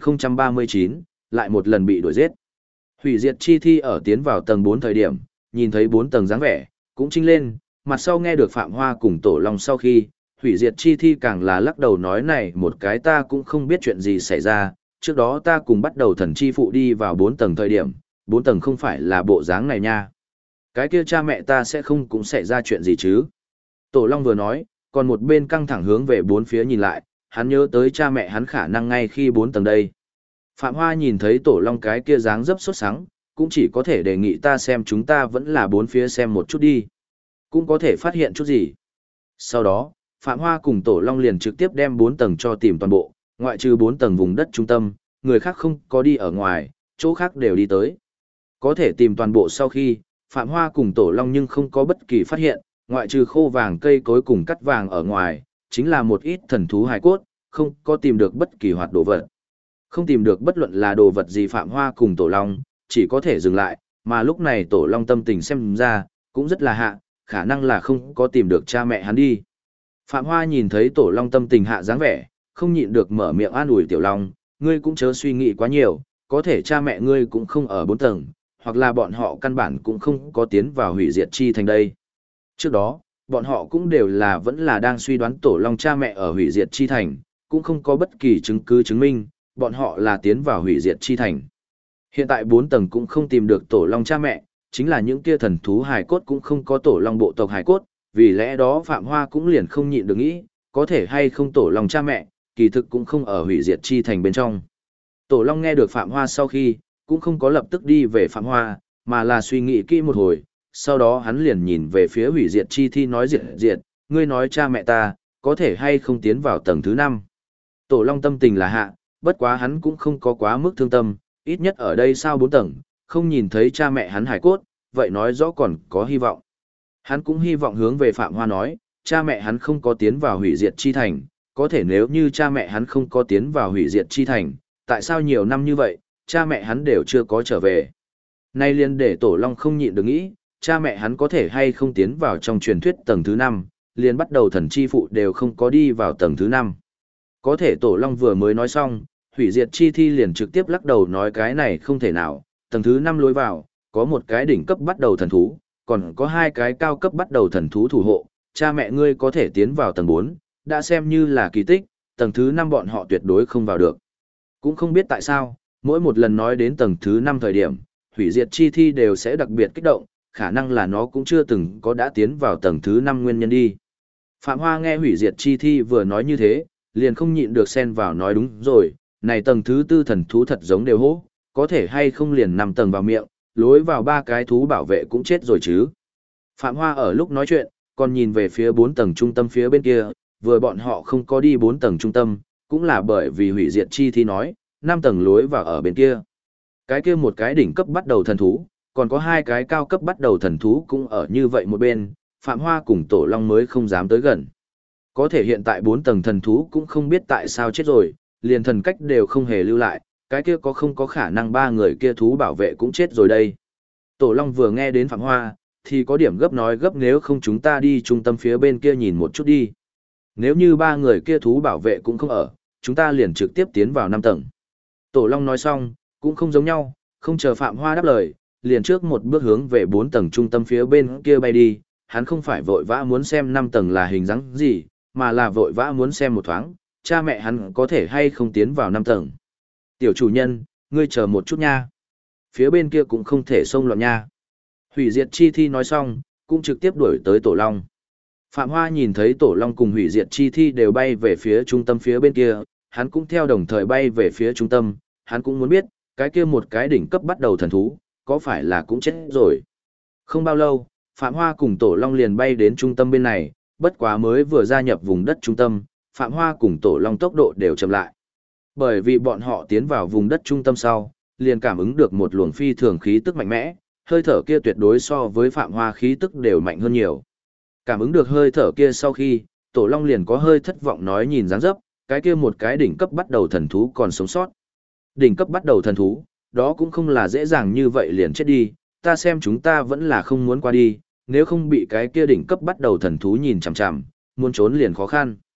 2039, lại một lần bị đuổi giết. Hủy diệt chi thi ở tiến vào tầng 4 thời điểm, nhìn thấy 4 tầng dáng vẻ, cũng trinh lên, mặt sau nghe được Phạm Hoa cùng Tổ Long sau khi, hủy diệt chi thi càng là lắc đầu nói này một cái ta cũng không biết chuyện gì xảy ra, trước đó ta cùng bắt đầu thần chi phụ đi vào 4 tầng thời điểm, 4 tầng không phải là bộ dáng này nha. Cái kia cha mẹ ta sẽ không cũng xảy ra chuyện gì chứ. Tổ Long vừa nói, còn một bên căng thẳng hướng về bốn phía nhìn lại, hắn nhớ tới cha mẹ hắn khả năng ngay khi 4 tầng đây. Phạm Hoa nhìn thấy Tổ Long cái kia dáng dấp sốt sắng, cũng chỉ có thể đề nghị ta xem chúng ta vẫn là bốn phía xem một chút đi. Cũng có thể phát hiện chút gì. Sau đó, Phạm Hoa cùng Tổ Long liền trực tiếp đem 4 tầng cho tìm toàn bộ, ngoại trừ 4 tầng vùng đất trung tâm, người khác không có đi ở ngoài, chỗ khác đều đi tới. Có thể tìm toàn bộ sau khi, Phạm Hoa cùng Tổ Long nhưng không có bất kỳ phát hiện, ngoại trừ khô vàng cây cối cùng cắt vàng ở ngoài, chính là một ít thần thú hài cốt, không có tìm được bất kỳ hoạt đồ vật. Không tìm được bất luận là đồ vật gì Phạm Hoa cùng Tổ Long, chỉ có thể dừng lại, mà lúc này Tổ Long tâm tình xem ra, cũng rất là hạ, khả năng là không có tìm được cha mẹ hắn đi. Phạm Hoa nhìn thấy Tổ Long tâm tình hạ dáng vẻ, không nhịn được mở miệng an ủi Tiểu Long, ngươi cũng chớ suy nghĩ quá nhiều, có thể cha mẹ ngươi cũng không ở 4 tầng, hoặc là bọn họ căn bản cũng không có tiến vào hủy diệt chi thành đây. Trước đó, bọn họ cũng đều là vẫn là đang suy đoán Tổ Long cha mẹ ở hủy diệt chi thành, cũng không có bất kỳ chứng cứ chứng minh, bọn họ là tiến vào hủy diệt chi thành. Hiện tại 4 tầng cũng không tìm được Tổ Long cha mẹ, chính là những kia thần thú hài cốt cũng không có Tổ Long bộ tộc hài cốt, vì lẽ đó Phạm Hoa cũng liền không nhịn được nghĩ, có thể hay không Tổ Long cha mẹ, kỳ thực cũng không ở hủy diệt chi thành bên trong. Tổ Long nghe được Phạm Hoa sau khi, cũng không có lập tức đi về Phạm Hoa, mà là suy nghĩ kỹ một hồi, sau đó hắn liền nhìn về phía hủy diệt chi thi nói diệt, ngươi nói cha mẹ ta, có thể hay không tiến vào tầng thứ 5. Tổ Long tâm tình là hạ, bất quá hắn cũng không có quá mức thương tâm, ít nhất ở đây sao 4 tầng, không nhìn thấy cha mẹ hắn hải cốt, vậy nói rõ còn có hy vọng. Hắn cũng hy vọng hướng về Phạm Hoa nói, cha mẹ hắn không có tiến vào hủy diệt chi thành, có thể nếu như cha mẹ hắn không có tiến vào hủy diệt chi thành, tại sao nhiều năm như vậy, cha mẹ hắn đều chưa có trở về. Nay liền để Tổ Long không nhịn được nghĩ, cha mẹ hắn có thể hay không tiến vào trong truyền thuyết tầng thứ 5, liền bắt đầu thần chi phụ đều không có đi vào tầng thứ 5. Có thể Tổ Long vừa mới nói xong, hủy diệt chi thi liền trực tiếp lắc đầu nói cái này không thể nào, tầng thứ 5 lối vào, có một cái đỉnh cấp bắt đầu thần thú, còn có 2 cái cao cấp bắt đầu thần thú thủ hộ, cha mẹ ngươi có thể tiến vào tầng 4, đã xem như là kỳ tích, tầng thứ 5 bọn họ tuyệt đối không vào được. Cũng không biết tại sao, mỗi một lần nói đến tầng thứ 5 thời điểm, hủy diệt chi thi đều sẽ đặc biệt kích động, khả năng là nó cũng chưa từng có đã tiến vào tầng thứ 5 nguyên nhân đi. Phạm Hoa nghe hủy diệt chi thi vừa nói như thế, liền không nhịn được xen vào nói đúng rồi, này tầng thứ 4 thần thú thật giống đều hố, có thể hay không liền 5 tầng vào miệng, lối vào 3 cái thú bảo vệ cũng chết rồi chứ. Phạm Hoa ở lúc nói chuyện, còn nhìn về phía 4 tầng trung tâm phía bên kia, vừa bọn họ không có đi 4 tầng trung tâm, cũng là bởi vì hủy diệt chi thi nói, 5 tầng lối vào ở bên kia. Cái kia một cái đỉnh cấp bắt đầu thần thú, còn có 2 cái cao cấp bắt đầu thần thú cũng ở như vậy một bên, Phạm Hoa cùng Tổ Long mới không dám tới gần. Có thể hiện tại 4 tầng thần thú cũng không biết tại sao chết rồi, liền thần cách đều không hề lưu lại, cái kia có không có khả năng 3 người kia thú bảo vệ cũng chết rồi đây. Tổ Long vừa nghe đến Phạm Hoa, thì có điểm gấp nói gấp nếu không chúng ta đi trung tâm phía bên kia nhìn một chút đi. Nếu như 3 người kia thú bảo vệ cũng không ở, chúng ta liền trực tiếp tiến vào 5 tầng. Tổ Long nói xong, cũng không giống nhau, không chờ Phạm Hoa đáp lời, liền trước một bước hướng về 4 tầng trung tâm phía bên kia bay đi, hắn không phải vội vã muốn xem 5 tầng là hình dáng gì, mà là vội vã muốn xem một thoáng, cha mẹ hắn có thể hay không tiến vào 5 tầng. Tiểu chủ nhân, ngươi chờ một chút nha. Phía bên kia cũng không thể xông loạn nha. Hủy diệt chi thi nói xong, cũng trực tiếp đuổi tới Tổ Long. Phạm Hoa nhìn thấy Tổ Long cùng hủy diệt chi thi đều bay về phía trung tâm phía bên kia, hắn cũng theo đồng thời bay về phía trung tâm, hắn cũng muốn biết, cái kia một cái đỉnh cấp bắt đầu thần thú, có phải là cũng chết rồi. Không bao lâu, Phạm Hoa cùng Tổ Long liền bay đến trung tâm bên này, bất quá mới vừa gia nhập vùng đất trung tâm, Phạm Hoa cùng Tổ Long tốc độ đều chậm lại. Bởi vì bọn họ tiến vào vùng đất trung tâm sau, liền cảm ứng được một luồng phi thường khí tức mạnh mẽ, hơi thở kia tuyệt đối so với Phạm Hoa khí tức đều mạnh hơn nhiều. Cảm ứng được hơi thở kia sau khi, Tổ Long liền có hơi thất vọng nói nhìn dáng dấp, cái kia một cái đỉnh cấp bắt đầu thần thú còn sống sót. Đỉnh cấp bắt đầu thần thú, đó cũng không là dễ dàng như vậy liền chết đi, ta xem chúng ta vẫn là không muốn qua đi, nếu không bị cái kia đỉnh cấp bắt đầu thần thú nhìn chằm chằm, muốn trốn liền khó khăn.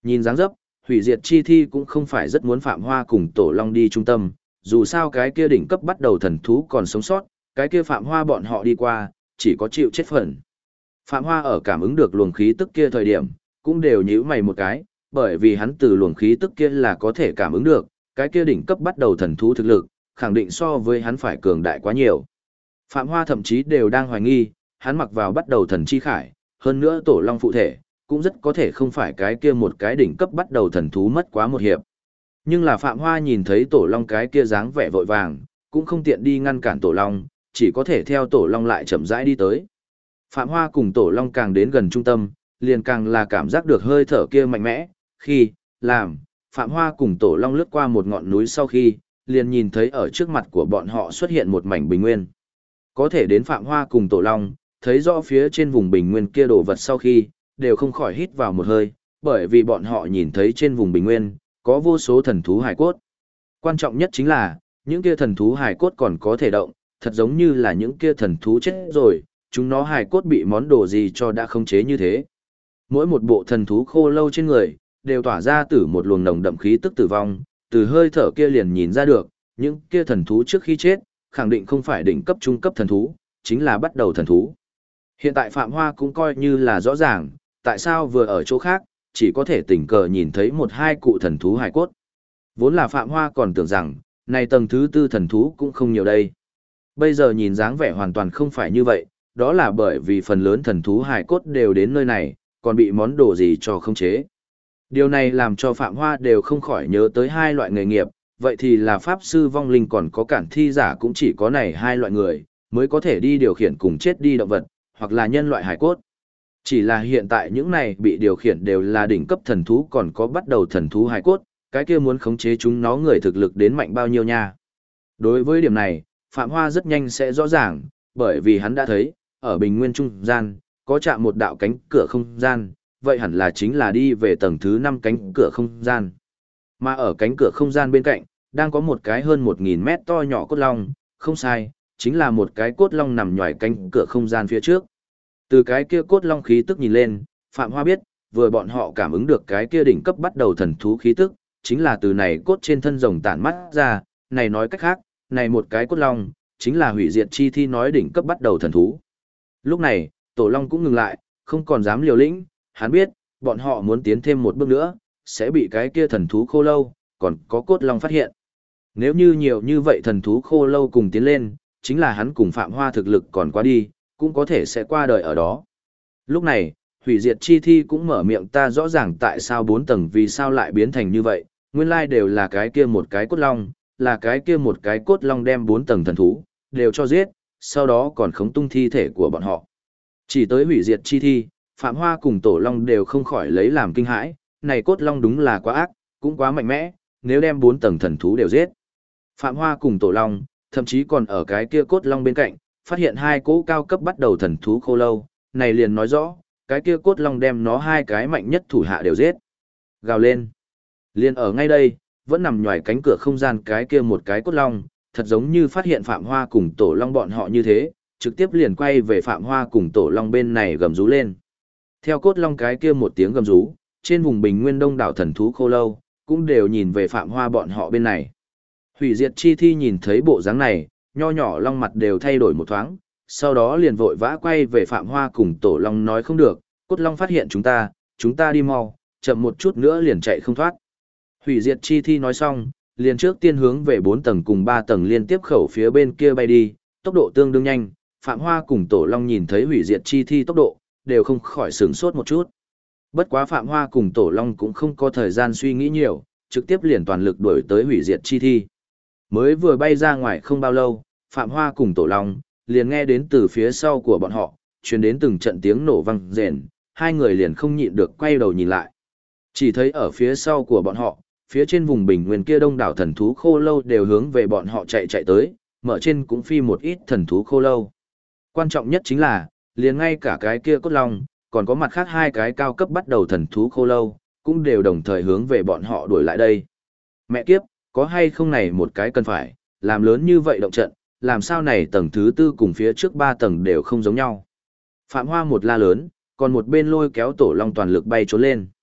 Nhìn dáng dấp, hủy diệt chi thi cũng không phải rất muốn Phạm Hoa cùng Tổ Long đi trung tâm, dù sao cái kia đỉnh cấp bắt đầu thần thú còn sống sót, cái kia Phạm Hoa bọn họ đi qua, chỉ có chịu chết phần. Phạm Hoa ở cảm ứng được luồng khí tức kia thời điểm, cũng đều nhíu mày một cái, bởi vì hắn từ luồng khí tức kia là có thể cảm ứng được, cái kia đỉnh cấp bắt đầu thần thú thực lực, khẳng định so với hắn phải cường đại quá nhiều. Phạm Hoa thậm chí đều đang hoài nghi, hắn mặc vào bắt đầu thần chi khải, hơn nữa Tổ Long phụ thể, cũng rất có thể không phải cái kia một cái đỉnh cấp bắt đầu thần thú mất quá một hiệp. Nhưng là Phạm Hoa nhìn thấy Tổ Long cái kia dáng vẻ vội vàng, cũng không tiện đi ngăn cản Tổ Long, chỉ có thể theo Tổ Long lại chậm rãi đi tới. Phạm Hoa cùng Tổ Long càng đến gần trung tâm, liền càng là cảm giác được hơi thở kia mạnh mẽ, khi, làm, Phạm Hoa cùng Tổ Long lướt qua một ngọn núi sau khi, liền nhìn thấy ở trước mặt của bọn họ xuất hiện một mảnh bình nguyên. Có thể đến Phạm Hoa cùng Tổ Long, thấy rõ phía trên vùng bình nguyên kia đồ vật sau khi, đều không khỏi hít vào một hơi, bởi vì bọn họ nhìn thấy trên vùng bình nguyên, có vô số thần thú hải cốt. Quan trọng nhất chính là, những kia thần thú hải cốt còn có thể động, thật giống như là những kia thần thú chết rồi, chúng nó hải cốt bị món đồ gì cho đã khống chế như thế. Mỗi một bộ thần thú khô lâu trên người, đều tỏa ra từ một luồng nồng đậm khí tức tử vong, từ hơi thở kia liền nhìn ra được, những kia thần thú trước khi chết, khẳng định không phải đỉnh cấp trung cấp thần thú, chính là bắt đầu thần thú. Hiện tại Phạm Hoa cũng coi như là rõ ràng, tại sao vừa ở chỗ khác, chỉ có thể tình cờ nhìn thấy một hai cụ thần thú hải cốt. Vốn là Phạm Hoa còn tưởng rằng, này tầng thứ tư thần thú cũng không nhiều đây. Bây giờ nhìn dáng vẻ hoàn toàn không phải như vậy, đó là bởi vì phần lớn thần thú hải cốt đều đến nơi này, còn bị món đồ gì cho không chế. Điều này làm cho Phạm Hoa đều không khỏi nhớ tới hai loại nghề nghiệp, vậy thì là Pháp Sư Vong Linh còn có Cản Thi Giả cũng chỉ có này hai loại người, mới có thể đi điều khiển cùng chết đi động vật, hoặc là nhân loại hải cốt. Chỉ là hiện tại những này bị điều khiển đều là đỉnh cấp thần thú còn có bắt đầu thần thú hải cốt, cái kia muốn khống chế chúng nó người thực lực đến mạnh bao nhiêu nha. Đối với điểm này, Phạm Hoa rất nhanh sẽ rõ ràng, bởi vì hắn đã thấy, ở bình nguyên trung gian, có chạm một đạo cánh cửa không gian, vậy hẳn là chính là đi về tầng thứ 5 cánh cửa không gian. Mà ở cánh cửa không gian bên cạnh, đang có một cái hơn 1000 mét to nhỏ cốt long, không sai, chính là một cái cốt long nằm nhòi cánh cửa không gian phía trước. Từ cái kia cốt long khí tức nhìn lên, Phạm Hoa biết, vừa bọn họ cảm ứng được cái kia đỉnh cấp bắt đầu thần thú khí tức, chính là từ này cốt trên thân rồng tản mắt ra, này nói cách khác, này một cái cốt long, chính là hủy diệt chi thi nói đỉnh cấp bắt đầu thần thú. Lúc này, Tổ Long cũng ngừng lại, không còn dám liều lĩnh, hắn biết, bọn họ muốn tiến thêm một bước nữa, sẽ bị cái kia thần thú khô lâu, còn có cốt long phát hiện. Nếu như nhiều như vậy thần thú khô lâu cùng tiến lên, chính là hắn cùng Phạm Hoa thực lực còn quá đi, cũng có thể sẽ qua đời ở đó. Lúc này, hủy diệt chi thi cũng mở miệng, ta rõ ràng tại sao 4 tầng vì sao lại biến thành như vậy, nguyên lai đều là cái kia một cái cốt long, là cái kia một cái cốt long đem 4 tầng thần thú, đều cho giết, sau đó còn khống tung thi thể của bọn họ. Chỉ tới hủy diệt chi thi, Phạm Hoa cùng Tổ Long đều không khỏi lấy làm kinh hãi, này cốt long đúng là quá ác, cũng quá mạnh mẽ, nếu đem 4 tầng thần thú đều giết. Phạm Hoa cùng Tổ Long, thậm chí còn ở cái kia cốt long bên cạnh, phát hiện hai cỗ cao cấp bắt đầu thần thú khô lâu, này liền nói rõ, cái kia cốt long đem nó hai cái mạnh nhất thủ hạ đều giết. Gào lên. Liền ở ngay đây, vẫn nằm nhòi cánh cửa không gian cái kia một cái cốt long, thật giống như phát hiện Phạm Hoa cùng Tổ Long bọn họ như thế, trực tiếp liền quay về Phạm Hoa cùng Tổ Long bên này gầm rú lên. Theo cốt long cái kia một tiếng gầm rú, trên vùng bình nguyên đông đảo thần thú khô lâu, cũng đều nhìn về Phạm Hoa bọn họ bên này. Hủy diệt chi thi nhìn thấy bộ dáng này, nho nhỏ long mặt đều thay đổi một thoáng, sau đó liền vội vã quay về Phạm Hoa cùng Tổ Long nói không được, cốt long phát hiện chúng ta đi mau, chậm một chút nữa liền chạy không thoát. Hủy diệt chi thi nói xong, liền trước tiên hướng về 4 tầng cùng 3 tầng liên tiếp khẩu phía bên kia bay đi, tốc độ tương đương nhanh, Phạm Hoa cùng Tổ Long nhìn thấy hủy diệt chi thi tốc độ, đều không khỏi sửng sốt một chút. Bất quá Phạm Hoa cùng Tổ Long cũng không có thời gian suy nghĩ nhiều, trực tiếp liền toàn lực đuổi tới hủy diệt chi thi. Mới vừa bay ra ngoài không bao lâu, Phạm Hoa cùng Tổ Long liền nghe đến từ phía sau của bọn họ, truyền đến từng trận tiếng nổ vang rền, hai người liền không nhịn được quay đầu nhìn lại. Chỉ thấy ở phía sau của bọn họ, phía trên vùng bình nguyên kia đông đảo thần thú khô lâu đều hướng về bọn họ chạy tới, mở trên cũng phi một ít thần thú khô lâu. Quan trọng nhất chính là, liền ngay cả cái kia cốt long, còn có mặt khác hai cái cao cấp bắt đầu thần thú khô lâu, cũng đều đồng thời hướng về bọn họ đuổi lại đây. Mẹ kiếp, có hay không này một cái cần phải, làm lớn như vậy động trận, làm sao này tầng thứ tư cùng phía trước 3 tầng đều không giống nhau. Phạm Hoa một la lớn, còn một bên lôi kéo Tổ Long toàn lực bay trốn lên.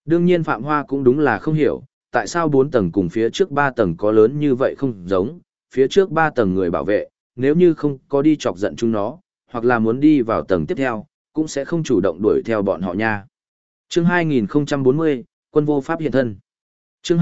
Đương nhiên Phạm Hoa cũng đúng là không hiểu, tại sao 4 tầng cùng phía trước 3 tầng có lớn như vậy không giống, phía trước 3 tầng người bảo vệ, nếu như không có đi chọc giận chúng nó, hoặc là muốn đi vào tầng tiếp theo, cũng sẽ không chủ động đuổi theo bọn họ nha. Chương 2040, Quân vô pháp hiện thân. Chương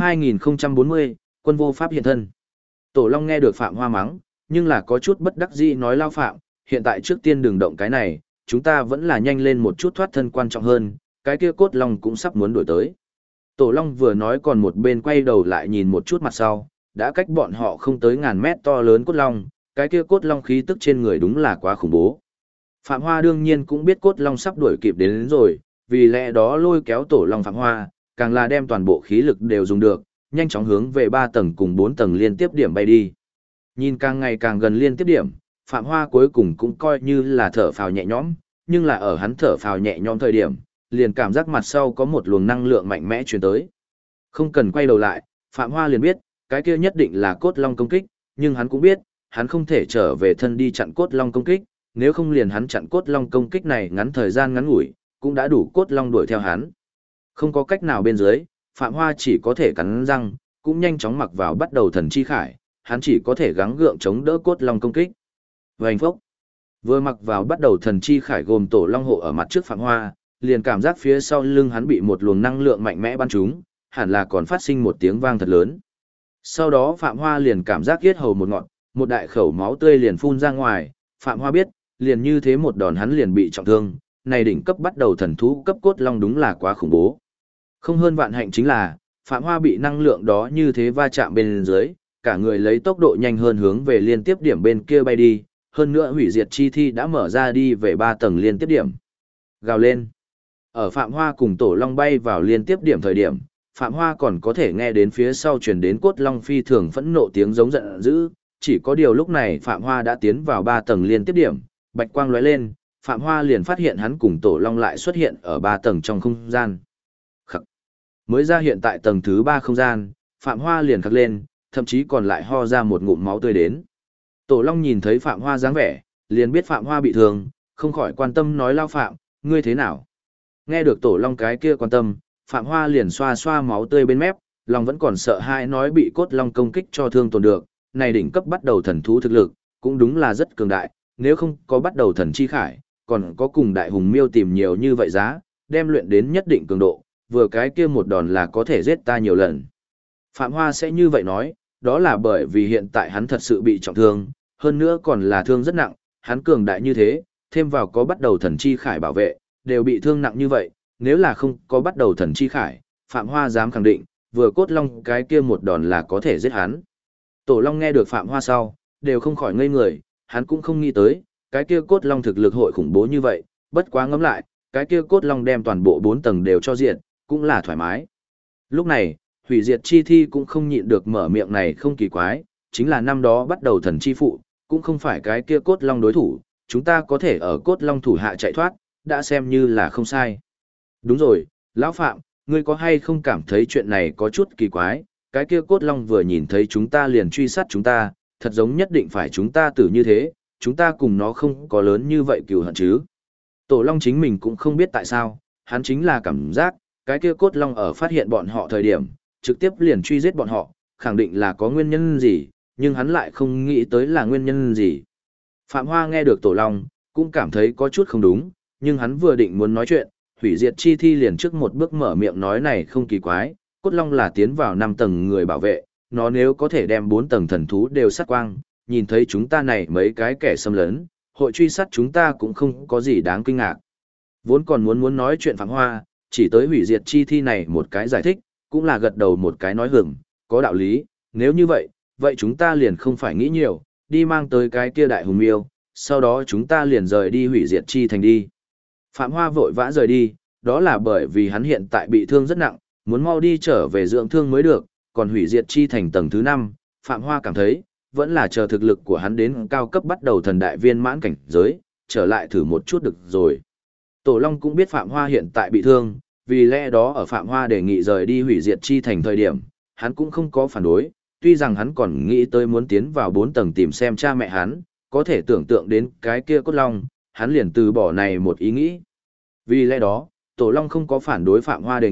2040, Quân vô pháp hiện thân. Tổ Long nghe được Phạm Hoa mắng, nhưng là có chút bất đắc dĩ nói lao Phạm, hiện tại trước tiên đừng động cái này, chúng ta vẫn là nhanh lên một chút thoát thân quan trọng hơn, cái kia cốt long cũng sắp muốn đuổi tới. Tổ Long vừa nói còn một bên quay đầu lại nhìn một chút mặt sau, đã cách bọn họ không tới ngàn mét to lớn cốt long, cái kia cốt long khí tức trên người đúng là quá khủng bố. Phạm Hoa đương nhiên cũng biết cốt long sắp đuổi kịp đến rồi, vì lẽ đó lôi kéo Tổ Long Phạm Hoa, càng là đem toàn bộ khí lực đều dùng được, nhanh chóng hướng về 3 tầng cùng 4 tầng liên tiếp điểm bay đi. Nhìn càng ngày càng gần liên tiếp điểm, Phạm Hoa cuối cùng cũng coi như là thở phào nhẹ nhõm, nhưng là ở hắn thở phào nhẹ nhõm thời điểm, liền cảm giác mặt sau có một luồng năng lượng mạnh mẽ truyền tới. Không cần quay đầu lại, Phạm Hoa liền biết, cái kia nhất định là cốt long công kích, nhưng hắn cũng biết, hắn không thể trở về thân đi chặn cốt long công kích, nếu không liền hắn chặn cốt long công kích này ngắn thời gian ngắn ngủi, cũng đã đủ cốt long đuổi theo hắn. Không có cách nào bên dưới, Phạm Hoa chỉ có thể cắn răng, cũng nhanh chóng mặc vào bắt đầu thần chi khải, hắn chỉ có thể gắng gượng chống đỡ cốt long công kích. Vành phốc. Vừa mặc vào bắt đầu thần chi khải gồm tổ long hộ ở mặt trước Phạm Hoa, liền cảm giác phía sau lưng hắn bị một luồng năng lượng mạnh mẽ bắn trúng, hẳn là còn phát sinh một tiếng vang thật lớn. Sau đó Phạm Hoa liền cảm giác yết hầu một ngọn, một đại khẩu máu tươi liền phun ra ngoài, Phạm Hoa biết, liền như thế một đòn hắn liền bị trọng thương, này đỉnh cấp bắt đầu thần thú cấp cốt long đúng là quá khủng bố. Không hơn vạn hạnh chính là, Phạm Hoa bị năng lượng đó như thế va chạm bên dưới, cả người lấy tốc độ nhanh hơn hướng về liên tiếp điểm bên kia bay đi, hơn nữa hủy diệt chi thi đã mở ra đi về 3 tầng liên tiếp điểm. Gào lên. Ở Phạm Hoa cùng Tổ Long bay vào liên tiếp điểm thời điểm, Phạm Hoa còn có thể nghe đến phía sau truyền đến cốt long phi thường phẫn nộ tiếng giống giận dữ, chỉ có điều lúc này Phạm Hoa đã tiến vào 3 tầng liên tiếp điểm, bạch quang lóe lên, Phạm Hoa liền phát hiện hắn cùng Tổ Long lại xuất hiện ở 3 tầng trong không gian. Khắc. Mới ra hiện tại tầng thứ 3 không gian, Phạm Hoa liền khắc lên, thậm chí còn lại ho ra một ngụm máu tươi đến. Tổ Long nhìn thấy Phạm Hoa dáng vẻ, liền biết Phạm Hoa bị thương, không khỏi quan tâm nói lao Phạm, ngươi thế nào? Nghe được Tổ Long cái kia quan tâm, Phạm Hoa liền xoa xoa máu tươi bên mép, lòng vẫn còn sợ hãi nói bị cốt long công kích cho thương tổn được, này đỉnh cấp bắt đầu thần thú thực lực, cũng đúng là rất cường đại, nếu không có bắt đầu thần chi khải, còn có cùng đại hùng miêu tìm nhiều như vậy giá, đem luyện đến nhất định cường độ, vừa cái kia một đòn là có thể giết ta nhiều lần. Phạm Hoa sẽ như vậy nói, đó là bởi vì hiện tại hắn thật sự bị trọng thương, hơn nữa còn là thương rất nặng, hắn cường đại như thế, thêm vào có bắt đầu thần chi khải bảo vệ, đều bị thương nặng như vậy, nếu là không có bắt đầu thần chi khải, Phạm Hoa dám khẳng định, vừa cốt long cái kia một đòn là có thể giết hắn. Tổ Long nghe được Phạm Hoa sau, đều không khỏi ngây người, hắn cũng không nghĩ tới, cái kia cốt long thực lực hội khủng bố như vậy, bất quá ngẫm lại, cái kia cốt long đem toàn bộ 4 tầng đều cho diệt, cũng là thoải mái. Lúc này, hủy diệt chi thi cũng không nhịn được mở miệng này không kỳ quái, chính là năm đó bắt đầu thần chi phụ, cũng không phải cái kia cốt long đối thủ, chúng ta có thể ở cốt long thủ hạ chạy thoát, đã xem như là không sai. Đúng rồi, Lão Phạm, ngươi có hay không cảm thấy chuyện này có chút kỳ quái, cái kia cốt long vừa nhìn thấy chúng ta liền truy sát chúng ta, thật giống nhất định phải chúng ta tử như thế, chúng ta cùng nó không có lớn như vậy cừu hận chứ. Tổ Long chính mình cũng không biết tại sao, hắn chính là cảm giác, cái kia cốt long ở phát hiện bọn họ thời điểm, trực tiếp liền truy giết bọn họ, khẳng định là có nguyên nhân gì, nhưng hắn lại không nghĩ tới là nguyên nhân gì. Phạm Hoa nghe được Tổ Long, cũng cảm thấy có chút không đúng, nhưng hắn vừa định muốn nói chuyện, hủy diệt chi thi liền trước một bước mở miệng nói này không kỳ quái, cốt long là tiến vào 5 tầng người bảo vệ, nó nếu có thể đem 4 tầng thần thú đều sát quang, nhìn thấy chúng ta này mấy cái kẻ xâm lấn, hội truy sát chúng ta cũng không có gì đáng kinh ngạc. Vốn còn muốn nói chuyện Phạm Hoa, chỉ tới hủy diệt chi thi này một cái giải thích, cũng là gật đầu một cái nói hưởng, có đạo lý, nếu như vậy, vậy chúng ta liền không phải nghĩ nhiều, đi mang tới cái kia đại hùng miêu, sau đó chúng ta liền rời đi hủy diệt chi thành đi. Phạm Hoa vội vã rời đi, đó là bởi vì hắn hiện tại bị thương rất nặng, muốn mau đi trở về dưỡng thương mới được, còn hủy diệt chi thành tầng thứ 5, Phạm Hoa cảm thấy, vẫn là chờ thực lực của hắn đến cao cấp bắt đầu thần đại viên mãn cảnh giới, trở lại thử một chút được rồi. Tổ Long cũng biết Phạm Hoa hiện tại bị thương, vì lẽ đó ở Phạm Hoa đề nghị rời đi hủy diệt chi thành thời điểm, hắn cũng không có phản đối, tuy rằng hắn còn nghĩ tới muốn tiến vào 4 tầng tìm xem cha mẹ hắn, có thể tưởng tượng đến cái kia cốt long, hắn liền từ bỏ này một ý nghĩ. Vì lẽ đó, Tổ Long không có phản đối Phạm Hoa đề nghị,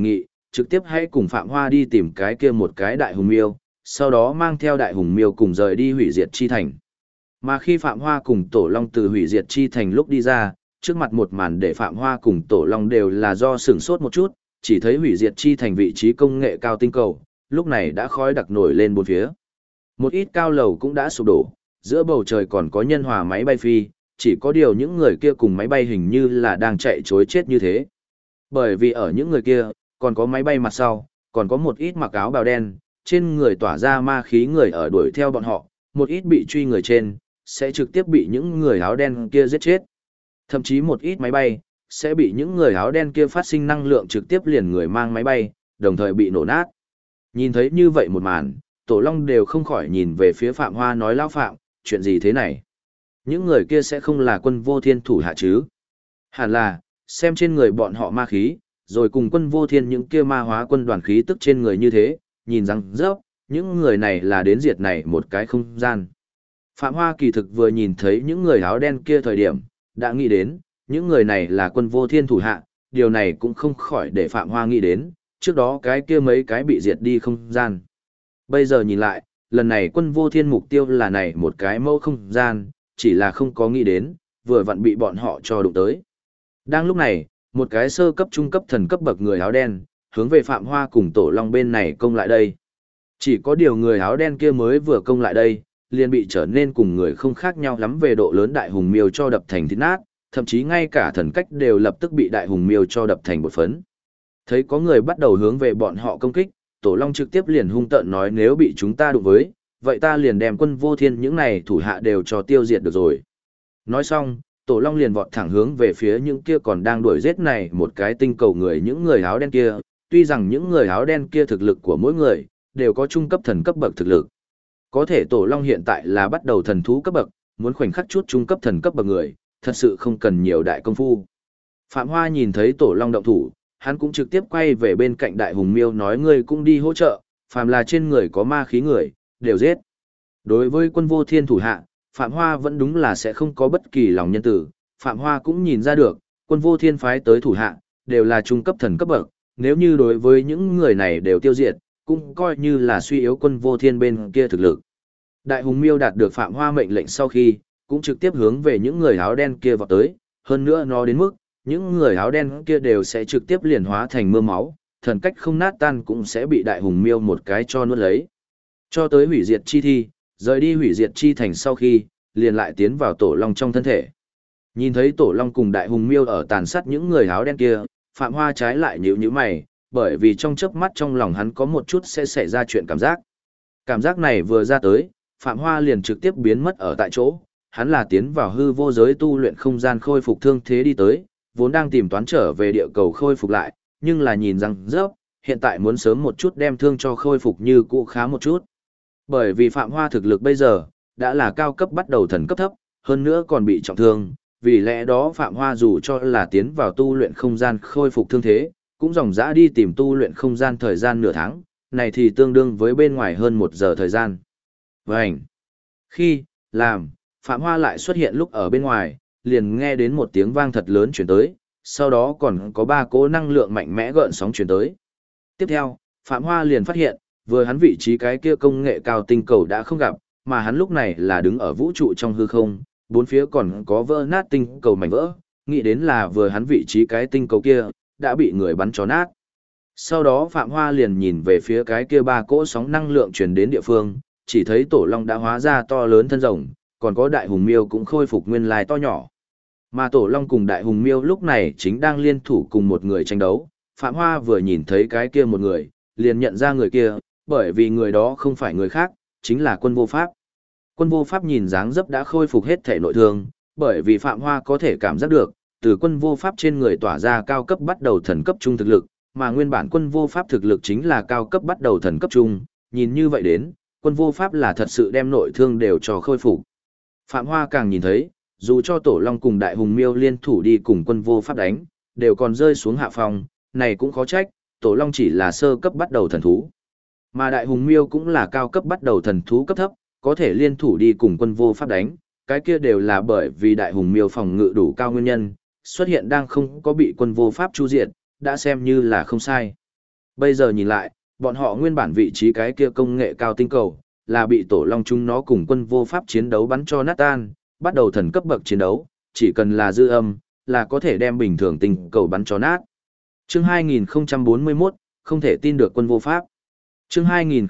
trực tiếp hãy cùng Phạm Hoa đi tìm cái kia một cái đại hùng miêu, sau đó mang theo đại hùng miêu cùng rời đi hủy diệt chi thành. Mà khi Phạm Hoa cùng Tổ Long từ hủy diệt chi thành lúc đi ra, trước mặt một màn để Phạm Hoa cùng Tổ Long đều là do sửng sốt một chút, chỉ thấy hủy diệt chi thành vị trí công nghệ cao tinh cầu, lúc này đã khói đặc nổi lên bốn phía. Một ít cao lầu cũng đã sụp đổ, giữa bầu trời còn có nhân hòa máy bay phi, chỉ có điều những người kia cùng máy bay hình như là đang chạy chối chết như thế. Bởi vì ở những người kia, còn có máy bay mặt sau, còn có một ít mặc áo bào đen, trên người tỏa ra ma khí người ở đuổi theo bọn họ, một ít bị truy người trên, sẽ trực tiếp bị những người áo đen kia giết chết. Thậm chí một ít máy bay, sẽ bị những người áo đen kia phát sinh năng lượng trực tiếp liền người mang máy bay, đồng thời bị nổ nát. Nhìn thấy như vậy một màn, Tổ Long đều không khỏi nhìn về phía Phạm Hoa nói lão Phạm, chuyện gì thế này? Những người kia sẽ không là quân vô thiên thủ hạ chứ? Hẳn là, xem trên người bọn họ ma khí, rồi cùng quân vô thiên những kia ma hóa quân đoàn khí tức trên người như thế, nhìn rằng rớp, những người này là đến diệt này một cái không gian. Phạm Hoa kỳ thực vừa nhìn thấy những người áo đen kia thời điểm, đã nghĩ đến, những người này là quân vô thiên thủ hạ, điều này cũng không khỏi để Phạm Hoa nghĩ đến, trước đó cái kia mấy cái bị diệt đi không gian. Bây giờ nhìn lại, lần này quân vô thiên mục tiêu là này một cái mẫu không gian, chỉ là không có nghĩ đến, vừa vặn bị bọn họ cho đụng tới. Đang lúc này, một cái sơ cấp trung cấp thần cấp bậc người áo đen, hướng về Phạm Hoa cùng Tổ Long bên này công lại đây. Chỉ có điều người áo đen kia mới vừa công lại đây, liền bị trở nên cùng người không khác nhau lắm về độ lớn đại hùng miêu cho đập thành thịt nát, thậm chí ngay cả thần cách đều lập tức bị đại hùng miêu cho đập thành bột phấn. Thấy có người bắt đầu hướng về bọn họ công kích, Tổ Long trực tiếp liền hung tợn nói nếu bị chúng ta đụng với, vậy ta liền đem quân vô thiên những này thủ hạ đều cho tiêu diệt được rồi. Nói xong, Tổ Long liền vọt thẳng hướng về phía những kia còn đang đuổi giết này một cái tinh cầu người những người áo đen kia, tuy rằng những người áo đen kia thực lực của mỗi người, đều có trung cấp thần cấp bậc thực lực. Có thể Tổ Long hiện tại là bắt đầu thần thú cấp bậc, muốn khoảnh khắc chút trung cấp thần cấp bậc người, thật sự không cần nhiều đại công phu. Phạm Hoa nhìn thấy Tổ Long động thủ, hắn cũng trực tiếp quay về bên cạnh đại hùng miêu nói ngươi cũng đi hỗ trợ, phàm là trên người có ma khí người, đều giết. Đối với quân vô thiên thủ hạ, Phạm Hoa vẫn đúng là sẽ không có bất kỳ lòng nhân tử, Phạm Hoa cũng nhìn ra được, quân vô thiên phái tới thủ hạ, đều là trung cấp thần cấp bậc, nếu như đối với những người này đều tiêu diệt, cũng coi như là suy yếu quân vô thiên bên kia thực lực. Đại hùng miêu đạt được Phạm Hoa mệnh lệnh sau khi, cũng trực tiếp hướng về những người áo đen kia vọt tới, hơn nữa nó đến mức, những người áo đen kia đều sẽ trực tiếp liền hóa thành mưa máu, thần cách không nát tan cũng sẽ bị đại hùng miêu một cái cho nuốt lấy. Cho tới hủy diệt chi thi, rời đi hủy diệt chi thành sau khi, liền lại tiến vào Tổ Long trong thân thể. Nhìn thấy Tổ Long cùng đại hùng miêu ở tàn sát những người áo đen kia, Phạm Hoa trái lại nhíu nhíu mày, bởi vì trong chớp mắt trong lòng hắn có một chút sẽ xảy ra chuyện cảm giác. Cảm giác này vừa ra tới, Phạm Hoa liền trực tiếp biến mất ở tại chỗ, hắn là tiến vào hư vô giới tu luyện không gian khôi phục thương thế đi tới, vốn đang tìm toán trở về địa cầu khôi phục lại, nhưng là nhìn rằng rớp, hiện tại muốn sớm một chút đem thương cho khôi phục như cũ khá một chút. Bởi vì Phạm Hoa thực lực bây giờ, đã là cao cấp bắt đầu thần cấp thấp, hơn nữa còn bị trọng thương, vì lẽ đó Phạm Hoa dù cho là tiến vào tu luyện không gian khôi phục thương thế, cũng dòng dã đi tìm tu luyện không gian thời gian nửa tháng, này thì tương đương với bên ngoài hơn 1 giờ thời gian. Vânh! Khi, làm, Phạm Hoa lại xuất hiện lúc ở bên ngoài, liền nghe đến một tiếng vang thật lớn chuyển tới, sau đó còn có 3 cỗ năng lượng mạnh mẽ gợn sóng chuyển tới. Tiếp theo, Phạm Hoa liền phát hiện, vừa hắn vị trí cái kia công nghệ cao tinh cầu đã không gặp, mà hắn lúc này là đứng ở vũ trụ trong hư không, bốn phía còn có vỡ nát tinh cầu mảnh vỡ, nghĩ đến là vừa hắn vị trí cái tinh cầu kia, đã bị người bắn cho nát. Sau đó Phạm Hoa liền nhìn về phía cái kia 3 cỗ sóng năng lượng truyền đến địa phương, chỉ thấy Tổ Long đã hóa ra to lớn thân rồng, còn có đại hùng miêu cũng khôi phục nguyên lai to nhỏ. Mà Tổ Long cùng đại hùng miêu lúc này chính đang liên thủ cùng một người tranh đấu, Phạm Hoa vừa nhìn thấy cái kia một người, liền nhận ra người kia, bởi vì người đó không phải người khác, chính là Quân Vô Pháp. Quân Vô Pháp nhìn dáng dấp đã khôi phục hết thể nội thương, bởi vì Phạm Hoa có thể cảm giác được, từ Quân Vô Pháp trên người tỏa ra cao cấp bắt đầu thần cấp trung thực lực, mà nguyên bản Quân Vô Pháp thực lực chính là cao cấp bắt đầu thần cấp trung, nhìn như vậy đến, Quân Vô Pháp là thật sự đem nội thương đều cho khôi phục. Phạm Hoa càng nhìn thấy, dù cho Tổ Long cùng Đại Hùng Miêu liên thủ đi cùng Quân Vô Pháp đánh, đều còn rơi xuống hạ phong, này cũng khó trách, Tổ Long chỉ là sơ cấp bắt đầu thần thú. Mà Đại Hùng Miêu cũng là cao cấp bắt đầu thần thú cấp thấp, có thể liên thủ đi cùng Quân Vô Pháp đánh, cái kia đều là bởi vì Đại Hùng Miêu phòng ngự đủ cao nguyên nhân, xuất hiện đang không có bị Quân Vô Pháp chu diệt, đã xem như là không sai. Bây giờ nhìn lại, bọn họ nguyên bản vị trí cái kia công nghệ cao tinh cầu, là bị tổ long chúng nó cùng quân vô pháp chiến đấu bắn cho nát tan, bắt đầu thần cấp bậc chiến đấu, chỉ cần là dư âm, là có thể đem bình thường tinh cầu bắn cho nát. Chương 2041, không thể tin được quân vô pháp. Chương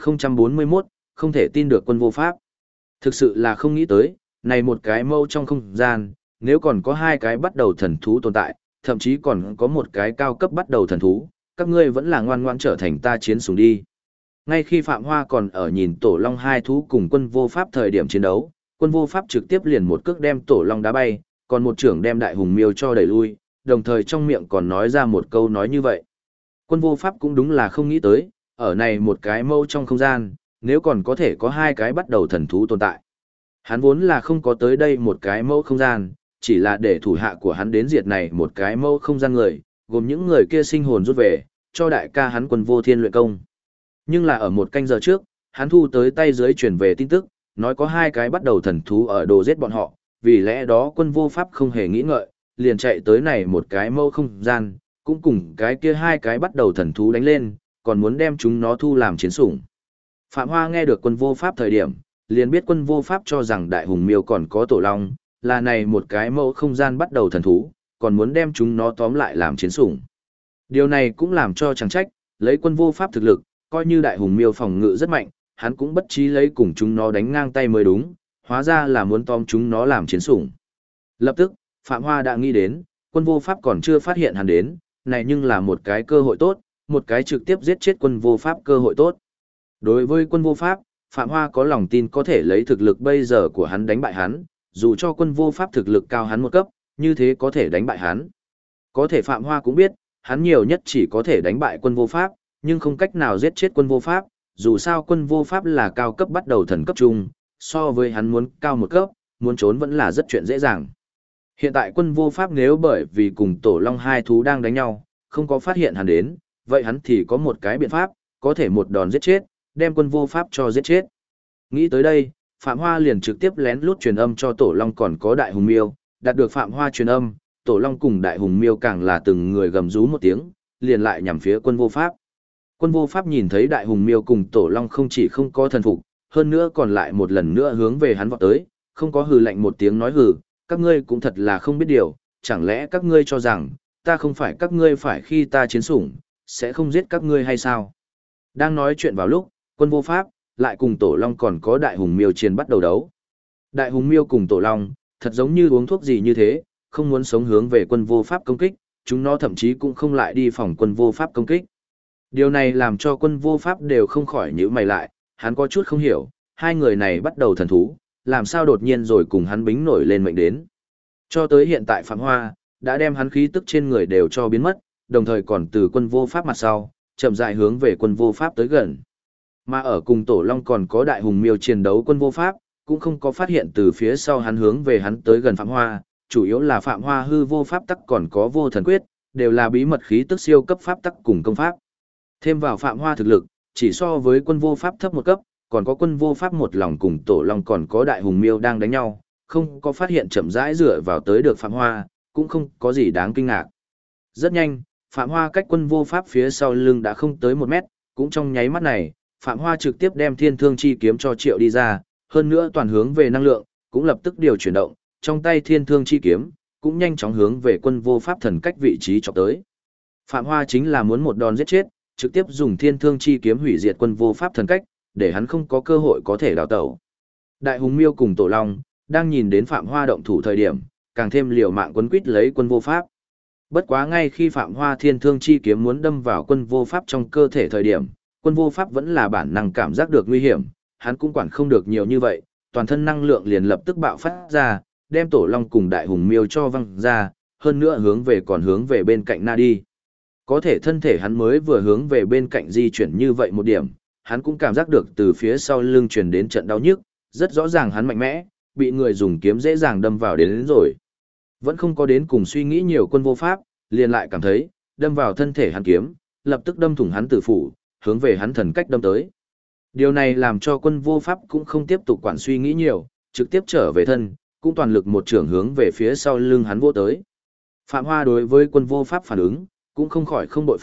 2041, không thể tin được quân vô pháp. Thực sự là không nghĩ tới, này một cái mâu trong không gian, nếu còn có hai cái bắt đầu thần thú tồn tại, thậm chí còn có một cái cao cấp bắt đầu thần thú, các ngươi vẫn là ngoan ngoãn trở thành ta chiến sủng đi. Ngay khi Phạm Hoa còn ở nhìn tổ long hai thú cùng quân vô pháp thời điểm chiến đấu, quân vô pháp trực tiếp liền một cước đem tổ long đá bay, còn một trưởng đem đại hùng miêu cho đẩy lui, đồng thời trong miệng còn nói ra một câu nói như vậy. Quân vô pháp cũng đúng là không nghĩ tới, ở này một cái mâu trong không gian, nếu còn có thể có hai cái bắt đầu thần thú tồn tại. Hắn vốn là không có tới đây một cái mâu không gian, chỉ là để thủ hạ của hắn đến diệt này một cái mâu không gian người, gồm những người kia sinh hồn rút về, cho đại ca hắn quân vô thiên luyện công. Nhưng là ở một canh giờ trước, hắn thu tới tay dưới truyền về tin tức, nói có hai cái bắt đầu thần thú ở đồ giết bọn họ, vì lẽ đó quân vô pháp không hề nghĩ ngợi, liền chạy tới này một cái mâu không gian, cũng cùng cái kia hai cái bắt đầu thần thú đánh lên, còn muốn đem chúng nó thu làm chiến sủng. Phạm Hoa nghe được quân vô pháp thời điểm, liền biết quân vô pháp cho rằng đại hùng miêu còn có tổ long, là này một cái mâu không gian bắt đầu thần thú, còn muốn đem chúng nó tóm lại làm chiến sủng. Điều này cũng làm cho chẳng trách, lấy quân vô pháp thực lực, coi như đại hùng miêu phòng ngự rất mạnh, hắn cũng bất trí lấy cùng chúng nó đánh ngang tay mới đúng, hóa ra là muốn tóm chúng nó làm chiến sủng. Lập tức, Phạm Hoa đã nghĩ đến, quân vô pháp còn chưa phát hiện hắn đến, này nhưng là một cái cơ hội tốt, một cái trực tiếp giết chết quân vô pháp cơ hội tốt. Đối với quân vô pháp, Phạm Hoa có lòng tin có thể lấy thực lực bây giờ của hắn đánh bại hắn, dù cho quân vô pháp thực lực cao hắn một cấp, như thế có thể đánh bại hắn. Có thể Phạm Hoa cũng biết, hắn nhiều nhất chỉ có thể đánh bại quân vô pháp, nhưng không cách nào giết chết quân vô pháp, dù sao quân vô pháp là cao cấp bắt đầu thần cấp trung, so với hắn muốn cao một cấp, muốn trốn vẫn là rất chuyện dễ dàng. Hiện tại quân vô pháp nếu bởi vì cùng tổ long hai thú đang đánh nhau, không có phát hiện hắn đến, vậy hắn thì có một cái biện pháp, có thể một đòn giết chết, đem quân vô pháp cho giết chết. Nghĩ tới đây, Phạm Hoa liền trực tiếp lén lút truyền âm cho tổ long còn có đại hùng miêu, đạt được Phạm Hoa truyền âm, tổ long cùng đại hùng miêu càng là từng người gầm rú một tiếng, liền lại nhằm phía quân vô pháp. Quân vô pháp nhìn thấy đại hùng miêu cùng tổ long không chỉ không có thần phục, hơn nữa còn lại một lần nữa hướng về hắn vọt tới, không có hừ lạnh một tiếng nói hừ, các ngươi cũng thật là không biết điều, chẳng lẽ các ngươi cho rằng, ta không phải các ngươi phải khi ta chiến sủng, sẽ không giết các ngươi hay sao? Đang nói chuyện vào lúc, quân vô pháp, lại cùng tổ long còn có đại hùng miêu chiến bắt đầu đấu. Đại hùng miêu cùng tổ long, thật giống như uống thuốc gì như thế, không muốn sống hướng về quân vô pháp công kích, chúng nó thậm chí cũng không lại đi phòng quân vô pháp công kích. Điều này làm cho quân vô pháp đều không khỏi nhíu mày lại, hắn có chút không hiểu, hai người này bắt đầu thần thú, làm sao đột nhiên rồi cùng hắn bính nổi lên mệnh đến. Cho tới hiện tại Phạm Hoa, đã đem hắn khí tức trên người đều cho biến mất, đồng thời còn từ quân vô pháp mặt sau, chậm rãi hướng về quân vô pháp tới gần. Mà ở cùng tổ long còn có đại hùng miêu chiến đấu quân vô pháp, cũng không có phát hiện từ phía sau hắn hướng về hắn tới gần Phạm Hoa, chủ yếu là Phạm Hoa hư vô pháp tắc còn có vô thần quyết, đều là bí mật khí tức siêu cấp pháp tắc cùng công pháp. Thêm vào Phạm Hoa thực lực, chỉ so với quân vô pháp thấp một cấp, còn có quân vô pháp một lòng cùng tổ long còn có đại hùng miêu đang đánh nhau, không có phát hiện chậm rãi dựa vào tới được Phạm Hoa, cũng không có gì đáng kinh ngạc. Rất nhanh, Phạm Hoa cách quân vô pháp phía sau lưng đã không tới 1 mét, cũng trong nháy mắt này, Phạm Hoa trực tiếp đem thiên thương chi kiếm cho triệu đi ra, hơn nữa toàn hướng về năng lượng, cũng lập tức điều chuyển động, trong tay thiên thương chi kiếm, cũng nhanh chóng hướng về quân vô pháp thần cách vị trí chọc tới. Phạm Hoa chính là muốn một đòn giết chết, trực tiếp dùng thiên thương chi kiếm hủy diệt quân vô pháp thần cách, để hắn không có cơ hội có thể đào tẩu. Đại hùng miêu cùng tổ long, đang nhìn đến Phạm Hoa động thủ thời điểm, càng thêm liều mạng quấn quýt lấy quân vô pháp. Bất quá ngay khi Phạm Hoa thiên thương chi kiếm muốn đâm vào quân vô pháp trong cơ thể thời điểm, quân vô pháp vẫn là bản năng cảm giác được nguy hiểm, hắn cũng quản không được nhiều như vậy, toàn thân năng lượng liền lập tức bạo phát ra, đem tổ long cùng đại hùng miêu cho văng ra, hơn nữa hướng về bên cạnh na đi. Có thể thân thể hắn mới vừa hướng về bên cạnh di chuyển như vậy một điểm, hắn cũng cảm giác được từ phía sau lưng truyền đến trận đau nhức, rất rõ ràng hắn mạnh mẽ, bị người dùng kiếm dễ dàng đâm vào đến rồi. Vẫn không có đến cùng suy nghĩ nhiều quân vô pháp, liền lại cảm thấy, đâm vào thân thể hắn kiếm, lập tức đâm thủng hắn tử phủ, hướng về hắn thần cách đâm tới. Điều này làm cho quân vô pháp cũng không tiếp tục quản suy nghĩ nhiều, trực tiếp trở về thân, cũng toàn lực một trưởng hướng về phía sau lưng hắn vô tới. Phạm Hoa đối với quân vô pháp phản ứng, cũng không khỏi không bội phục,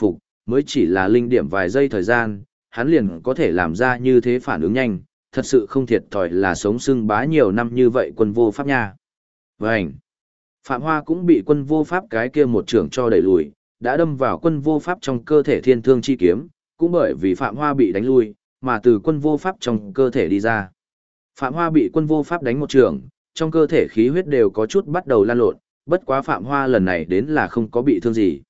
mới chỉ là linh điểm vài giây thời gian, hắn liền có thể làm ra như thế phản ứng nhanh, thật sự không thiệt thòi là sống sưng bá nhiều năm như vậy quân vô pháp nha. Vânh! Phạm Hoa cũng bị quân vô pháp cái kia một trưởng cho đẩy lùi, đã đâm vào quân vô pháp trong cơ thể thiên thương chi kiếm, cũng bởi vì Phạm Hoa bị đánh lui, mà từ quân vô pháp trong cơ thể đi ra. Phạm Hoa bị quân vô pháp đánh một trường, trong cơ thể khí huyết đều có chút bắt đầu lan lộn, bất quá Phạm Hoa lần này đến là không có bị thương gì.